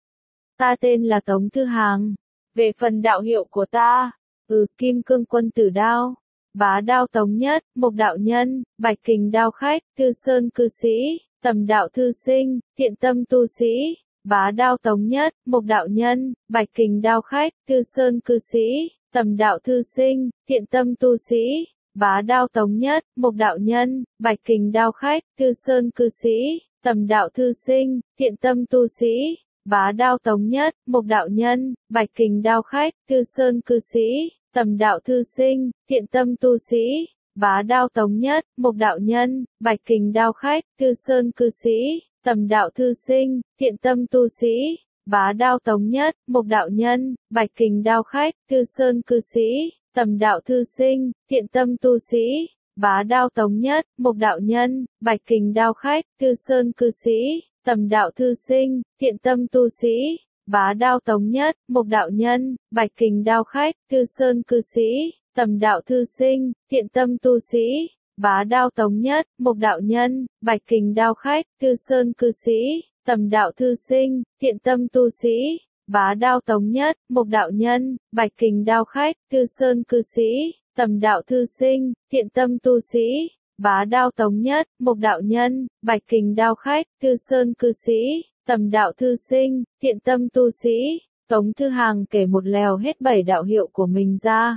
Ta tên là Tống Thư Hàng. Về phần đạo hiệu của ta, Kim Cương Quân Tử Đao. Bá Đao Tống Nhất, Mộc Đạo Nhân, Bạch Kình Đao Khách, Thư Sơn Cư Sĩ, Tầm Đạo Thư Sinh, Thiện Tâm Tu Sĩ. Bá Đao Tống Nhất, Mộc Đạo Nhân, Bạch Kình Đao Khách, Thư Sơn Cư Sĩ, Tầm Đạo Thư Sinh, Thiện Tâm Tu Sĩ. Bá Đao Tống Nhất, Mộc Đạo Nhân, Bạch Kình Đao Khách, Thư Sơn Cư Sĩ, Tầm Đạo Thư Sinh, Thiện Tâm Tu Sĩ. Bá Đao Tống Nhất, Mộc Đạo Nhân, Bạch Kình Đao Khách, Thư Sơn Cư Sĩ, Tầm Đạo Thư Sinh, Thiện Tâm Tu Sĩ. Bá Đao Tống Nhất, Mộc Đạo Nhân, Bạch Kình Đao Khách, Thư Sơn Cư Sĩ, Tầm Đạo Thư Sinh, Thiện Tâm Tu Sĩ. Bá Đao Tống Nhất, Mộc Đạo Nhân, Bạch Kình Đao Khách, Thư Sơn Cư Sĩ, Tầm Đạo Thư Sinh, Thiện Tâm Tu Sĩ. Bá Đao Tống Nhất, Mộc Đạo Nhân, Bạch Kình Đao Khách, Thư Sơn Cư Sĩ, Tầm Đạo Thư Sinh, Thiện Tâm Tu Sĩ. Bá Đao Tống Nhất, Mộc Đạo Nhân, Bạch Kình Đao Khách, Thư Sơn Cư Sĩ, Tầm Đạo Thư Sinh, Thiện Tâm Tu Sĩ. Bá Đao Tống Nhất, Mộc Đạo Nhân, Bạch Kình Đao Khách, Thư Sơn Cư Sĩ, Tầm Đạo Thư Sinh, Thiện Tâm Tu Sĩ. Bá Đao Tống Nhất, Mộc Đạo Nhân, Bạch Kình Đao Khách, Thư Sơn Cư Sĩ, Tầm Đạo Thư Sinh, Thiện Tâm Tu Sĩ. Bá Đao Tống Nhất, Mộc Đạo Nhân, Bạch Kình Đao Khách, Thư Sơn Cư Sĩ, Tầm Đạo Thư Sinh, Thiện Tâm Tu Sĩ. Tống Thư Hàng kể một lèo hết 7 đạo hiệu của mình ra.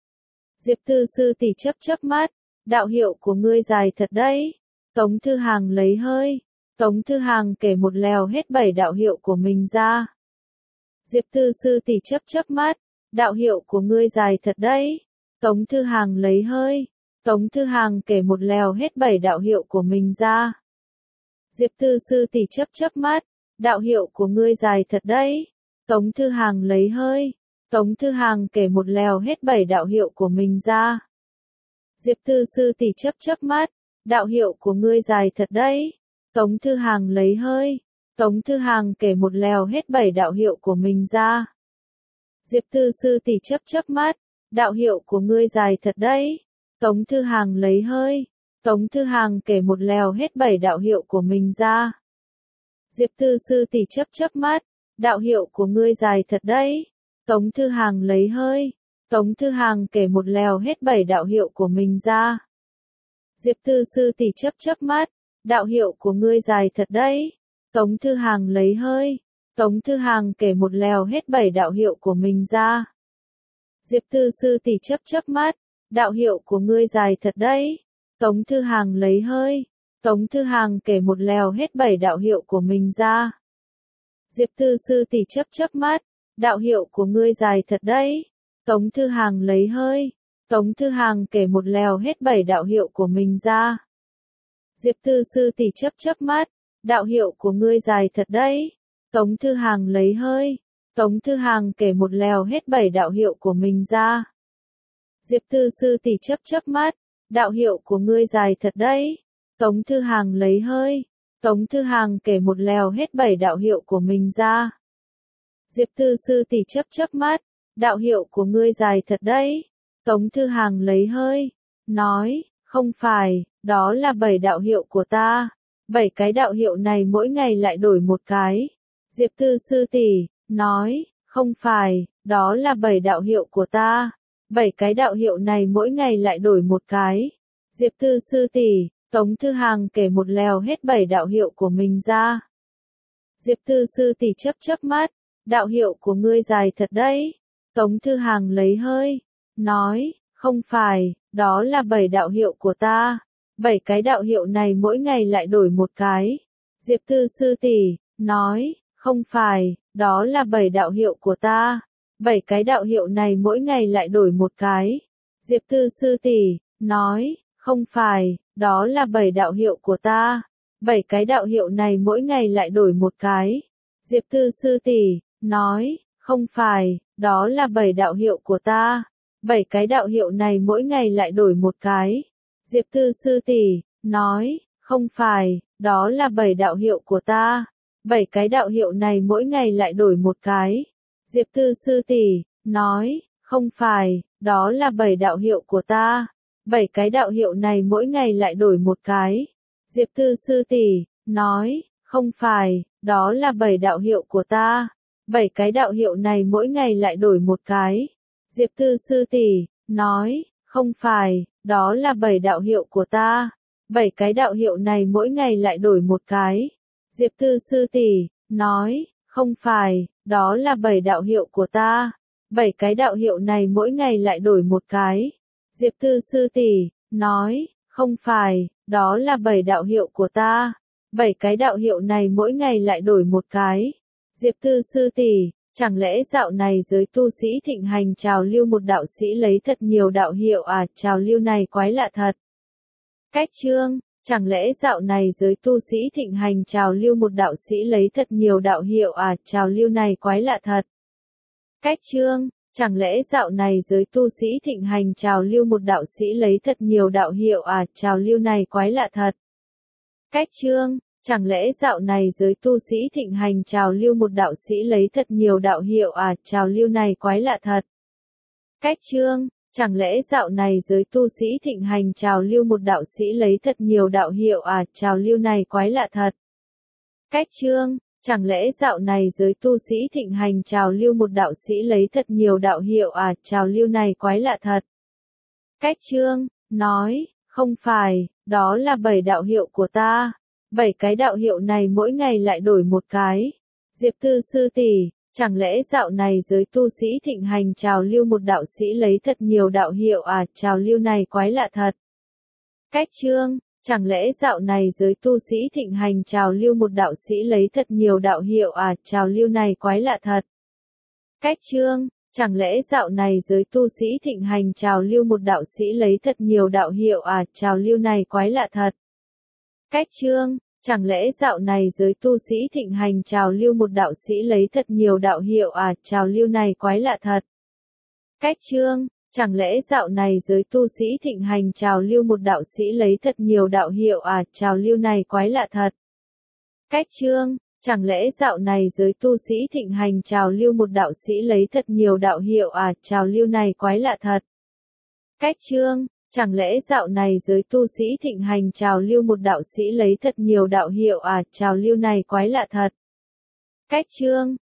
Diệp Thư Sư tỷ chớp mắt, đạo hiệu của ngươi dài thật đấy. Tống Thư Hàng lấy hơi. Tống Thư Hàng kể một lèo hết 7 đạo hiệu của mình ra. Diệp Thư Sư tỷ chớp mắt, đạo hiệu của ngươi dài thật đấy. Tống Thư Hàng lấy hơi. Tống Thư Hàng kể một lèo hết 7 đạo hiệu của mình ra. Diệp Thư Sư tỷ chớp mắt, đạo hiệu của ngươi dài thật đấy. Tống Thư Hàng lấy hơi. Tống Thư Hàng kể một lèo hết 7 đạo hiệu của mình ra. Diệp Thư Sư tỷ chớp mắt, đạo hiệu của ngươi dài thật đấy. Tống Thư Hàng lấy hơi. Tống Thư Hàng kể một lèo hết 7 đạo hiệu của mình ra. Diệp Thư Sư tỷ chớp mắt, đạo hiệu của ngươi dài thật đấy. Tống Thư Hàng lấy hơi. Tống Thư Hàng kể một lèo hết 7 đạo hiệu của mình ra. Diệp Thư Sư tỷ chớp mắt, đạo hiệu của ngươi dài thật đấy. Tống Thư Hàng lấy hơi. Tống Thư Hàng kể một lèo hết 7 đạo hiệu của mình ra. Diệp Thư Sư tỷ chớp mắt, đạo hiệu của ngươi dài thật đấy. Tống Thư Hàng lấy hơi. Tống Thư Hàng kể một lèo hết 7 đạo hiệu của mình ra. Diệp Thư Sư tỷ chớp mắt, đạo hiệu của ngươi dài thật đấy. Tống Thư Hàng lấy hơi. Tống Thư Hàng kể một lèo hết 7 đạo hiệu của mình ra. Diệp Thư Sư tỷ chớp mắt, đạo hiệu của ngươi dài thật đấy. Tống Thư Hàng lấy hơi. Tống Thư Hàng kể một lèo hết 7 đạo hiệu của mình ra. Diệp Thư Sư tỷ chớp mắt, đạo hiệu của ngươi dài thật đấy. Tống Thư Hàng lấy hơi. Tống Thư Hàng kể một lèo hết 7 đạo hiệu của mình ra. Diệp Thư Sư tỷ chớp mắt, đạo hiệu của ngươi dài thật đấy. Tống Thư Hàng lấy hơi. Tống Thư Hàng kể một lèo hết 7 đạo hiệu của mình ra. Diệp Thư Sư tỷ chớp mắt, đạo hiệu của ngươi dài thật đấy. Tống Thư Hàng lấy hơi, nói, không phải, đó là 7 đạo hiệu của ta. 7 cái đạo hiệu này mỗi ngày lại đổi một cái. Diệp Tư sư tỷ nói, không phải, đó là 7 đạo hiệu của ta. 7 cái đạo hiệu này mỗi ngày lại đổi một cái. Diệp Tư sư tỷ, Tống Thư Hàng kể một lèo hết 7 đạo hiệu của mình ra. Diệp Tư sư tỷ chớp chớp mắt, đạo hiệu của ngươi dài thật đấy. Tống Thư Hàng lấy hơi, nói, không phải, đó là 7 đạo hiệu của ta. 7 cái đạo hiệu này mỗi ngày lại đổi một cái. Diệp Tư sư tỷ nói, không phải, đó là 7 đạo hiệu của ta. 7 cái đạo hiệu này mỗi ngày lại đổi một cái. Diệp Tư sư tỷ nói, không phải, đó là 7 đạo hiệu của ta. 7 cái đạo hiệu này mỗi ngày lại đổi một cái. Diệp Tư sư tỷ nói, không phải, đó là 7 đạo hiệu của ta. 7 cái đạo hiệu này mỗi ngày lại đổi một cái. Diệp Tư sư tỷ nói, không phải, đó là 7 đạo hiệu của ta. 7 cái đạo hiệu này mỗi ngày lại đổi một cái. Diệp Tư sư tỷ nói, không phải, đó là 7 đạo hiệu của ta. 7 cái đạo hiệu này mỗi ngày lại đổi một cái. Diệp Tư sư tỷ nói, không phải, đó là 7 đạo hiệu của ta. 7 cái đạo hiệu này mỗi ngày lại đổi một cái. Diệp Tư sư tỷ nói, không phải, đó là 7 đạo hiệu của ta. 7 cái đạo hiệu này mỗi ngày lại đổi một cái. Diệp Tư sư tỷ nói, không phải, đó là 7 đạo hiệu của ta. 7 cái đạo hiệu này mỗi ngày lại đổi một cái. Diệp Tư sư tỷ nói, không phải, đó là 7 đạo hiệu của ta. 7 cái đạo hiệu này mỗi ngày lại đổi một cái. Diệp Tư sư tỷ, chẳng lẽ dạo này giới tu sĩ thịnh hành trào lưu một đạo sĩ lấy thật nhiều đạo hiệu à, trào lưu này quái lạ thật. Cách chương, chẳng lẽ dạo này giới tu sĩ thịnh hành trào lưu một đạo sĩ lấy thật nhiều đạo hiệu à, trào lưu này quái lạ thật. Cách chương, chẳng lẽ dạo này giới tu sĩ thịnh hành trào lưu một đạo sĩ lấy thật nhiều đạo hiệu à, trào lưu này quái lạ thật. Cách chương, chẳng lẽ dạo này giới tu sĩ thịnh hành trào lưu một đạo sĩ lấy thật nhiều đạo hiệu à, trào lưu này quái lạ thật. Cách chương, chẳng lẽ dạo này giới tu sĩ thịnh hành trào lưu một đạo sĩ lấy thật nhiều đạo hiệu à, trào lưu này quái lạ thật. Cách chương, chẳng lẽ dạo này giới tu sĩ thịnh hành trào lưu một đạo sĩ lấy thật nhiều đạo hiệu à, trào lưu này quái lạ thật. Cách chương, nói, không phải, đó là 7 đạo hiệu của ta. 7 cái đạo hiệu này mỗi ngày lại đổi một cái. Diệp Tư sư tỷ, chẳng lẽ dạo này giới tu sĩ thịnh hành trào lưu một đạo sĩ lấy thật nhiều đạo hiệu à, trào lưu này quái lạ thật. Cách chương, chẳng lẽ dạo này giới tu sĩ thịnh hành trào lưu một đạo sĩ lấy thật nhiều đạo hiệu à, trào lưu này quái lạ thật. Cách chương, chẳng lẽ dạo này giới tu sĩ thịnh hành trào lưu một đạo sĩ lấy thật nhiều đạo hiệu à, trào lưu này quái lạ thật. Cách chương, chẳng lẽ dạo này giới tu sĩ thịnh hành trào lưu một đạo sĩ lấy thật nhiều đạo hiệu à, trào lưu này quái lạ thật. Cách chương, chẳng lẽ dạo này giới tu sĩ thịnh hành trào lưu một đạo sĩ lấy thật nhiều đạo hiệu à, trào lưu này quái lạ thật. Cách chương, chẳng lẽ dạo này giới tu sĩ thịnh hành trào lưu một đạo sĩ lấy thật nhiều đạo hiệu à, trào lưu này quái lạ thật. Cách chương, chẳng lẽ dạo này giới tu sĩ thịnh hành trào lưu một đạo sĩ lấy thật nhiều đạo hiệu à, trào lưu này quái lạ thật. Cách chương,